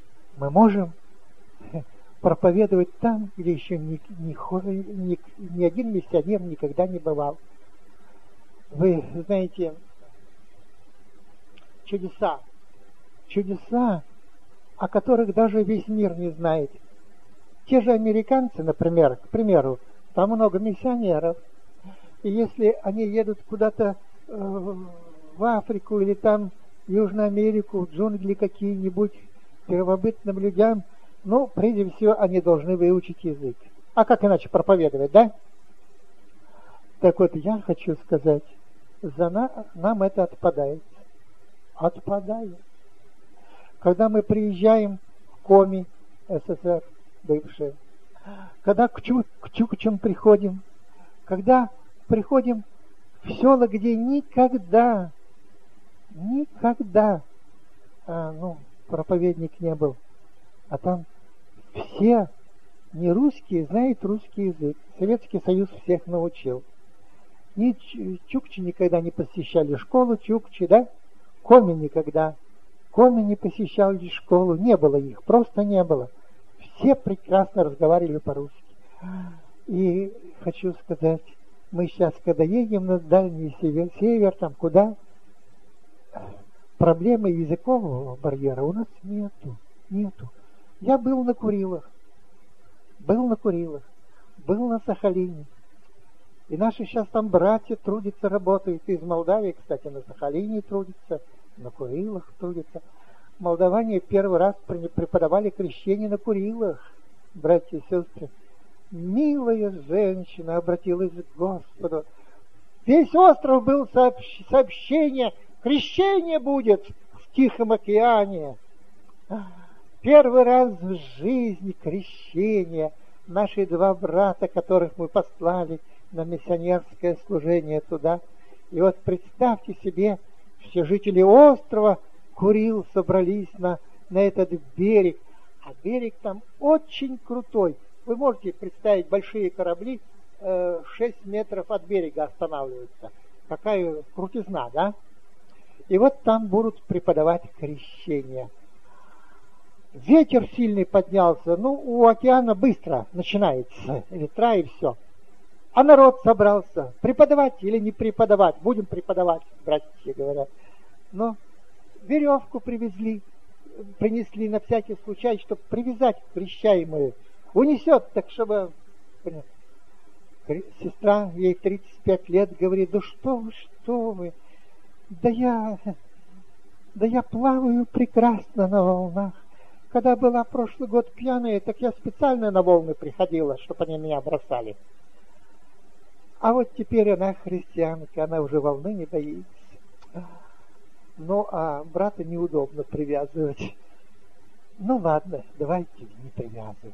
проповедовать там, где еще ни один миссионер никогда не бывал. Вы знаете, чудеса, о которых даже весь мир не знает. Те же американцы, например, к примеру, там много миссионеров. И если они едут куда-то в Африку или там в Южную Америку, в джунгли какие-нибудь, первобытным людям, ну, прежде всего, они должны выучить язык. А как иначе проповедовать, да? Так вот, я хочу сказать, нам это отпадает. Отпадает. Когда мы приезжаем в Коми, СССР, бывшие, когда к чукчам приходим, когда приходим в села, где никогда проповедник не был, а там все не русские знают русский язык. Советский Союз всех научил. Чукчи никогда не посещали школу, чукчи, да? Коми никогда. Коми не посещали школу, не было их, просто не было. Все прекрасно разговаривали по-русски. И хочу сказать, мы сейчас, когда едем на дальний север, там куда, проблемы языкового барьера у нас нету. Я был на Курилах, был на Сахалине. И наши сейчас там братья трудятся, работают. Из Молдавии, кстати, на Сахалине трудятся, на Курилах трудятся. Молдаване первый раз преподавали крещение на Курилах, братья и сестры. Милая женщина обратилась к Господу. Весь остров был сообщение, крещение будет в Тихом океане. Первый раз в жизни крещение. Наши 2 брата, которых мы послали на миссионерское служение туда. И вот представьте себе, все жители острова Курил собрались на этот берег. А берег там очень крутой. Вы можете представить, большие корабли 6 метров от берега останавливаются. Какая крутизна, да? И вот там будут преподавать крещение. Ветер сильный поднялся, у океана быстро начинается ветра и все. А народ собрался, преподавать или не преподавать? Будем преподавать, братья говорят. Но веревку принесли на всякий случай, чтобы привязать крещаемую. Унесет, так чтобы... Сестра, ей 35 лет, говорит, да что вы, Да я плаваю прекрасно на волнах. Когда была прошлый год пьяная, так я специально на волны приходила, чтобы они меня бросали. А вот теперь она христианка, она уже волны не боится. Ну, а брата неудобно привязывать. Ну, ладно, давайте не привязываем.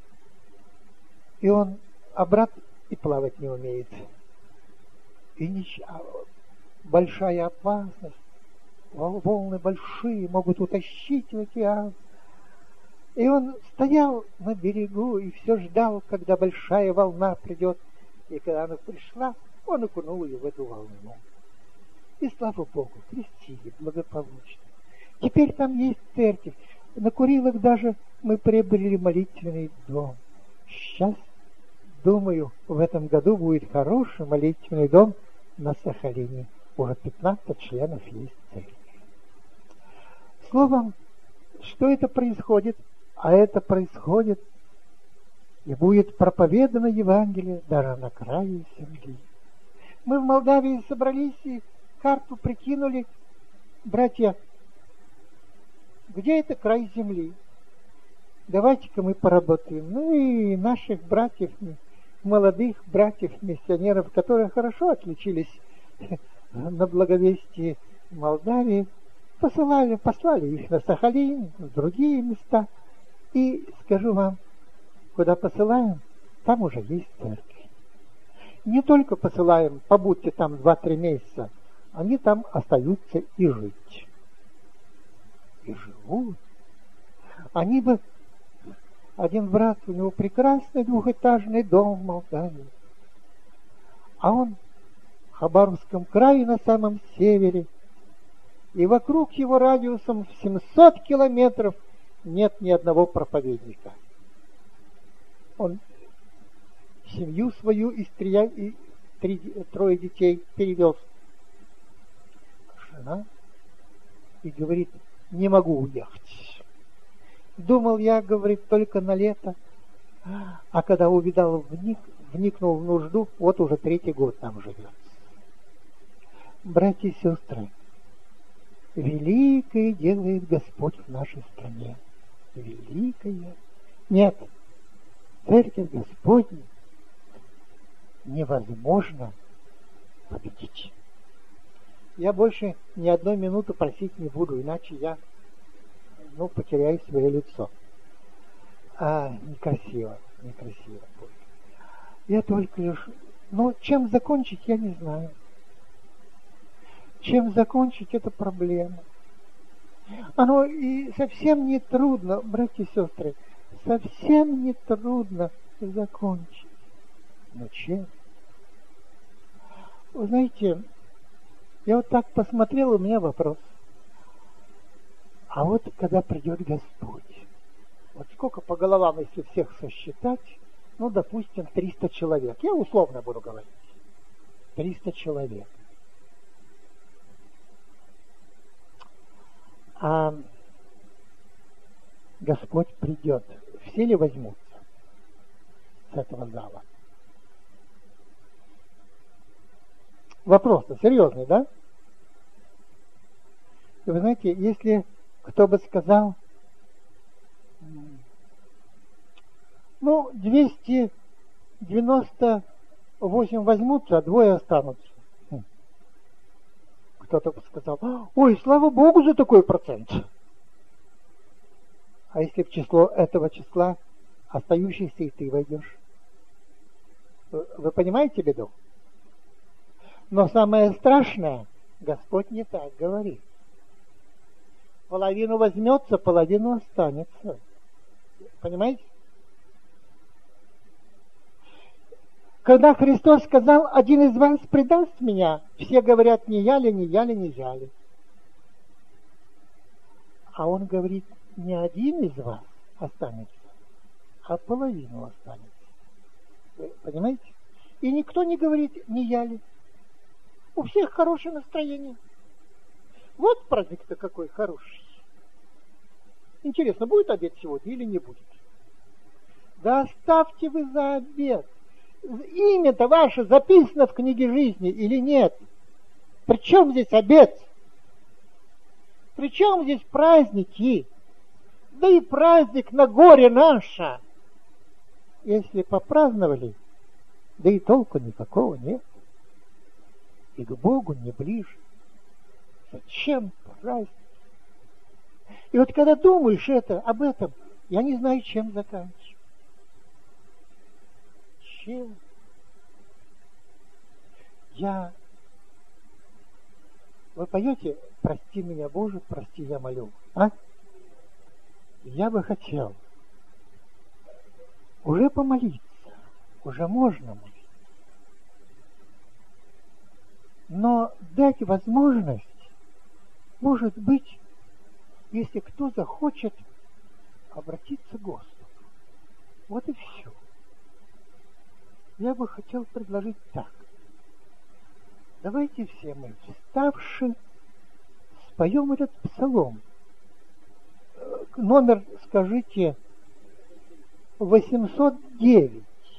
И он, а брат и плавать не умеет. И большая опасность. Волны большие, могут утащить в океан. И он стоял на берегу и все ждал, когда большая волна придет. И когда она пришла, он окунул ее в эту волну. И слава Богу, крестили благополучно. Теперь там есть церковь. На Курилах даже мы приобрели молитвенный дом. Сейчас, думаю, в этом году будет хороший молитвенный дом на Сахалине. Уже 15 членов есть церкви. Словом, что это происходит? А это происходит, и будет проповедано Евангелие даже на краю земли. Мы в Молдавии собрались и карту прикинули, братья, где это край земли? Давайте-ка мы поработаем. Ну и наших братьев, молодых братьев-миссионеров, которые хорошо отличились на благовестии Молдавии, послали их на Сахалин, в другие места. И скажу вам, куда посылаем, там уже есть церковь. Не только посылаем, побудьте там 2-3 месяца, они там остаются и жить. И живут. Они бы... Один брат, у него прекрасный двухэтажный дом в Молдавии. А он в Хабаровском крае на самом севере. И вокруг его радиусом в 700 километров нет ни одного проповедника. Он семью свою из 3 детей перевез. Жена и говорит, не могу уехать. Думал я, говорит, только на лето. А когда увидал, вникнул в нужду, вот уже 3-й год там живет. Братья и сестры, великое делает Господь в нашей стране. Великое. Нет, церковь Господня невозможно победить. Я больше ни одной минуты просить не буду, иначе я потеряю свое лицо. Некрасиво будет. Я только лишь... чем закончить, я не знаю. Чем закончить, это проблема. Оно и совсем не трудно, братья и сестры, совсем не трудно закончить. Но чем? Вы знаете, я вот так посмотрел, у меня вопрос. А вот когда придет Господь, вот сколько по головам, если всех сосчитать, допустим, 300 человек. Я условно буду говорить. 300 человек. А Господь придет. Все ли возьмутся с этого зала? Вопрос-то серьезный, да? И вы знаете, если кто бы сказал, 298 возьмутся, а 2 останутся. Кто-то бы сказал, ой, слава Богу за такой процент. А если в число этого числа остающихся и ты войдешь? Вы понимаете беду? Но самое страшное, Господь не так говорит. Половину возьмется, половину останется. Понимаете? Когда Христос сказал, один из вас предаст меня, все говорят, не я ли, не я ли, не я ли. А он говорит, не один из вас останется, а половину останется. Вы понимаете? И никто не говорит, не я ли. У всех хорошее настроение. Вот праздник-то какой хороший. Интересно, будет обед сегодня или не будет? Да оставьте вы за обед. Имя-то ваше записано в книге жизни или нет? При чем здесь обед? При чем здесь праздники? Да и праздник на горе наше. Если попраздновали, да и толку никакого нет. И к Богу не ближе. Зачем праздник? И вот когда думаешь об этом, я не знаю, чем заканчивать. Чем? Вы поете «Прости меня, Боже, прости, я молю», а? Я бы хотел уже помолиться, уже можно молиться. Но дать возможность, может быть, если кто захочет, обратиться к Господу. Вот и все. Я бы хотел предложить так. Давайте все мы, вставши, споем этот псалом. Номер, скажите, 809.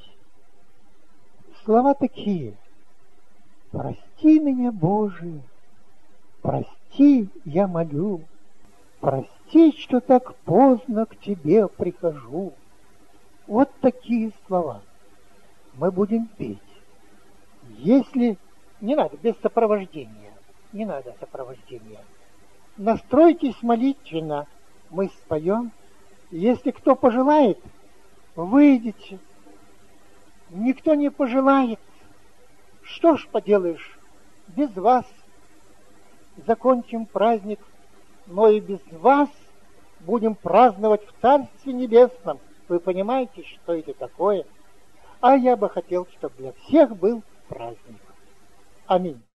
Слова такие. Прости меня, Боже, прости, я молю, прости, что так поздно к Тебе прихожу. Вот такие слова мы будем петь. Если не надо, без сопровождения, не надо сопровождения. Настройтесь молитвенно, мы споем. Если кто пожелает, выйдите. Никто не пожелает. Что ж поделаешь, без вас закончим праздник, но и без вас будем праздновать в Царстве Небесном. Вы понимаете, что это такое? А я бы хотел, чтобы для всех был праздник. Аминь.